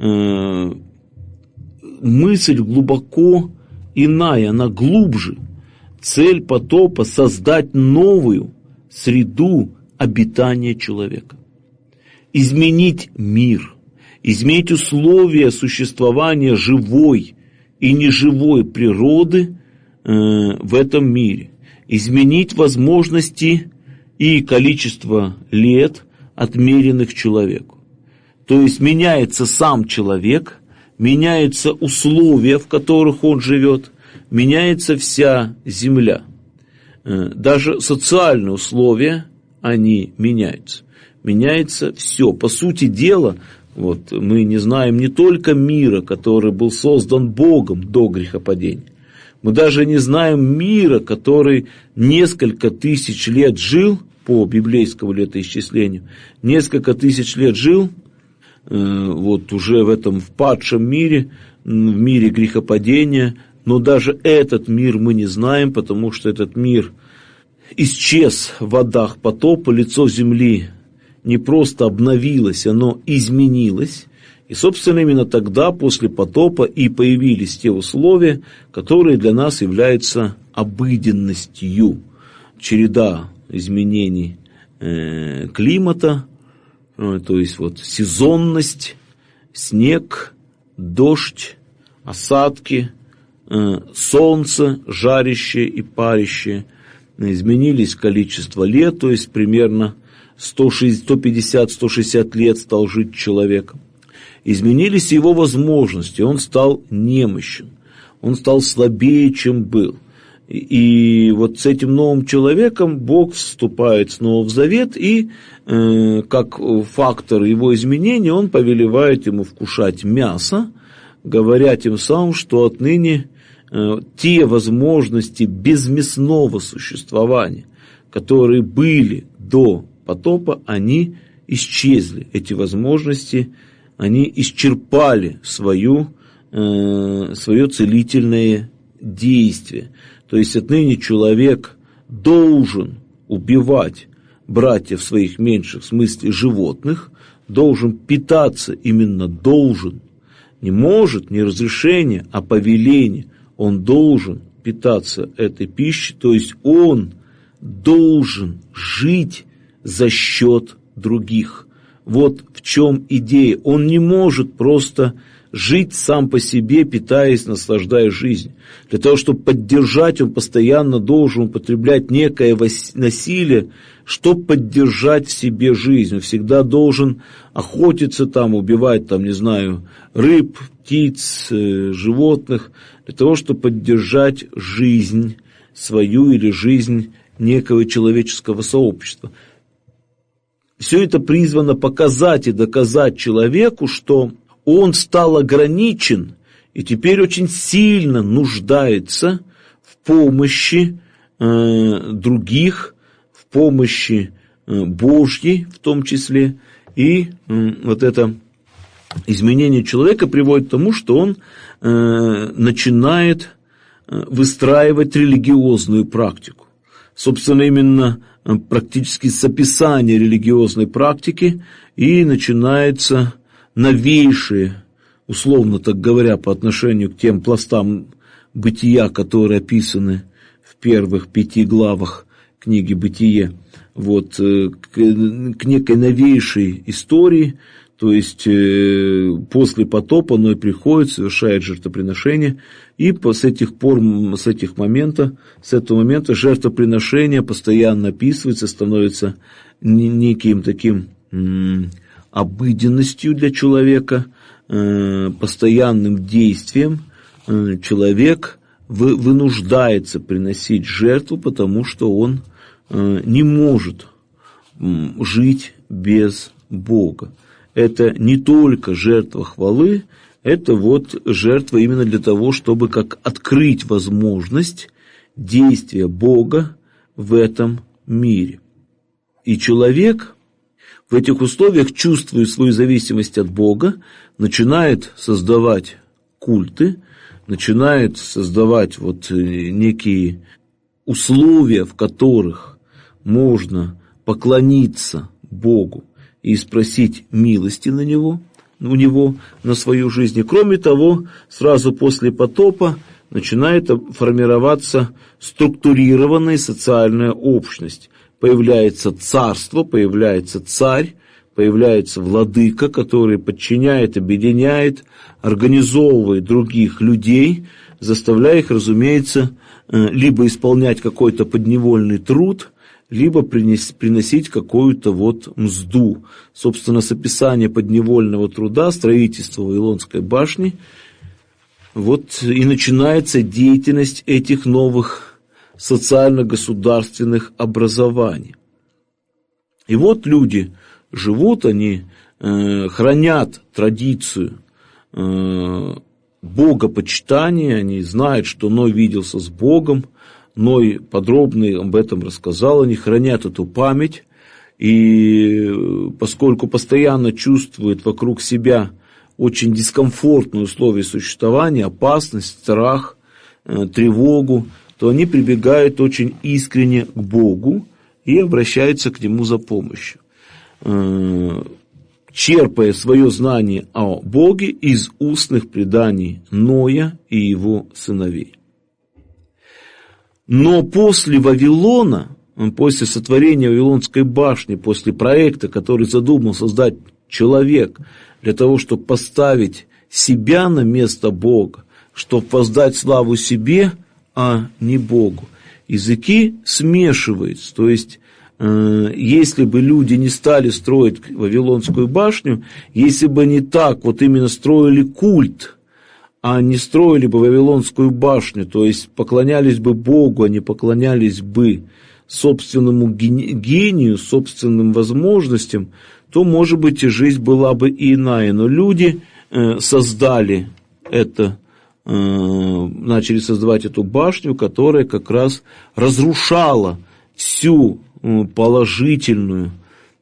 мысль глубоко иная, она глубже. Цель потопа – создать новую среду обитания человека. Изменить мир, изменить условия существования живой и неживой природы в этом мире. Изменить возможности и количество лет, отмеренных человеку. То есть меняется сам человек, меняются условия, в которых он живет, меняется вся земля. Даже социальные условия, они меняются. Меняется все. По сути дела, вот, мы не знаем не только мира, который был создан Богом до грехопадения. Мы даже не знаем мира, который несколько тысяч лет жил, по библейскому летоисчислению, несколько тысяч лет жил, вот уже в этом впадшем мире, в мире грехопадения, но даже этот мир мы не знаем, потому что этот мир исчез в водах потопа, лицо земли не просто обновилось, оно изменилось. И, собственно, именно тогда, после потопа, и появились те условия, которые для нас являются обыденностью. Череда изменений климата, то есть вот сезонность, снег, дождь, осадки, солнце, жарящее и парящее. Изменились количество лет, то есть примерно 150-160 лет стал жить человек. Изменились его возможности, он стал немощен, он стал слабее, чем был. И вот с этим новым человеком Бог вступает снова в завет, и как фактор его изменения он повелевает ему вкушать мясо, говоря тем самым, что отныне те возможности безмясного существования, которые были до потопа, они исчезли. Эти возможности, они исчерпали свое целительное действие. То есть отныне человек должен убивать братьев своих меньших, в смысле животных, должен питаться, именно должен, не может, не разрешение, а повеление, он должен питаться этой пищей, то есть он должен жить за счет других. Вот в чем идея. Он не может просто жить сам по себе, питаясь, наслаждаясь жизнью. Для того, чтобы поддержать, он постоянно должен употреблять некое насилие, чтобы поддержать в себе жизнь. Он всегда должен охотиться там, убивать там, не знаю, рыб, птиц, животных, для того, чтобы поддержать жизнь свою или жизнь некого человеческого сообщества. Все это призвано показать и доказать человеку, что он стал ограничен и теперь очень сильно нуждается в помощи других, в помощи Божьей в том числе. И вот это изменение человека приводит к тому, что он начинает выстраивать религиозную практику. Собственно, именно практически с описания религиозной практики и начинается новейшие, условно так говоря, по отношению к тем пластам бытия, которые описаны в первых 5 главах книги «Бытие», вот, к некой новейшей истории, то есть после потопа Ной приходит, совершает жертвоприношение, и с этого момента жертвоприношение постоянно описывается, становится неким таким обыденностью для человека, постоянным действием. Человек вынуждается приносить жертву, потому что он не может жить без Бога. Это не только жертва хвалы, это вот жертва именно для того, чтобы как открыть возможность действия Бога в этом мире. И человек в этих условиях, чувствуя свою зависимость от Бога, начинает создавать культы, начинает создавать вот некие условия, в которых можно поклониться Богу и спросить милости у него на свою жизнь. И кроме того, сразу после потопа начинает формироваться структурированная социальная общность. Появляется царство, появляется царь, появляется владыка, который подчиняет, объединяет, организовывает других людей, заставляя их, разумеется, либо исполнять какой-то подневольный труд, либо приносить какую-то вот мзду. Собственно, с описания подневольного труда, строительства Вавилонской башни, вот и начинается деятельность этих новых социально-государственных образований. И вот люди живут, они хранят традицию богопочитания, они знают, что Ной виделся с Богом, Ной подробно об этом рассказал, они хранят эту память, и поскольку постоянно чувствуют вокруг себя очень дискомфортные условия существования, опасность, страх, тревогу, то они прибегают очень искренне к Богу и обращаются к Нему за помощью, черпая свое знание о Боге из устных преданий Ноя и его сыновей. Но после Вавилона, после сотворения Вавилонской башни, после проекта, который задумал создать человек для того, чтобы поставить себя на место Бога, чтобы воздать славу себе, а не Богу, языки смешиваются. То есть, если бы люди не стали строить Вавилонскую башню, если бы они так вот именно строили культ, а не строили бы Вавилонскую башню, то есть поклонялись бы Богу, а не поклонялись бы собственному гению, собственным возможностям, то, может быть, и жизнь была бы и иная. Но люди создали это, начали создавать эту башню, которая как раз разрушала всю положительное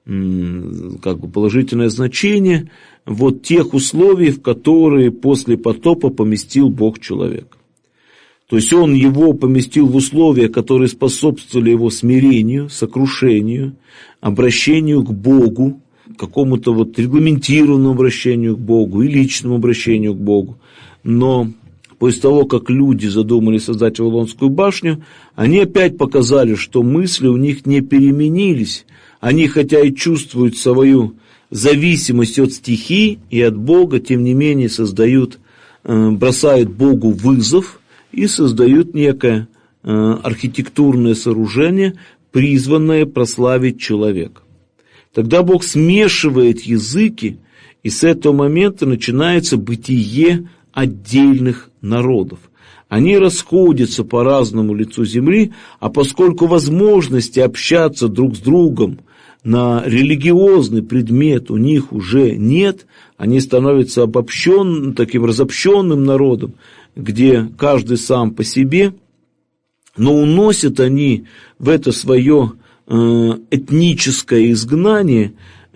значение вот тех условий, в которые после потопа поместил Бог человека. То есть он его поместил в условия, которые способствовали его смирению, сокрушению, обращению к Богу, какому-то вот регламентированному обращению к Богу и личному обращению к Богу. Но после того, как люди задумали создать Вавилонскую башню, они опять показали, что мысли у них не переменились. Они, хотя и чувствуют свою зависимость от стихий и от Бога, тем не менее бросают Богу вызов и создают некое архитектурное сооружение, призванное прославить человека. Тогда Бог смешивает языки, и с этого момента начинается бытие отдельных народов. они расходятся по разному лицу земли, а поскольку возможности общаться друг с другом на религиозный предмет у них уже нет, они становятся таким разобщенным народом, где каждый сам по себе, но уносят они в это свое этническое изгнание,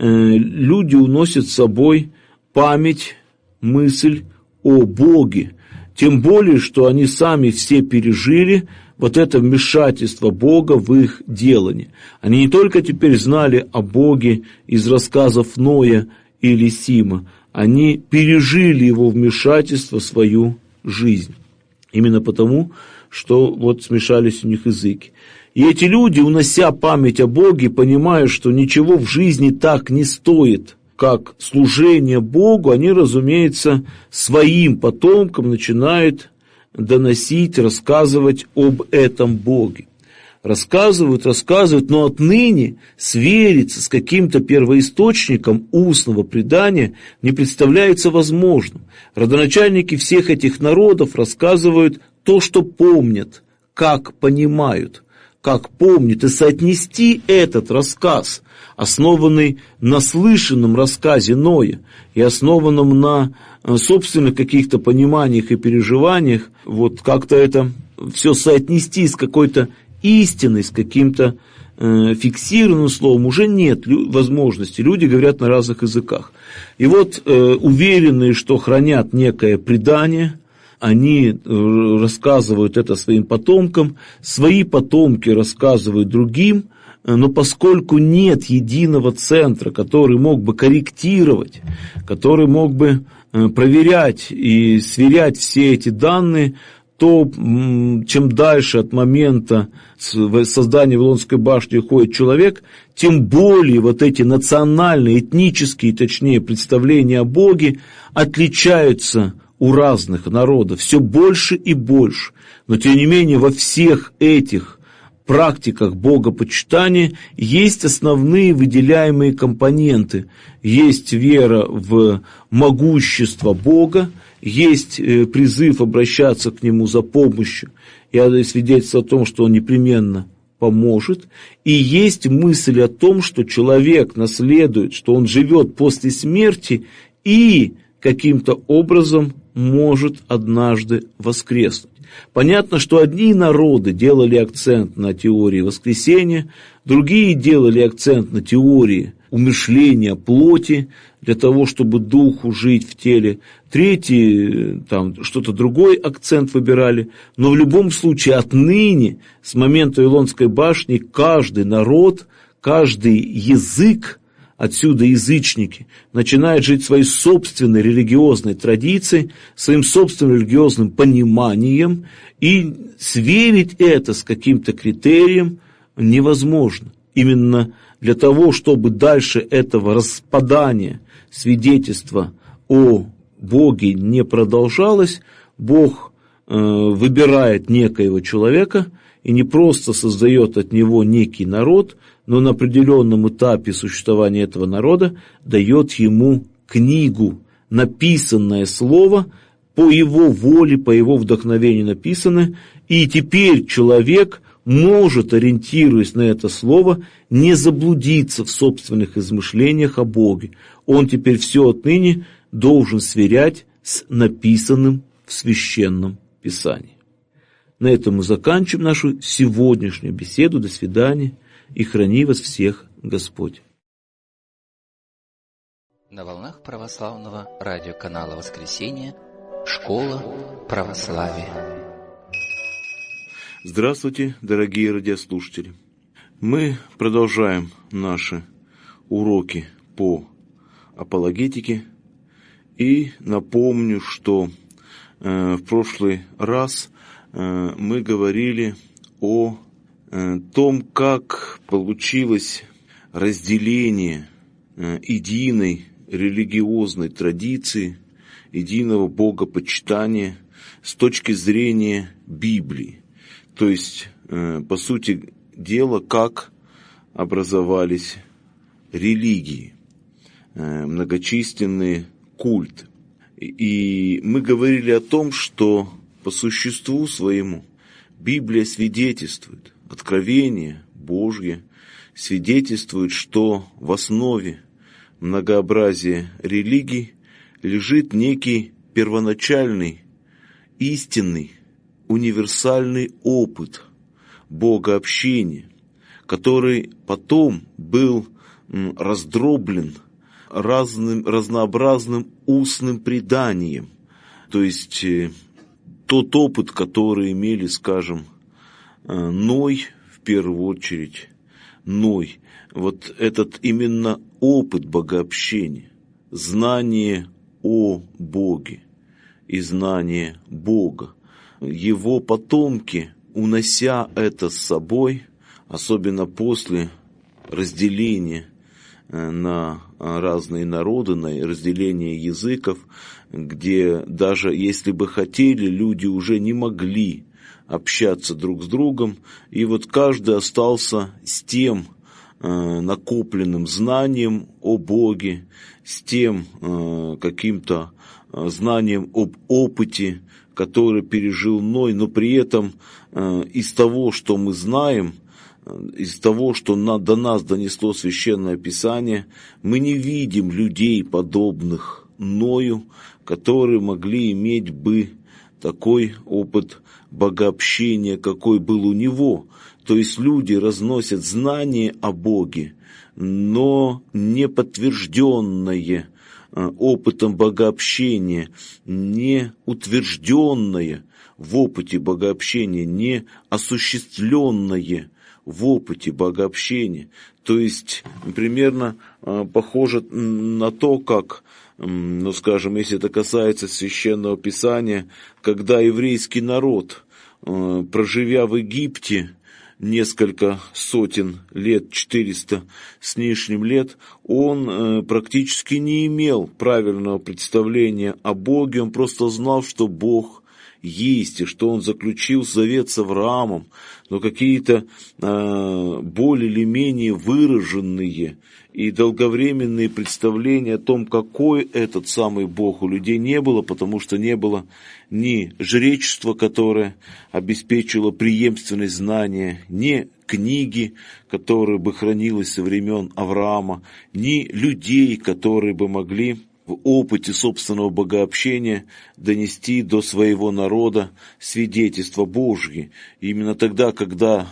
люди уносят с собой память, мысль о Боге. Тем более, что они сами все пережили вот это вмешательство Бога в их делание. Они не только теперь знали о Боге из рассказов Ноя или Сима, они пережили его вмешательство в свою жизнь. Именно потому, что вот смешались у них языки. И эти люди, унося память о Боге, понимают, что ничего в жизни так не стоит, как служение Богу, они, разумеется, своим потомкам начинают доносить, рассказывать об этом Боге. Рассказывают, но отныне свериться с каким-то первоисточником устного предания не представляется возможным. Родоначальники всех этих народов рассказывают то, что помнят, как понимают, как помнят, и соотнести этот рассказ, основанный на слышанном рассказе Ноя и основанном на собственных каких-то пониманиях и переживаниях, вот как-то это все соотнести с какой-то истиной, с каким-то фиксированным словом, уже нет возможности. Люди говорят на разных языках. И вот уверенные, что хранят некое предание, они рассказывают это своим потомкам, свои потомки рассказывают другим, но поскольку нет единого центра, который мог бы корректировать, который мог бы проверять и сверять все эти данные, то чем дальше от момента создания Вавилонской башни уходит человек, тем более вот эти национальные, этнические, точнее, представления о Боге отличаются у разных народов все больше и больше. Но тем не менее во всех этих практиках богопочитания есть основные выделяемые компоненты. Есть вера в могущество Бога, есть призыв обращаться к Нему за помощью и свидетельство о том, что Он непременно поможет, и есть мысль о том, что человек наследует, что он живет после смерти и каким-то образом может однажды воскреснуть. Понятно, что одни народы делали акцент на теории воскресения, другие делали акцент на теории умерщвления плоти, для того, чтобы духу жить в теле, третьи там что-то другой акцент выбирали, но в любом случае отныне, с момента Вавилонской башни, каждый народ, каждый язык, отсюда язычники, начинают жить своей собственной религиозной традицией, своим собственным религиозным пониманием, и сверить это с каким-то критерием невозможно. Именно для того, чтобы дальше этого распадания свидетельства о Боге не продолжалось, Бог выбирает некоего человека и не просто создает от него некий народ, но на определенном этапе существования этого народа дает ему книгу, написанное слово, по его воле, по его вдохновению написанное, и теперь человек может, ориентируясь на это слово, не заблудиться в собственных измышлениях о Боге. Он теперь все отныне должен сверять с написанным в Священном Писании. На этом мы заканчиваем нашу сегодняшнюю беседу. До свидания, и храни вас всех Господь. На волнах православного радиоканала «Воскресенье» Школа православия. Здравствуйте, дорогие радиослушатели! Мы продолжаем наши уроки по апологетике, и напомню, что в прошлый раз мы говорили о том, как получилось разделение единой религиозной традиции, единого богопочитания с точки зрения Библии. То есть, по сути дела, как образовались религии, многочисленные культы. И мы говорили о том, что по существу своему Библия свидетельствует, откровение Божье свидетельствует, что в основе многообразия религий лежит некий первоначальный, истинный, универсальный опыт богообщения, который потом был раздроблен разнообразным устным преданием. То есть тот опыт, который имели, скажем, Ной, в первую очередь, Ной, вот этот именно опыт богообщения, знание о Боге и знание Бога. Его потомки, унося это с собой, особенно после разделения на разные народы, на разделение языков, где даже если бы хотели, люди уже не могли общаться друг с другом, и вот каждый остался с тем накопленным знанием о Боге, с тем каким-то знанием об опыте, который пережил Ной, но при этом из того, что мы знаем, из того, что до нас донесло Священное Писание, мы не видим людей, подобных Ною, которые могли иметь бы такой опыт богообщения, какой был у него. То есть люди разносят знание о Боге, но не подтвержденное опытом богообщения, не утвержденное в опыте богообщения, не осуществленное в опыте богообщения. То есть примерно похоже на то, как, скажем, если это касается Священного Писания, когда еврейский народ, проживя в Египте несколько сотен лет, 400 с лишним лет, он практически не имел правильного представления о Боге, он просто знал, что Бог есть, и что он заключил завет с Авраамом, но какие-то более или менее выраженные и долговременные представления о том, какой этот самый Бог, у людей не было, потому что не было ни жречества, которое обеспечило преемственность знания, ни книги, которая бы хранилась со времен Авраама, ни людей, которые бы могли в опыте собственного богообщения донести до своего народа свидетельство Божье. И именно тогда, когда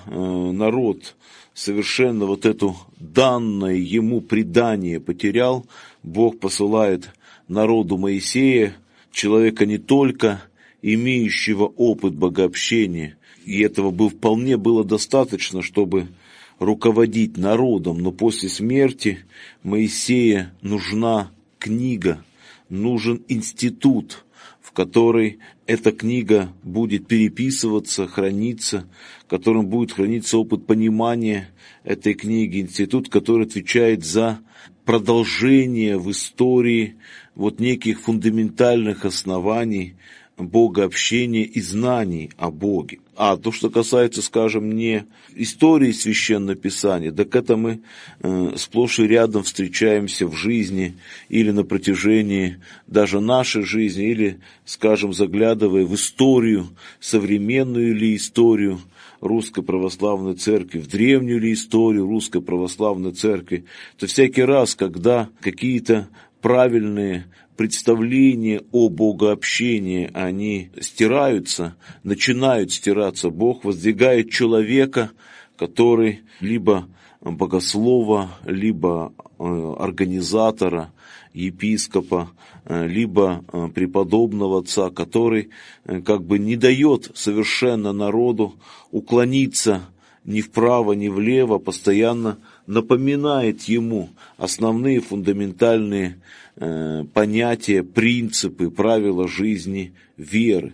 народ совершенно вот это данное ему предание потерял, Бог посылает народу Моисея, человека не только имеющего опыт богообщения, и этого вполне было достаточно, чтобы руководить народом, но после смерти Моисея нужна книга, нужен институт, в который эта книга будет переписываться, храниться, в котором будет храниться опыт понимания этой книги, институт, который отвечает за продолжение в истории вот неких фундаментальных оснований богообщения и знаний о Боге. А то, что касается, скажем, не истории Священного Писания, так это мы сплошь и рядом встречаемся в жизни или на протяжении даже нашей жизни, или, скажем, заглядывая в историю, современную ли историю Русской Православной Церкви, в древнюю ли историю Русской Православной Церкви, то всякий раз, когда какие-то правильные представления о богообщении, они стираются, начинают стираться, Бог воздвигает человека, который либо богослова, либо организатора, епископа, либо преподобного отца, который как бы не дает совершенно народу уклониться ни вправо, ни влево, постоянно напоминает ему основные фундаментальные понятия, принципы, правила жизни, веры.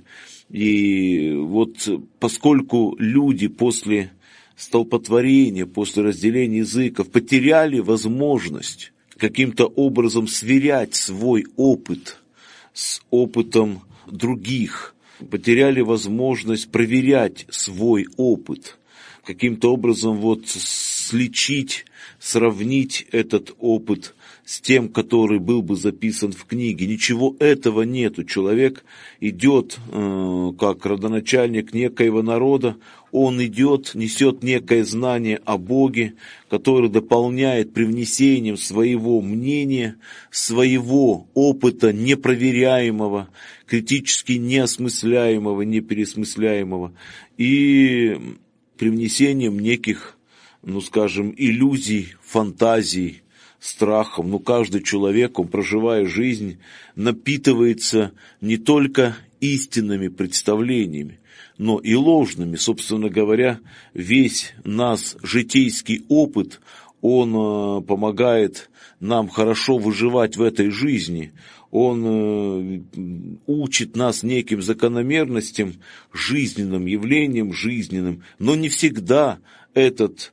И вот поскольку люди после столпотворения, после разделения языков потеряли возможность каким-то образом сверять свой опыт с опытом других, потеряли возможность проверять свой опыт, каким-то образом вот сличить, сравнить этот опыт с тем, который был бы записан в книге. Ничего этого нету. Человек идет как родоначальник некоего народа, он идет, несет некое знание о Боге, которое дополняет привнесением своего мнения, своего опыта непроверяемого, критически неосмысляемого, непересмысляемого, и привнесением неких, иллюзий, фантазий, страхов. Каждый человек, он, проживая жизнь, напитывается не только истинными представлениями, но и ложными. Собственно говоря, весь наш житейский опыт, он помогает нам хорошо выживать в этой жизни. Он учит нас неким закономерностям, жизненным явлениям, жизненным, но не всегда этот,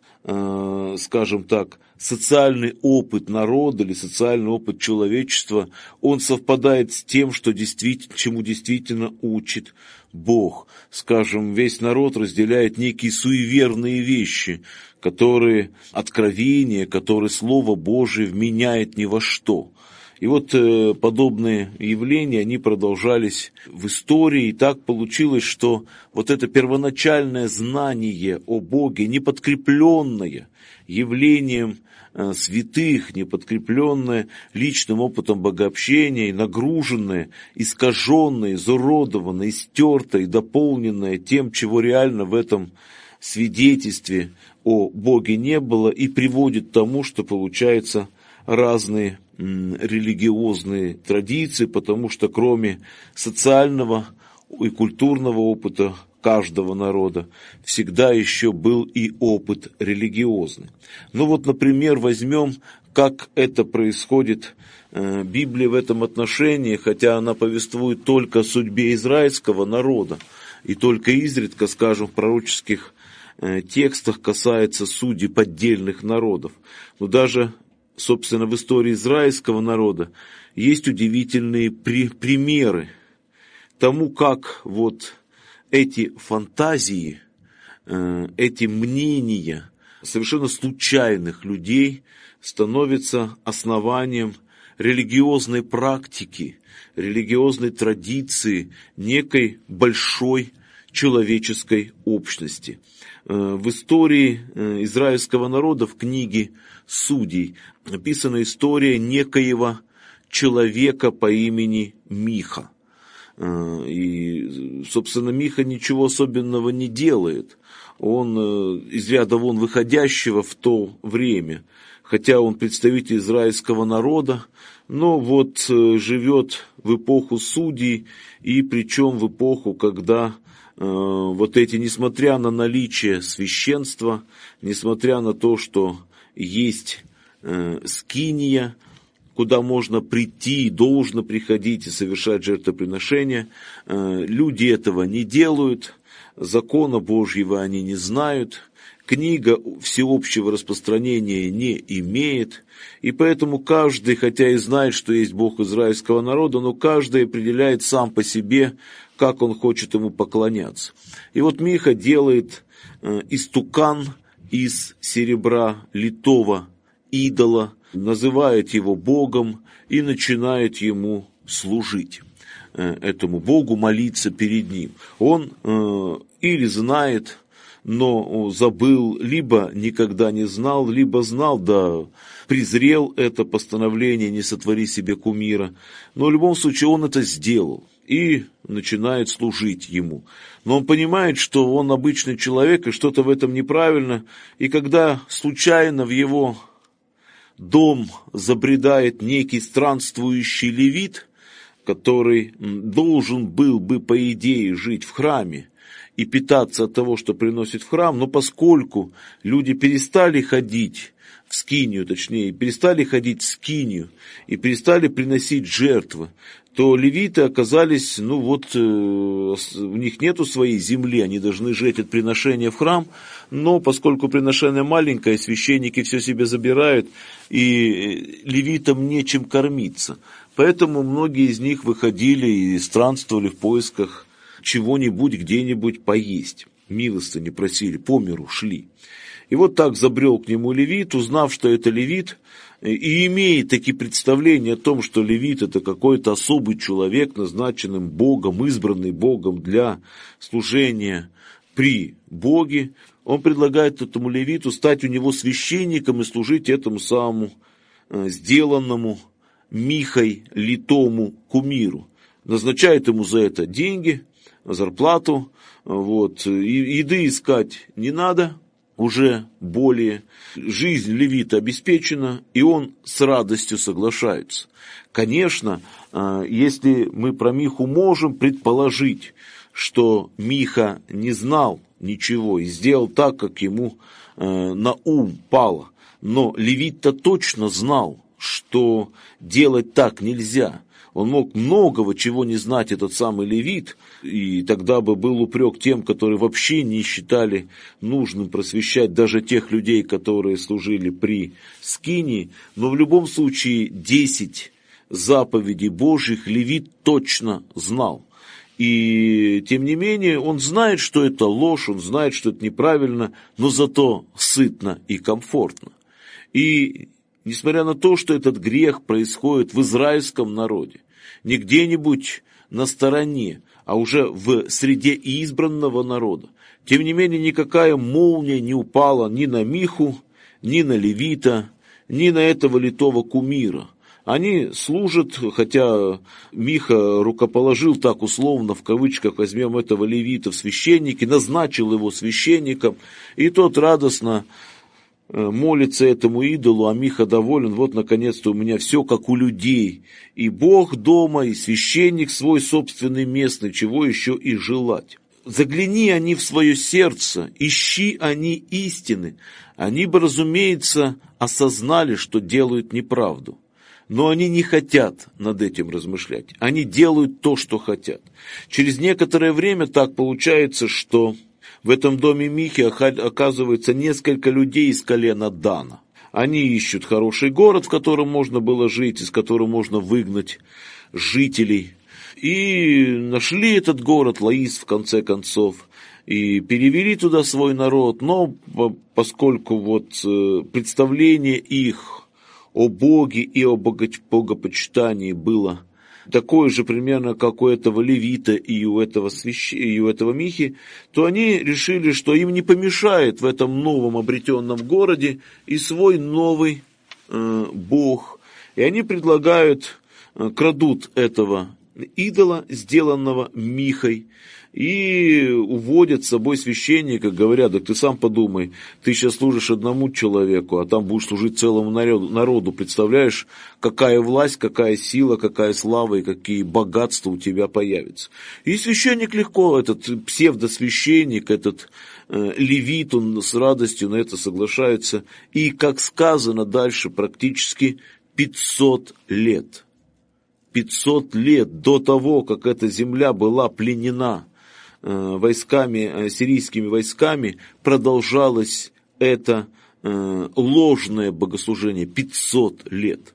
социальный опыт народа или социальный опыт человечества, он совпадает с тем, чему действительно учит Бог. Весь народ разделяет некие суеверные вещи, которые откровение, которые Слово Божие вменяет ни во что. И подобные явления, они продолжались в истории, и так получилось, что это первоначальное знание о Боге, не подкрепленное явлением святых, не подкрепленное личным опытом богообщения, и нагруженное, искаженное, изуродованное, истертое, дополненное тем, чего реально в этом свидетельстве о Боге не было, и приводит к тому, что получается разные религиозные традиции, потому что кроме социального и культурного опыта каждого народа всегда еще был и опыт религиозный. Например, возьмем, как это происходит. Библия в этом отношении, хотя она повествует только о судьбе израильского народа, и только изредка, в пророческих текстах касается судей поддельных народов, но даже собственно, в истории израильского народа есть удивительные примеры тому, как эти фантазии, эти мнения совершенно случайных людей становятся основанием религиозной практики, религиозной традиции некой большой человеческой общности. В истории израильского народа в книге Судей написана история некоего человека по имени Миха. И, собственно, Миха ничего особенного не делает. Он из ряда вон выходящего в то время, хотя он представитель израильского народа, но живет в эпоху судей, и причем в эпоху, когда несмотря на наличие священства, несмотря на то, что есть скиния, куда можно прийти, должно приходить и совершать жертвоприношения, люди этого не делают, закона Божьего они не знают, книга всеобщего распространения не имеет, и поэтому каждый, хотя и знает, что есть Бог израильского народа, но каждый определяет сам по себе, как он хочет ему поклоняться. И Миха делает истукан из серебра литого идола, называет его Богом и начинает ему служить, этому Богу, молиться перед ним. Он или знает, но забыл, либо никогда не знал, либо знал, да презрел это постановление «не сотвори себе кумира». Но в любом случае он это сделал и начинает служить ему. Но он понимает, что он обычный человек, и что-то в этом неправильно, и когда случайно в его дом забредает некий странствующий левит, который должен был бы, по идее, жить в храме и питаться от того, что приносит в храм, но поскольку люди перестали ходить в скинию, перестали ходить в скинию и перестали приносить жертвы, то левиты оказались, у них нету своей земли, они должны жить от приношения в храм, но поскольку приношение маленькое, священники все себе забирают, и левитам нечем кормиться. Поэтому многие из них выходили и странствовали в поисках чего-нибудь, где-нибудь поесть. Милостыни просили, по миру шли. И вот так забрел к нему левит, узнав, что это левит, и имеет такие представления о том, что левит это какой-то особый человек, назначенным Богом, избранный Богом для служения при Боге, он предлагает этому левиту стать у него священником и служить этому самому сделанному Михой литому кумиру. Назначает ему за это деньги, зарплату, вот, и еды искать не надо уже более. Жизнь левита обеспечена, и он с радостью соглашается. Конечно, если мы про Миху можем предположить, что Миха не знал ничего и сделал так, как ему на ум пало, но левит-то точно знал, что делать так нельзя. Он мог многого чего не знать, этот самый левит, и тогда бы был упрек тем, которые вообще не считали нужным просвещать даже тех людей, которые служили при скинии. Но в любом случае 10 заповедей Божьих левит точно знал. И тем не менее он знает, что это ложь, он знает, что это неправильно, но зато сытно и комфортно. И несмотря на то, что этот грех происходит в израильском народе, не где-нибудь на стороне, а уже в среде избранного народа, тем не менее никакая молния не упала ни на Миху, ни на левита, ни на этого литого кумира. Они служат, хотя Миха рукоположил так условно, в кавычках возьмем этого левита в священники, назначил его священником, и тот радостно молится этому идолу, а Миха доволен, вот наконец-то у меня все как у людей, и Бог дома, и священник свой собственный местный, чего еще и желать. Загляни они в свое сердце, ищи они истины, они бы, разумеется, осознали, что делают неправду. Но они не хотят над этим размышлять, они делают то, что хотят. Через некоторое время так получается, что в этом доме Михи оказывается несколько людей из колена Дана. Они ищут хороший город, в котором можно было жить, из которого можно выгнать жителей. И нашли этот город, Лаис, в конце концов, и перевели туда свой народ. Но поскольку вот представление их о Боге и о богопочитании было такое же примерно, как у этого левита и у этого Михи, то они решили, что им не помешает в этом новом обретенном городе и свой новый Бог. И они предлагают, крадут этого идола, сделанного Михой, и уводят с собой священника, говорят: да ты сам подумай, ты сейчас служишь одному человеку, а там будешь служить целому народу. Представляешь, какая власть, какая сила, какая слава и какие богатства у тебя появятся. И священник легко, этот псевдосвященник, этот левит, он с радостью на это соглашается. И, как сказано дальше, практически 500 лет. 500 лет до того, как эта земля была пленена войсками, сирийскими войсками, продолжалось это ложное богослужение 500 лет.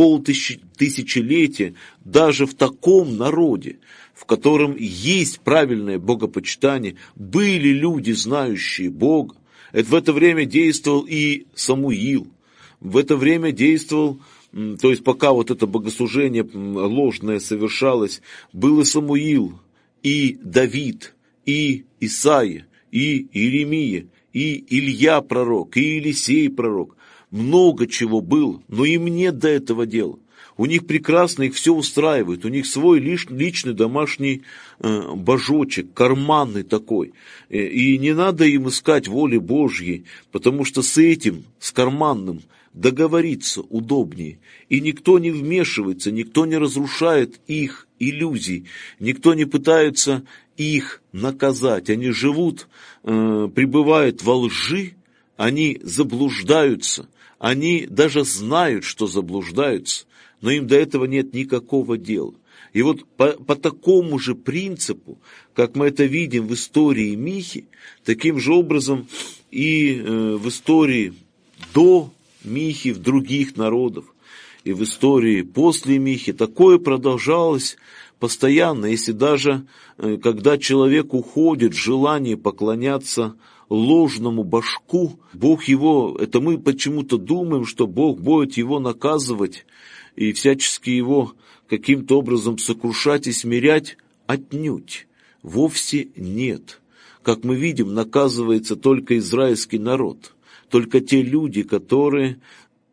Полтысячелетия даже в таком народе, в котором есть правильное богопочитание, были люди, знающие Бога. В это время действовал и Самуил, в это время действовал, то есть пока вот это богослужение ложное совершалось, был и Самуил, и Давид, и Исаия, и Иеремия, и Илья пророк, и Елисей пророк. Много чего было, но им нет до этого дела. У них прекрасно, их все устраивает, у них свой личный домашний божочек, карманный такой. И не надо им искать воли Божьей, потому что с этим, с карманным, договориться удобнее. И никто не вмешивается, никто не разрушает их иллюзий, никто не пытается их наказать. Они живут, пребывают во лжи, они заблуждаются, они даже знают, что заблуждаются, но им до этого нет никакого дела. И вот по такому же принципу, как мы это видим в истории Михи, таким же образом и в истории до Михи в других народах, и в истории после Михи, такое продолжалось постоянно. Если даже когда человек уходит в желании поклоняться ложному башку, Бог его, это мы почему-то думаем, что Бог будет его наказывать и всячески его каким-то образом сокрушать и смирять, отнюдь. Вовсе нет. Как мы видим, наказывается только израильский народ, только те люди, которым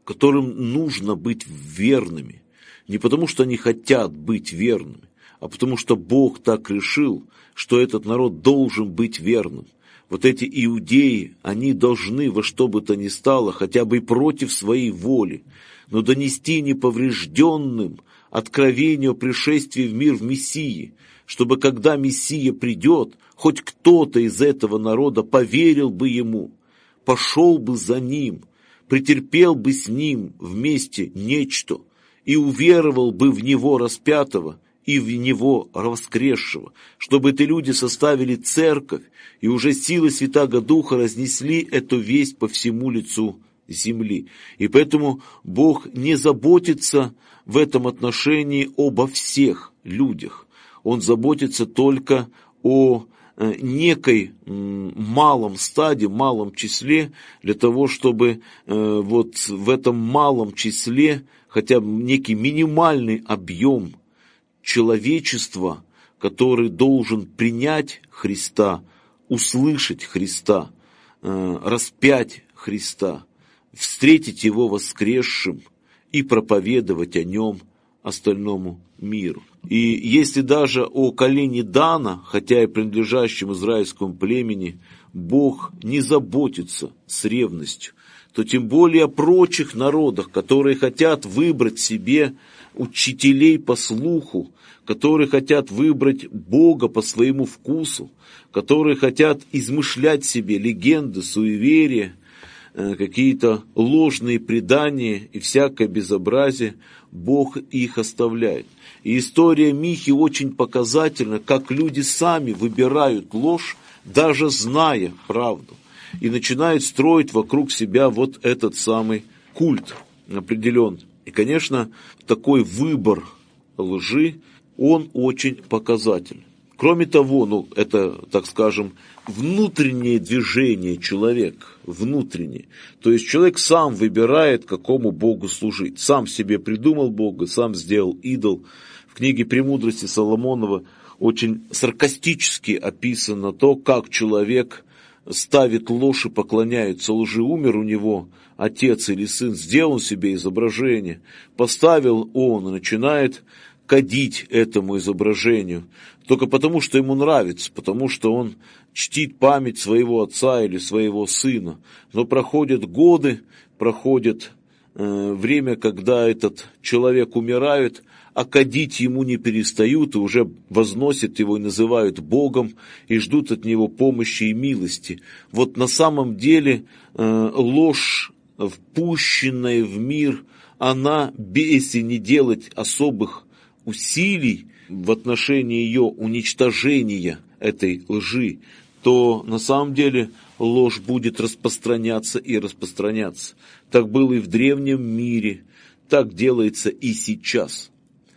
нужно быть верными. Не потому, что они хотят быть верными, а потому что Бог так решил, что этот народ должен быть верным. Вот эти иудеи, они должны во что бы то ни стало, хотя бы и против своей воли, но донести неповрежденным откровение о пришествии в мир в Мессии, чтобы когда Мессия придет, хоть кто-то из этого народа поверил бы ему, пошел бы за ним, претерпел бы с ним вместе нечто и уверовал бы в него распятого и в него воскресшего, чтобы эти люди составили церковь и уже силой Святаго Духа разнесли эту весть по всему лицу земли. И поэтому Бог не заботится в этом отношении обо всех людях. Он заботится только о некой малом стаде, малом числе, для того, чтобы вот в этом малом числе хотя бы некий минимальный объем человечества, который должен принять Христа, услышать Христа, распять Христа, встретить Его воскресшим и проповедовать о Нем остальному миру. И если даже о колене Дана, хотя и принадлежащем израильскому племени, Бог не заботится с ревностью, то тем более о прочих народах, которые хотят выбрать себе учителей по слуху, которые хотят выбрать Бога по своему вкусу, которые хотят измышлять себе легенды, суеверия, какие-то ложные предания и всякое безобразие, Бог их оставляет. И история Михи очень показательна, как люди сами выбирают ложь, даже зная правду, и начинают строить вокруг себя вот этот самый культ определенный. И, конечно, такой выбор лжи, он очень показательный. Кроме того, это, так скажем, внутреннее движение человека, внутреннее. То есть человек сам выбирает, какому Богу служить. Сам себе придумал Бога, сам сделал идол. В книге «Премудрости» Соломонова очень саркастически описано то, как человек ставит ложь и поклоняется лжи. Умер у него отец или сын, сделал себе изображение, поставил он и начинает кадить этому изображению, только потому, что ему нравится, потому что он чтит память своего отца или своего сына. Но проходят годы, проходит время, когда этот человек умирает, а кадить ему не перестают, и уже возносят его и называют Богом, и ждут от него помощи и милости. Вот на самом деле ложь, впущенная в мир, она, если не делать особых усилий в отношении ее уничтожения этой лжи, то на самом деле ложь будет распространяться и распространяться. Так было и в древнем мире, так делается и сейчас.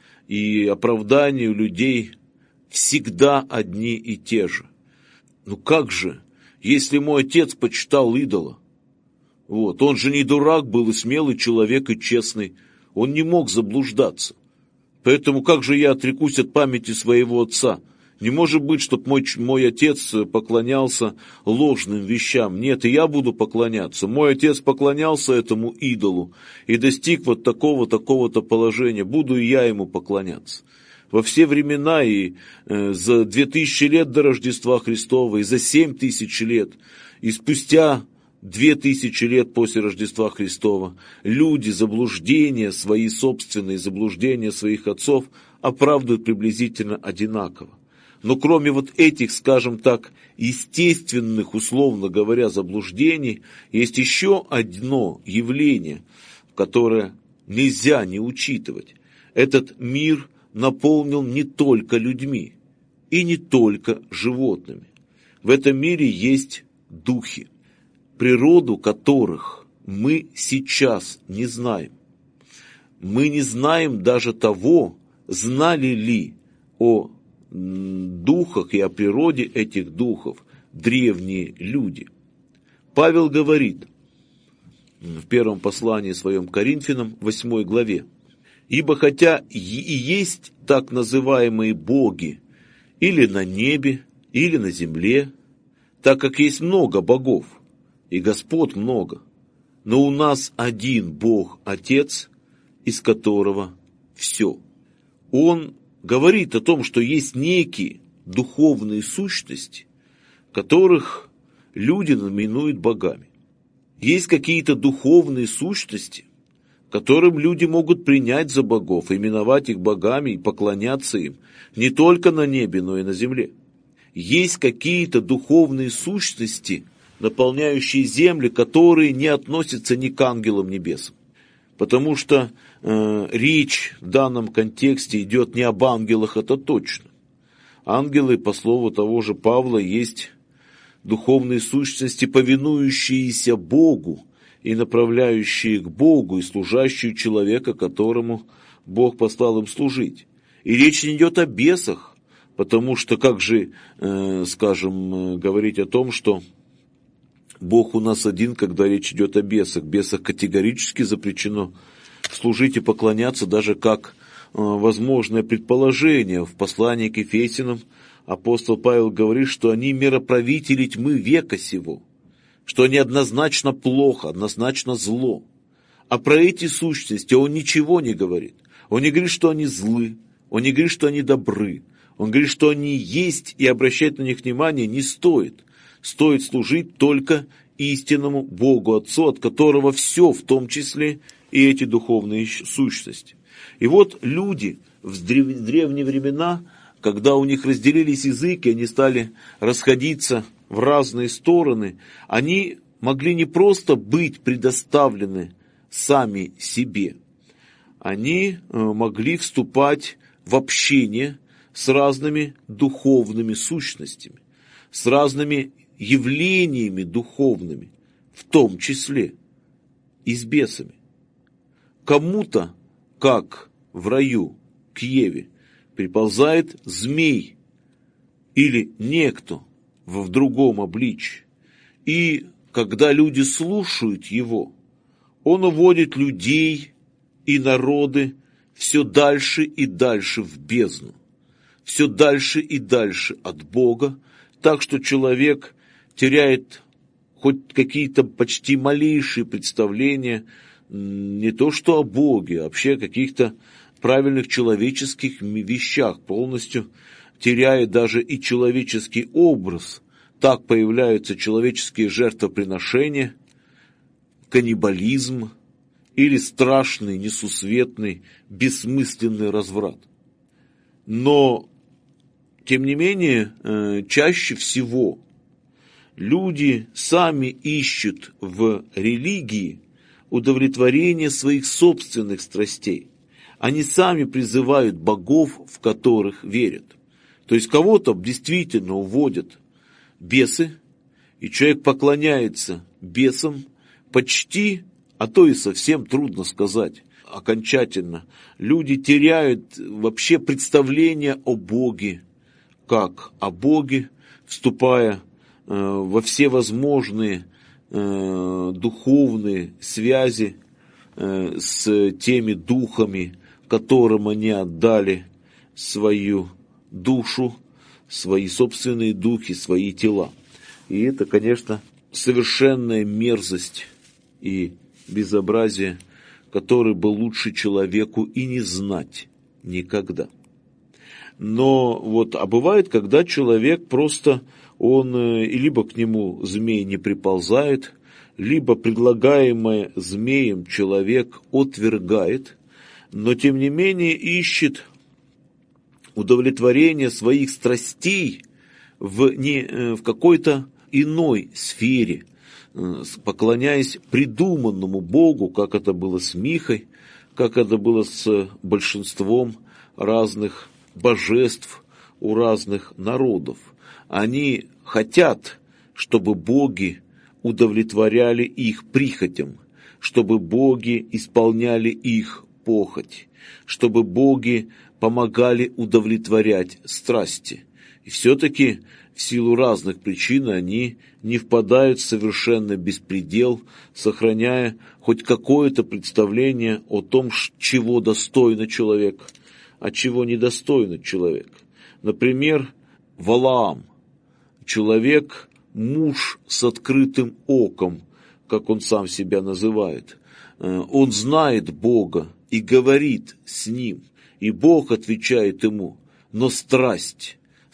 И оправдания у людей всегда одни и те же. Ну как же, если мой отец почитал идола? Вот, он же не дурак был, и смелый человек, и честный. Он не мог заблуждаться. Поэтому как же я отрекусь от памяти своего отца? Не может быть, чтобы мой отец поклонялся ложным вещам. Нет, и я буду поклоняться. Мой отец поклонялся этому идолу и достиг вот такого-то положения. Буду и я ему поклоняться. Во все времена, и за 2000 лет до Рождества Христова, и за 7000 лет, и спустя 2000 лет после Рождества Христова, люди заблуждения свои собственные, заблуждения своих отцов оправдывают приблизительно одинаково. Но кроме вот этих, скажем так, естественных, условно говоря, заблуждений, есть еще одно явление, которое нельзя не учитывать. Этот мир наполнен не только людьми и не только животными. В этом мире есть духи, природу которых мы сейчас не знаем. Мы не знаем даже того, знали ли о духах и о природе этих духов древние люди. Павел говорит в первом послании своем к Коринфянам, 8 главе: «Ибо хотя и есть так называемые боги или на небе, или на земле, так как есть много богов, и господ много, но у нас один Бог Отец, из которого все». Он говорит о том, что есть некие духовные сущности, которых люди именуют богами. Есть какие-то духовные сущности, которым люди могут принять за богов, именовать их богами и поклоняться им не только на небе, но и на земле. Есть какие-то духовные сущности, наполняющие земли, которые не относятся ни к ангелам небесам. Потому что речь в данном контексте идет не об ангелах, это точно. Ангелы, по слову того же Павла, есть духовные сущности, повинующиеся Богу и направляющие к Богу, и служащие человека, которому Бог послал им служить. И речь не идет о бесах, потому что как же, говорить о том, что Бог у нас один, когда речь идет о бесах. Бесах категорически запрещено служить и поклоняться, даже как возможное предположение. В послании к Ефесянам апостол Павел говорит, что они мироправители тьмы века сего, что они однозначно плохо, однозначно зло. А про эти сущности он ничего не говорит. Он не говорит, что они злы, он не говорит, что они добры. Он говорит, что они есть, и обращать на них внимание не стоит. Стоит служить только истинному Богу Отцу, от которого все, в том числе и эти духовные сущности. И вот люди в древние времена, когда у них разделились языки, они стали расходиться в разные стороны, они могли не просто быть предоставлены сами себе, они могли вступать в общение с разными духовными сущностями, с разными явлениями духовными, в том числе и с бесами. Кому-то, как в раю к Еве, приползает змей или некто в другом обличье. И когда люди слушают его, он уводит людей и народы все дальше и дальше в бездну, все дальше и дальше от Бога, так что человек теряет хоть какие-то почти малейшие представления не то что о Боге, а вообще о каких-то правильных человеческих вещах, полностью теряя даже и человеческий образ. Так появляются человеческие жертвоприношения, каннибализм или страшный, несусветный, бессмысленный разврат. Но, тем не менее, чаще всего люди сами ищут в религии удовлетворение своих собственных страстей. Они сами призывают богов, в которых верят. То есть кого-то действительно уводят бесы, и человек поклоняется бесам почти, а то и совсем трудно сказать окончательно. Люди теряют вообще представление о Боге, как о Боге, вступая во все возможные духовные связи с теми духами, которым они отдали свою душу, свои собственные духи, свои тела. И это, конечно, совершенная мерзость и безобразие, которое бы лучше человеку и не знать никогда. Но а бывает, когда человек просто, он либо к нему змей не приползает, либо предлагаемое змеем человек отвергает, но тем не менее ищет удовлетворение своих страстей в какой-то иной сфере, поклоняясь придуманному Богу, как это было с Михой, как это было с большинством разных божеств у разных народов. Они хотят, чтобы боги удовлетворяли их прихотям, чтобы боги исполняли их похоть, чтобы боги помогали удовлетворять страсти. И все-таки в силу разных причин они не впадают в совершенно беспредел, сохраняя хоть какое-то представление о том, чего достойно человек, а чего недостойно человек. Например, Валаам, человек, муж с открытым оком, как он сам себя называет. Он знает Бога и говорит с Ним, и Бог отвечает ему, но страсть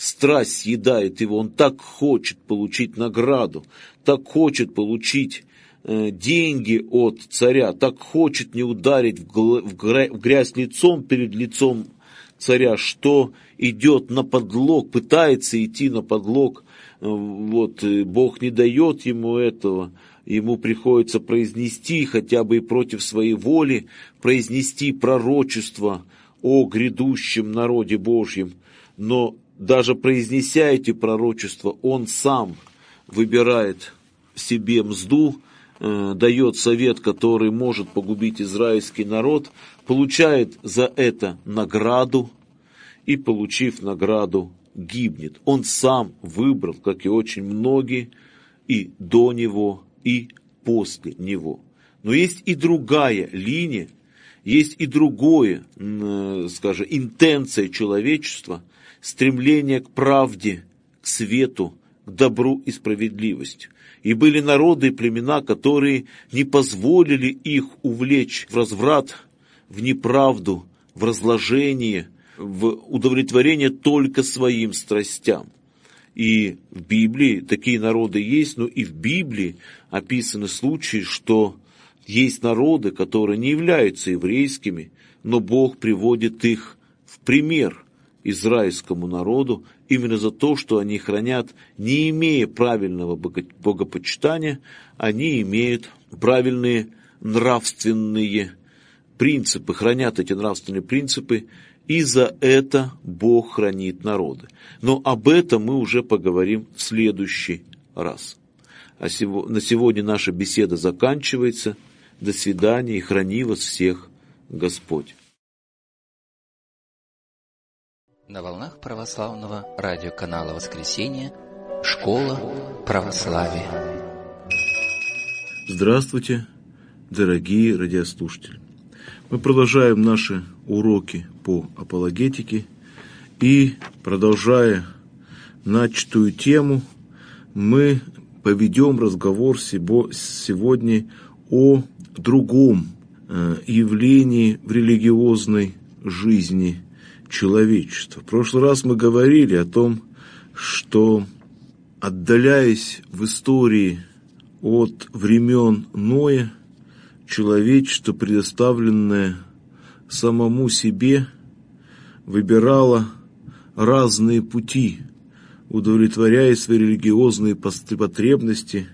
съедает его, он так хочет получить награду, так хочет получить деньги от царя, так хочет не ударить в грязь лицом перед лицом царя, что идет на подлог, пытается идти на подлог. Вот, Бог не дает ему этого, ему приходится произнести, хотя бы и против своей воли, произнести пророчество о грядущем народе Божьем. Но даже произнеся эти пророчества, он сам выбирает себе мзду, дает совет, который может погубить израильский народ, получает за это награду и, получив награду, гибнет. Он сам выбрал, как и очень многие, и до него, и после него. Но есть и другая линия, есть и другое, скажем, интенция человечества, стремление к правде, к свету, к добру и справедливости. И были народы и племена, которые не позволили их увлечь в разврат, в неправду, в разложение, в удовлетворение только своим страстям. И в Библии такие народы есть, но и в Библии описаны случаи, что есть народы, которые не являются еврейскими, но Бог приводит их в пример израильскому народу именно за то, что они хранят, не имея правильного богопочитания, они имеют правильные нравственные принципы, хранят эти нравственные принципы, и за это Бог хранит народы. Но об этом мы уже поговорим в следующий раз. На сегодня наша беседа заканчивается. До свидания и храни вас всех Господь. На волнах православного радиоканала «Воскресенье» «Школа православия». Здравствуйте, дорогие радиослушатели. Мы продолжаем наши уроки по апологетике и, продолжая начатую тему, мы поведем разговор сегодня о другом явлении в религиозной жизни человечества. В прошлый раз мы говорили о том, что, отдаляясь в истории от времен Ноя, человечество, предоставленное самому себе, выбирало разные пути, удовлетворяя свои религиозные потребности,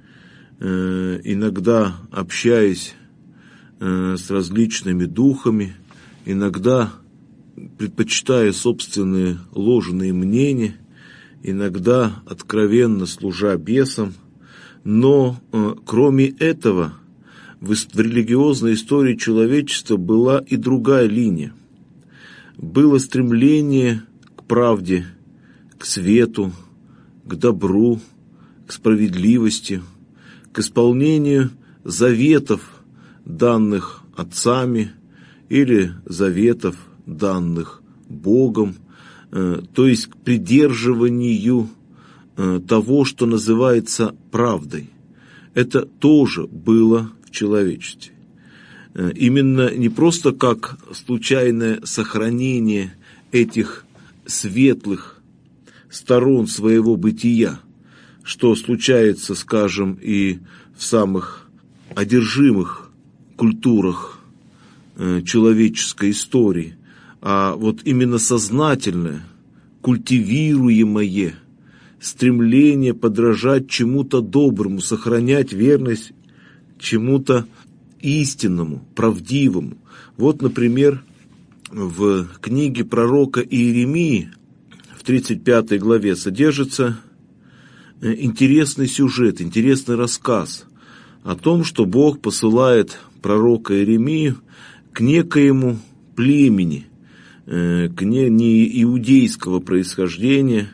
иногда общаясь с различными духами, иногда предпочитая собственные ложные мнения, иногда откровенно служа бесам. Но кроме этого, в религиозной истории человечества была и другая линия. Было стремление к правде, к свету, к добру, к справедливости, к исполнению заветов, данных отцами, или заветов, данных Богом, то есть к придерживанию того, что называется правдой. Это тоже было в человечестве. Именно не просто как случайное сохранение этих светлых сторон своего бытия, что случается, скажем, и в самых одержимых культурах человеческой истории, а вот именно сознательное, культивируемое стремление подражать чему-то доброму, сохранять верность чему-то истинному, правдивому. Вот, например, в книге пророка Иеремии в 35 главе содержится интересный сюжет, интересный рассказ о том, что Бог посылает пророка Иеремию к некоему племени, к не иудейского происхождения,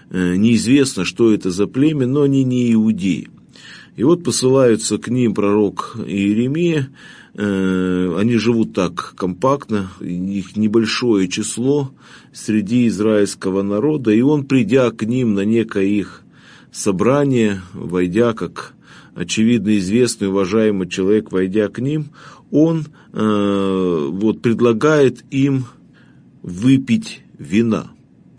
неизвестно, что это за племя, но они не иудеи. И вот посылаются к ним пророк Иеремия. Они живут так компактно, их небольшое число среди израильского народа, и он, придя к ним на некое их собрание, войдя, как очевидно известный, уважаемый человек, войдя к ним, он предлагает им выпить вина.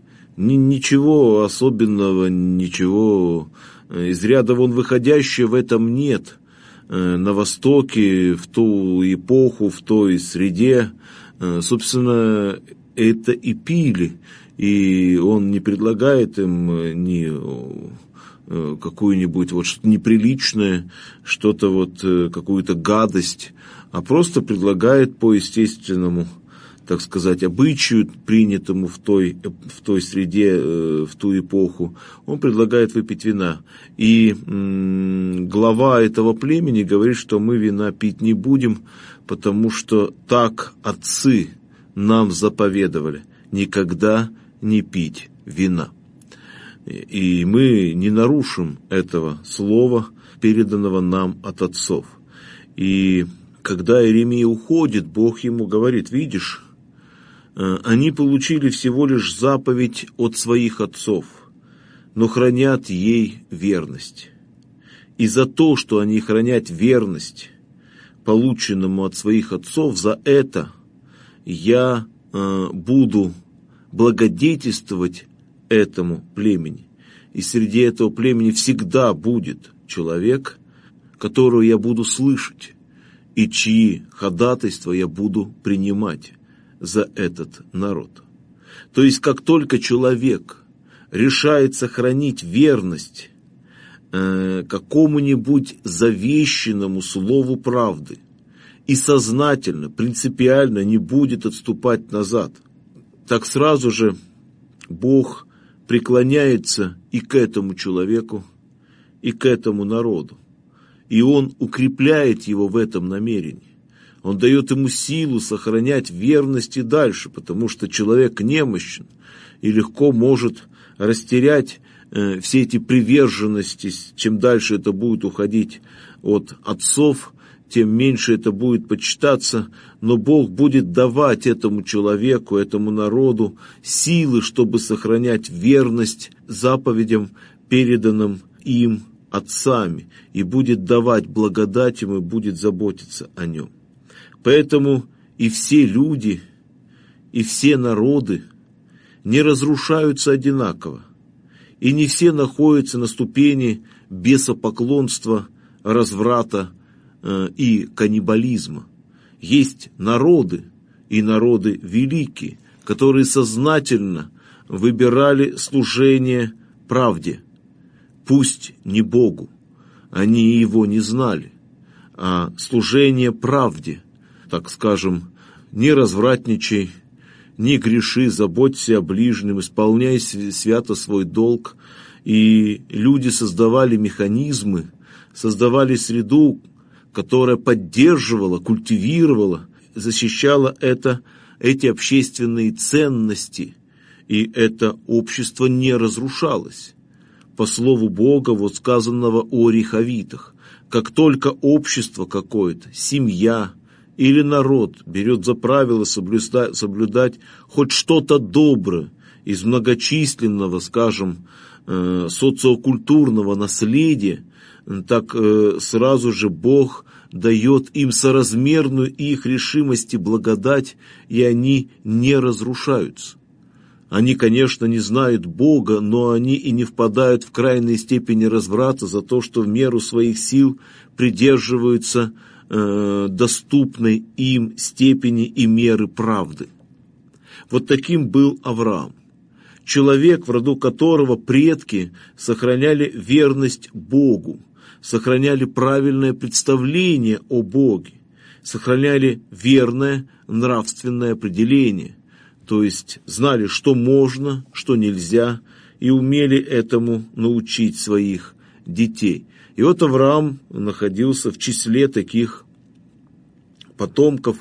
Ничего особенного, ничего из ряда вон выходящего в этом нет. На Востоке, в ту эпоху, в той среде, собственно, это и пили. И он не предлагает им ни какую-нибудь что-то неприличное, что-то какую-то гадость, а просто предлагает по естественному, так сказать, обычаю, принятому в той среде, в ту эпоху, он предлагает выпить вина. И глава этого племени говорит, что мы вина пить не будем, потому что так отцы нам заповедовали никогда не пить вина. И мы не нарушим этого слова, переданного нам от отцов. И когда Иеремия уходит, Бог ему говорит: видишь, они получили всего лишь заповедь от своих отцов, но хранят ей верность. И за то, что они хранят верность полученному от своих отцов, за это я буду благодетельствовать этому племени. И среди этого племени всегда будет человек, которого я буду слышать, и чьи ходатайства я буду принимать за этот народ. То есть, как только человек решает сохранить верность какому-нибудь завещанному слову правды и сознательно, принципиально не будет отступать назад, так сразу же Бог преклоняется и к этому человеку, и к этому народу. И Он укрепляет его в этом намерении. Он дает ему силу сохранять верность и дальше, потому что человек немощен и легко может растерять все эти приверженности. Чем дальше это будет уходить от отцов, тем меньше это будет почитаться, но Бог будет давать этому человеку, этому народу силы, чтобы сохранять верность заповедям, переданным им отцами, и будет давать благодать ему, и будет заботиться о нем. Поэтому и все люди, и все народы не разрушаются одинаково, и не все находятся на ступени бесопоклонства, разврата и каннибализма. Есть народы, и народы великие, которые сознательно выбирали служение правде, пусть не Богу, они его не знали, а служение правде, так скажем: не развратничай, не греши, заботься о ближнем, исполняй свято свой долг. И люди создавали механизмы, создавали среду, которая поддерживала, культивировала, защищала эти общественные ценности, и это общество не разрушалось. По слову Бога, сказанного о рехавитах, как только общество какое-то, семья или народ берет за правило соблюдать хоть что-то доброе из многочисленного, скажем, социокультурного наследия, так сразу же Бог дает им соразмерную их решимости благодать, и они не разрушаются. Они, конечно, не знают Бога, но они и не впадают в крайние степени разврата за то, что в меру своих сил придерживаются доступной им степени и меры правды. Вот таким был Авраам. Человек, в роду которого предки сохраняли верность Богу, сохраняли правильное представление о Боге, сохраняли верное нравственное определение, то есть знали, что можно, что нельзя, и умели этому научить своих детей. И вот Авраам находился в числе таких потомков,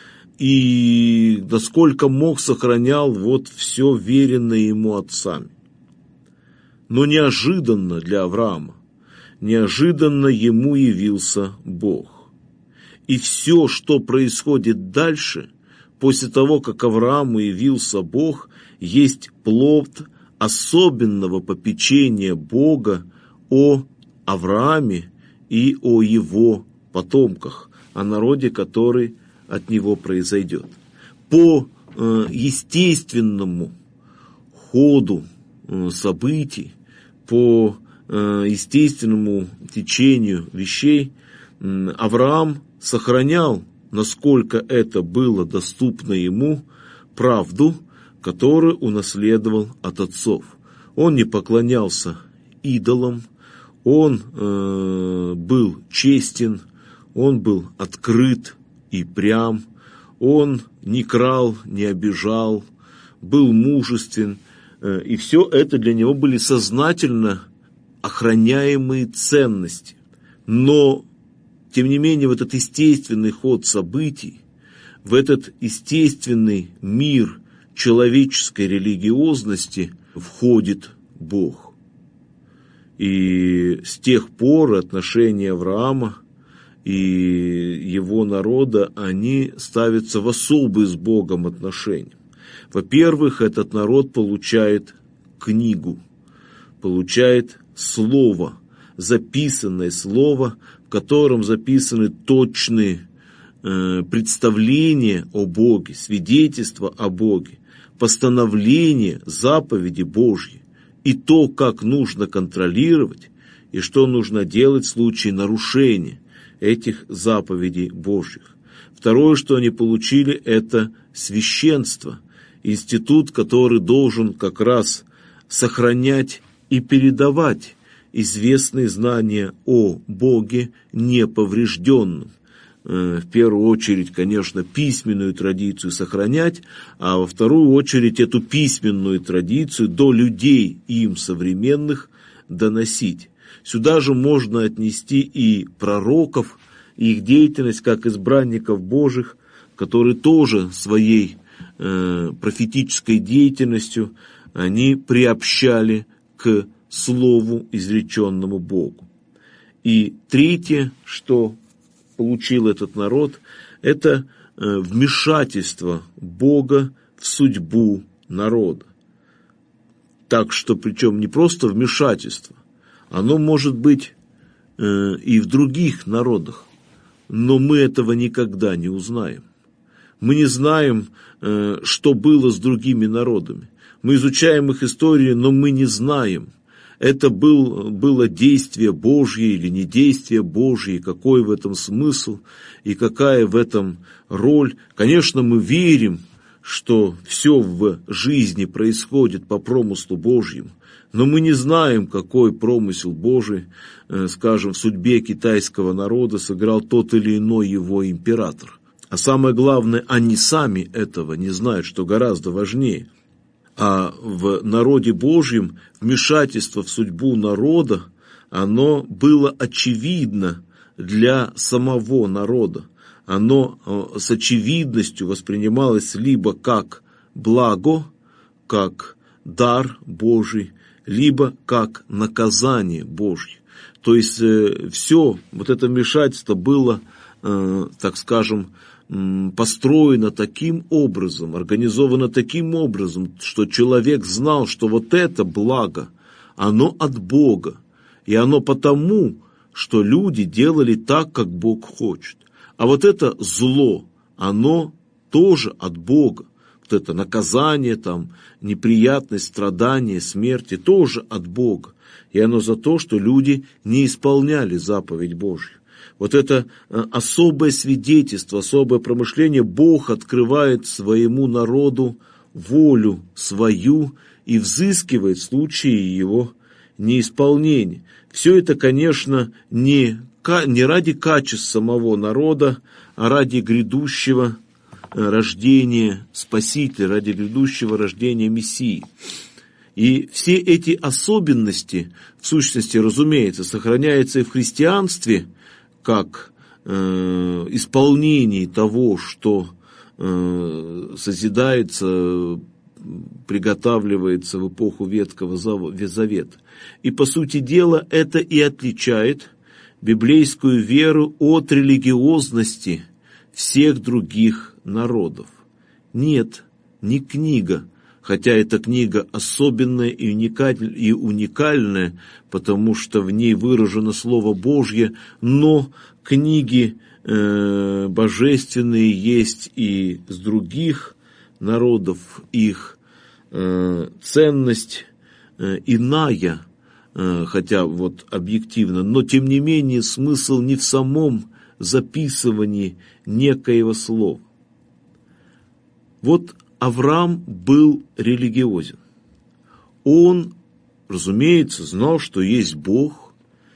и насколько мог сохранял все веренное ему отцами. Но неожиданно для Авраама, неожиданно ему явился Бог. И все, что происходит дальше, после того, как Аврааму явился Бог, есть плод особенного попечения Бога о Аврааме и о его потомках, о народе, который от него произойдет. По естественному ходу событий, по естественному течению вещей Авраам сохранял, насколько это было доступно ему, правду, которую унаследовал от отцов. Он не поклонялся идолам, он был честен, он был открыт и прям, он не крал, не обижал, был мужествен, и все это для него были сознательно охраняемые ценности. Но, тем не менее, в этот естественный ход событий, в этот естественный мир человеческой религиозности входит Бог. И с тех пор отношения Авраама и его народа, они ставятся в особые с Богом отношения. Во-первых, этот народ получает книгу, получает слово, записанное слово, в котором записаны точные представления о Боге, свидетельства о Боге, постановления, заповеди Божьи, и то, как нужно контролировать, и что нужно делать в случае нарушения этих заповедей Божьих. Второе, что они получили, это священство, институт, который должен как раз сохранять и передавать известные знания о Боге неповрежденным. В первую очередь, конечно, письменную традицию сохранять, а во вторую очередь эту письменную традицию до людей им современных доносить. Сюда же можно отнести и пророков, и их деятельность как избранников Божьих, которые тоже своей профетической деятельностью они приобщали к слову, изреченному Богу. И третье, что получил этот народ, это вмешательство Бога в судьбу народа. Так что, причем не просто вмешательство, оно может быть и в других народах, но мы этого никогда не узнаем. Мы не знаем, что было с другими народами. Мы изучаем их историю, но мы не знаем, это было действие Божье или не действие Божье, какой в этом смысл и какая в этом роль. Конечно, мы верим, что все в жизни происходит по промыслу Божьему, но мы не знаем, какой промысел Божий, скажем, в судьбе китайского народа сыграл тот или иной его император. А самое главное, они сами этого не знают, что гораздо важнее. А в народе Божьем вмешательство в судьбу народа, оно было очевидно для самого народа. Оно с очевидностью воспринималось либо как благо, как дар Божий, либо как наказание Божье. То есть все вот это вмешательство было, так скажем, построено таким образом, организовано таким образом, что человек знал, что вот это благо, оно от Бога. И оно потому, что люди делали так, как Бог хочет. А вот это зло, оно тоже от Бога. Вот это наказание, там, неприятность, страдания, смерти тоже от Бога. И оно за то, что люди не исполняли заповедь Божью. Вот это особое свидетельство, особое промышление Бог открывает своему народу волю свою и взыскивает в случае его неисполнения. Все это, конечно, не ради качеств самого народа, а ради грядущего рождения Спасителя, ради грядущего рождения Мессии. И все эти особенности, в сущности, разумеется, сохраняются и в христианстве, как исполнение того, что созидается приготавливается в эпоху Ветхого Завета. И, по сути дела, это и отличает библейскую веру от религиозности всех других народов. Нет, не книга, хотя эта книга особенная и уникальная, потому что в ней выражено Слово Божье, но книги божественные есть и с других народов, их ценность иная, хотя вот объективно, но тем не менее смысл не в самом записывании некоего слова. Вот Авраам был религиозен. Он, разумеется, знал, что есть Бог,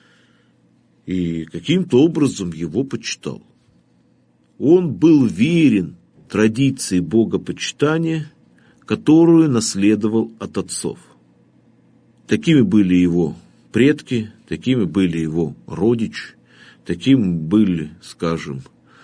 и каким-то образом его почитал. Он был верен традиции богопочитания, которую наследовал от отцов. Такими были его предки, такими были его родичи, таким были, скажем,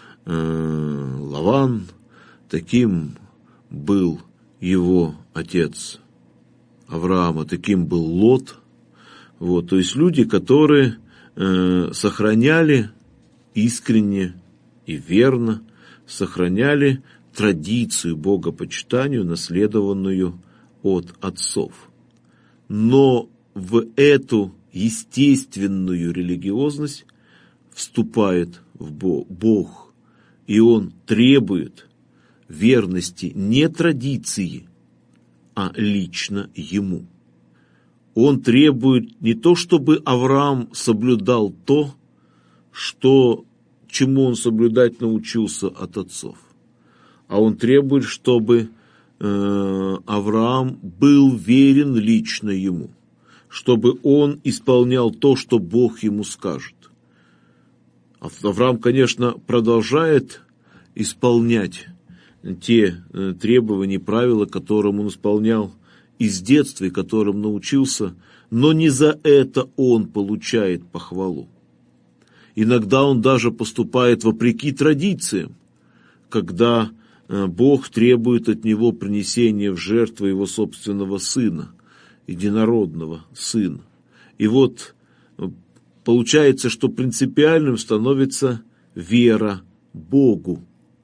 Лаван, таким был его отец Авраама, таким был Лот. Вот, то есть люди, которые сохраняли искренне и верно, сохраняли традицию богопочитанию, наследованную от отцов. Но в эту естественную религиозность вступает в Бог, и Он требует верности не традиции, а лично Ему. Он требует не то, чтобы Авраам соблюдал то, чему он соблюдать научился от отцов, а он требует, чтобы Авраам был верен лично ему, чтобы он исполнял то, что Бог ему скажет. Авраам, конечно, продолжает исполнять те требования и правила, которым он исполнял из детства и которым научился, но не за это он получает похвалу. Иногда он даже поступает вопреки традициям, когда Бог требует от него принесения в жертву его собственного сына, единородного сына. И вот получается, что принципиальным становится вера Богу.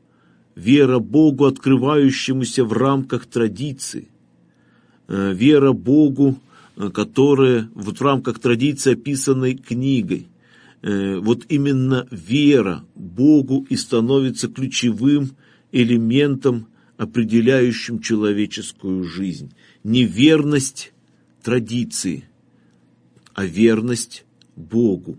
Вера Богу, открывающемуся в рамках традиции. Вера Богу, которая вот в рамках традиции, описанной книгой. Вот именно вера Богу и становится ключевым элементом, определяющим человеческую жизнь. Не верность традиции, а верность Богу.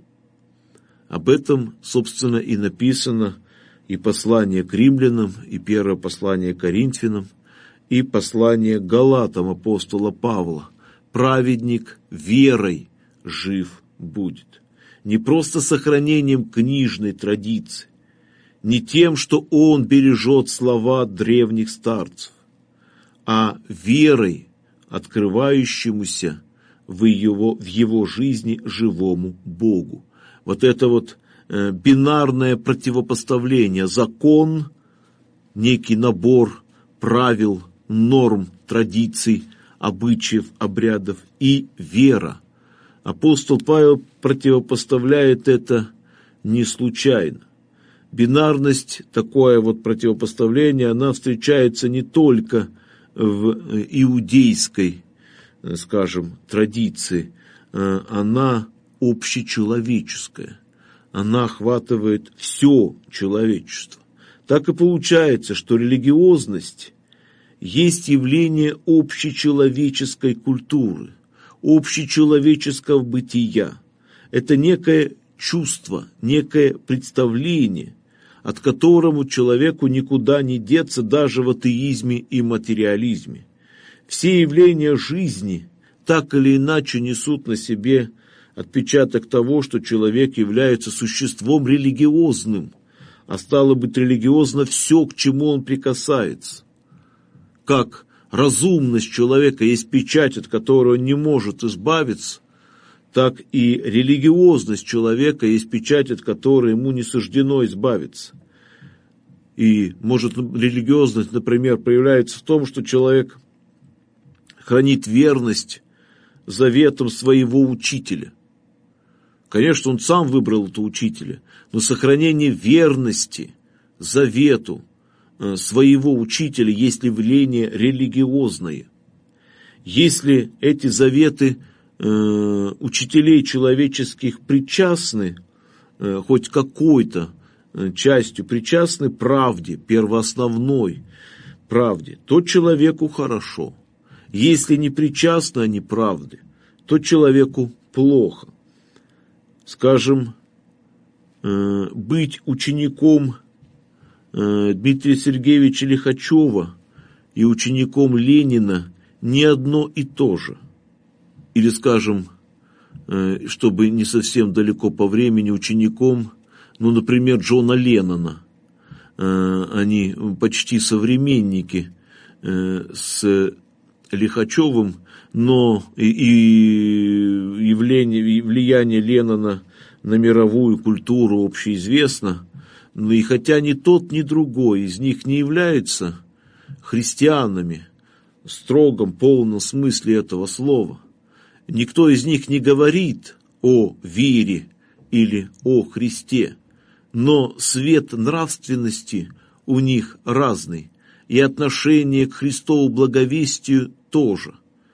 Об этом, собственно, и написано и послание к римлянам, и первое послание к Коринфянам, и послание к Галатам апостола Павла. Праведник верой жив будет. Не просто сохранением книжной традиции, не тем, что он бережет слова древних старцев, а верой, открывающемуся в его жизни живому Богу. Вот это вот бинарное противопоставление: закон, некий набор правил, норм, традиций, обычаев, обрядов, и вера. Апостол Павел противопоставляет это не случайно. Бинарность, такое вот противопоставление, она встречается не только в иудейской, скажем, традиции, она общечеловеческая, она охватывает все человечество. Так и получается, что религиозность есть явление общечеловеческой культуры, общечеловеческого бытия. Это некое чувство, некое представление, от которого человеку никуда не деться даже в атеизме и материализме. Все явления жизни так или иначе несут на себе отпечаток того, что человек является существом религиозным, а стало быть, религиозно все, к чему он прикасается. Как разумность человека есть печать, от которой он не может избавиться, так и религиозность человека есть печать, от которой ему не суждено избавиться. И, может, религиозность, например, проявляется в том, что человек хранит верность заветам своего учителя. Конечно, он сам выбрал этого учителя, но сохранение верности завету своего учителя есть явление религиозное. Если эти заветы учителей человеческих причастны, хоть какой-то частью причастны правде, первоосновной правде, то человеку хорошо. Если не причастны они правде, то человеку плохо. Скажем, быть учеником Дмитрия Сергеевича Лихачева и учеником Ленина не одно и то же. Или, скажем, чтобы не совсем далеко по времени, учеником, например, Джона Леннона. Они почти современники с Лихачевым, но и влияние Леннона на мировую культуру общеизвестно. И хотя ни тот, ни другой из них не являются христианами в строгом, полном смысле этого слова, никто из них не говорит о вере или о Христе, но свет нравственности у них разный, и отношение к Христову благовестию тоже.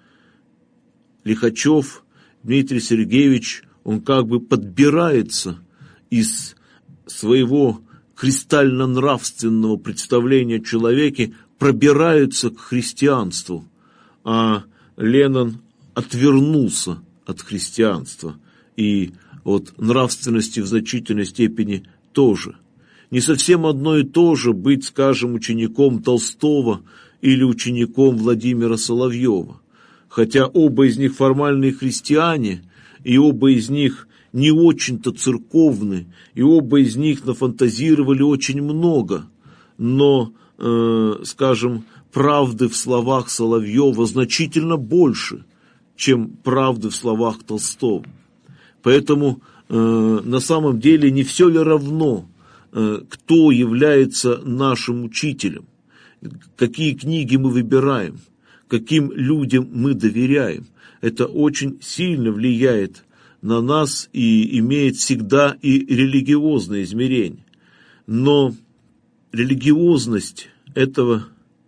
Лихачев Дмитрий Сергеевич, он как бы подбирается из своего кристально-нравственного представления о человеке, пробираются к христианству, а Леннон отвернулся от христианства и от нравственности в значительной степени тоже. Не совсем одно и то же быть, скажем, учеником Толстого или учеником Владимира Соловьева, хотя оба из них формальные христиане, и оба из них не очень-то церковны, и оба из них нафантазировали очень много, но, скажем, правды в словах Соловьева значительно больше, чем правды в словах Толстого. Поэтому на самом деле не все ли равно, кто является нашим учителем, какие книги мы выбираем, каким людям мы доверяем. Это очень сильно влияет на нас и имеет всегда и религиозное измерение. Но религиозность этого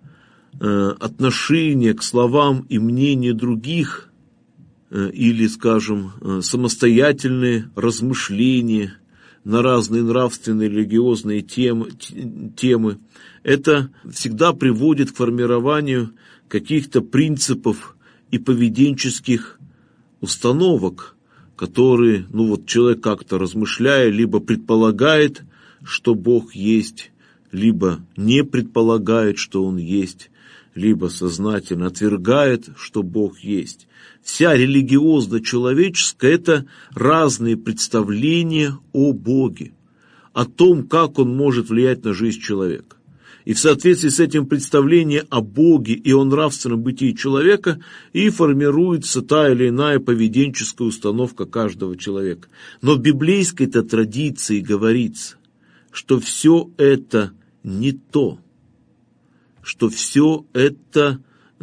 отношения к словам и мнению других или, скажем, самостоятельные размышления на разные нравственные религиозные темы, это всегда приводит к формированию каких-то принципов и поведенческих установок, которые, человек как-то размышляя, либо предполагает, что Бог есть, либо не предполагает, что Он есть, либо сознательно отвергает, что Бог есть. Вся религиозно-человеческая – это разные представления о Боге, о том, как Он может влиять на жизнь человека. И в соответствии с этим представлением о Боге и о нравственном бытии человека и формируется та или иная поведенческая установка каждого человека. Но в библейской-то традиции говорится, что все это не то, что все это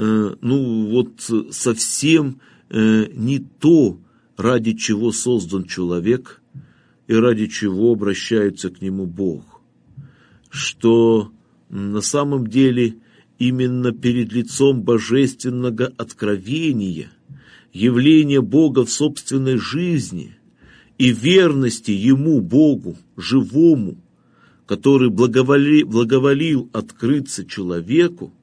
совсем не то, ради чего создан человек и ради чего обращается к нему Бог. Что на самом деле именно перед лицом божественного откровения, явления Бога в собственной жизни и верности Ему, Богу, живому, который благоволил открыться человеку,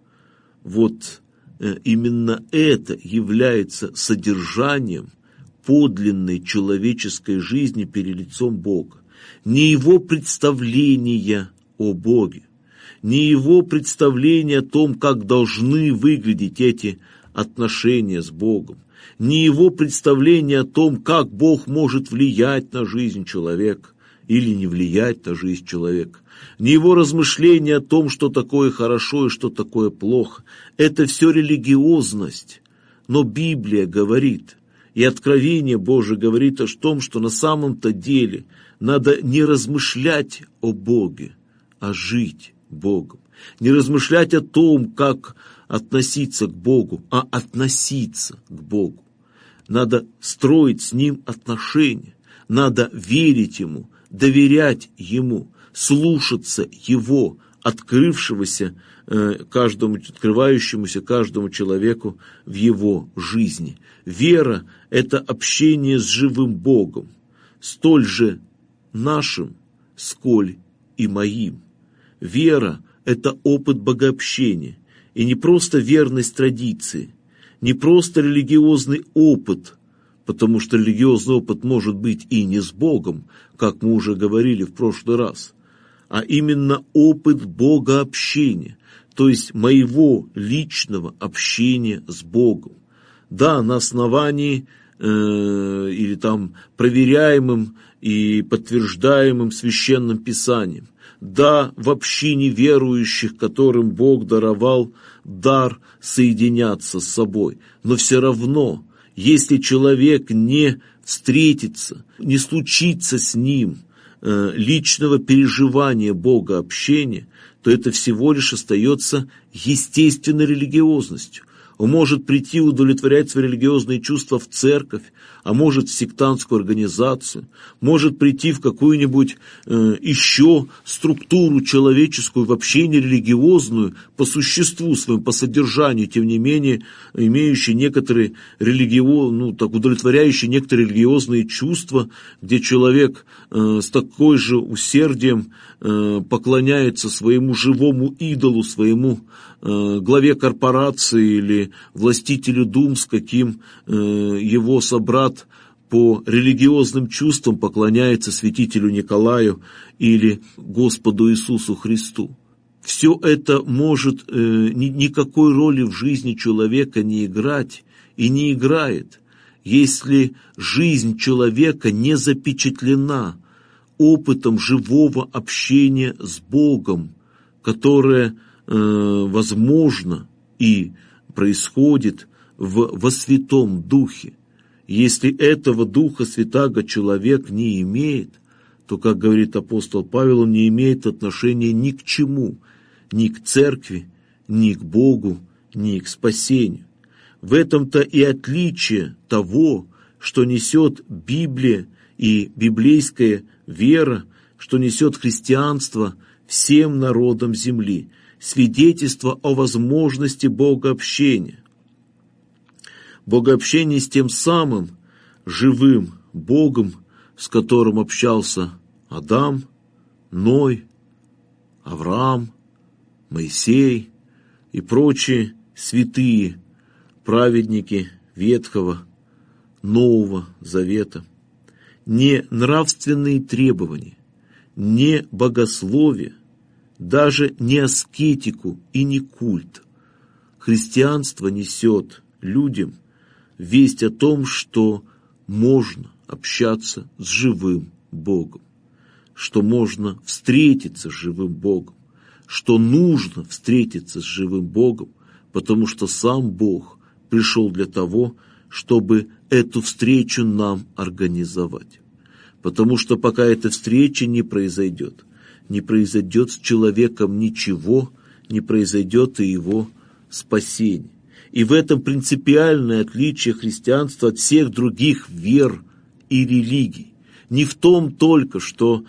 именно это является содержанием подлинной человеческой жизни перед лицом Бога. Не его представления о Боге, не его представление о том, как должны выглядеть эти отношения с Богом, не его представление о том, как Бог может влиять на жизнь человека или не влиять на жизнь человека, не его размышления о том, что такое хорошо и что такое плохо. Это все религиозность. Но Библия говорит, и Откровение Божие говорит о том, что на самом-то деле надо не размышлять о Боге, а жить Богом. Не размышлять о том, как относиться к Богу, а относиться к Богу. Надо строить с Ним отношения, надо верить Ему, доверять Ему, слушаться Его, открывающемуся каждому человеку в его жизни. Вера – это общение с живым Богом, столь же нашим, сколь и моим. Вера – это опыт богообщения, и не просто верность традиции, не просто религиозный опыт, потому что религиозный опыт может быть и не с Богом, как мы уже говорили в прошлый раз, а именно опыт богообщения, то есть моего личного общения с Богом. Да, на основании или там проверяемым и подтверждаемым Священным Писанием. Да, в общине верующих, которым Бог даровал дар соединяться с собой. Но все равно, если человек не встретится, не случится с ним личного переживания Бога, общения, то это всего лишь остается естественной религиозностью. Он может прийти удовлетворять свои религиозные чувства в церковь, а может в сектантскую организацию, может прийти в какую-нибудь еще структуру человеческую, вообще не религиозную, по существу своему, по содержанию, тем не менее, имеющие некоторые удовлетворяющие некоторые религиозные чувства, где человек с такой же усердием поклоняется своему живому идолу, своему главе корпорации или властителю дум, с каким его собрат по религиозным чувствам поклоняется святителю Николаю или Господу Иисусу Христу. Все это может никакой роли в жизни человека не играть и не играет, если жизнь человека не запечатлена опытом живого общения с Богом, которое возможно и происходит во Святом Духе. Если этого Духа Святаго человек не имеет, то, как говорит апостол Павел, он не имеет отношения ни к чему, ни к церкви, ни к Богу, ни к спасению. В этом-то и отличие того, что несет Библия и библейская вера, что несет христианство всем народам земли, свидетельство о возможности богообщения. Богообщение с тем самым живым Богом, с которым общался Адам, Ной, Авраам, Моисей и прочие святые праведники Ветхого, Нового Завета. Не нравственные требования, не богословие, даже не аскетику и не культ. Христианство несет людям весть о том, что можно общаться с живым Богом, что можно встретиться с живым Богом, что нужно встретиться с живым Богом, потому что сам Бог пришел для того, чтобы эту встречу нам организовать. Потому что пока эта встреча не произойдет с человеком ничего, не произойдет и его спасение. И в этом принципиальное отличие христианства от всех других вер и религий. Не в том только, что,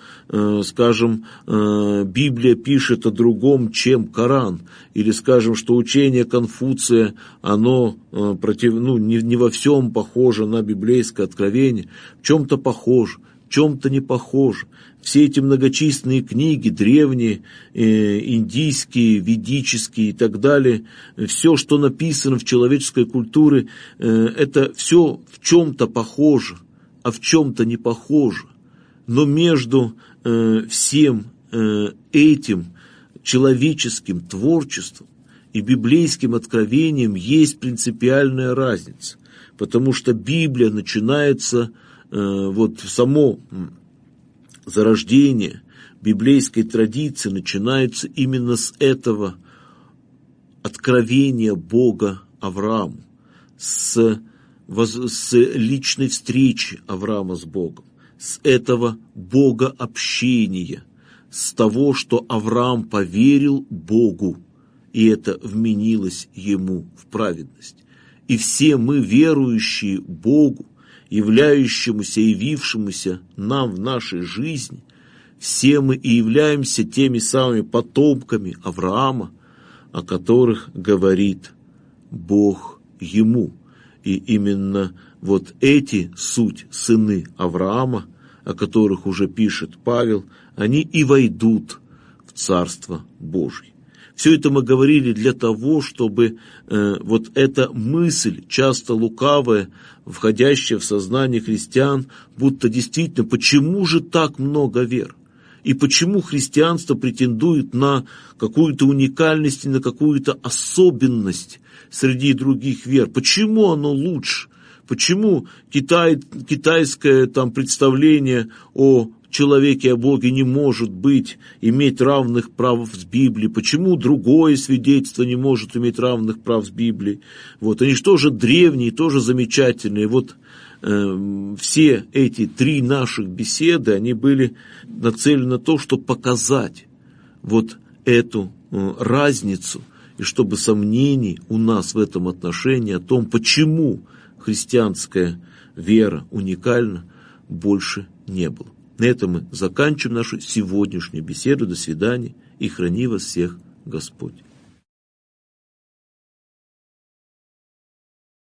Библия пишет о другом, чем Коран, или, что учение Конфуция, оно не во всем похоже на библейское откровение, в чем-то похоже, в чем-то не похоже. Все эти многочисленные книги, древние, индийские, ведические и так далее, все, что написано в человеческой культуре, это все в чем-то похоже, а в чем-то не похоже. Но между всем этим человеческим творчеством и библейским откровением есть принципиальная разница, потому что Библия начинается, само зарождение библейской традиции начинается именно с этого откровения Бога Аврааму, с личной встречи Авраама с Богом, с этого богообщения, с того, что Авраам поверил Богу и это вменилось ему в праведность. И все мы, верующие Богу, являющемуся, явившемуся нам в нашей жизни, все мы и являемся теми самыми потомками Авраама, о которых говорит Бог ему. И именно вот эти суть сыны Авраама, о которых уже пишет Павел, они и войдут в Царство Божье. Все это мы говорили для того, чтобы вот эта мысль, часто лукавая, входящая в сознание христиан, будто действительно, почему же так много вер? И почему христианство претендует на какую-то уникальность и на какую-то особенность среди других вер? Почему оно лучше? Почему китайское там представление о человеке, о Боге не может иметь равных прав с Библией? Почему другое свидетельство не может иметь равных прав с Библией? Вот, они же тоже древние, тоже замечательные. Вот все эти 3 наших беседы, они были нацелены на то, чтобы показать вот эту разницу, и чтобы сомнений у нас в этом отношении о том, почему христианская вера уникальна, больше не было. На этом мы заканчиваем нашу сегодняшнюю беседу. До свидания, и храни вас всех Господь.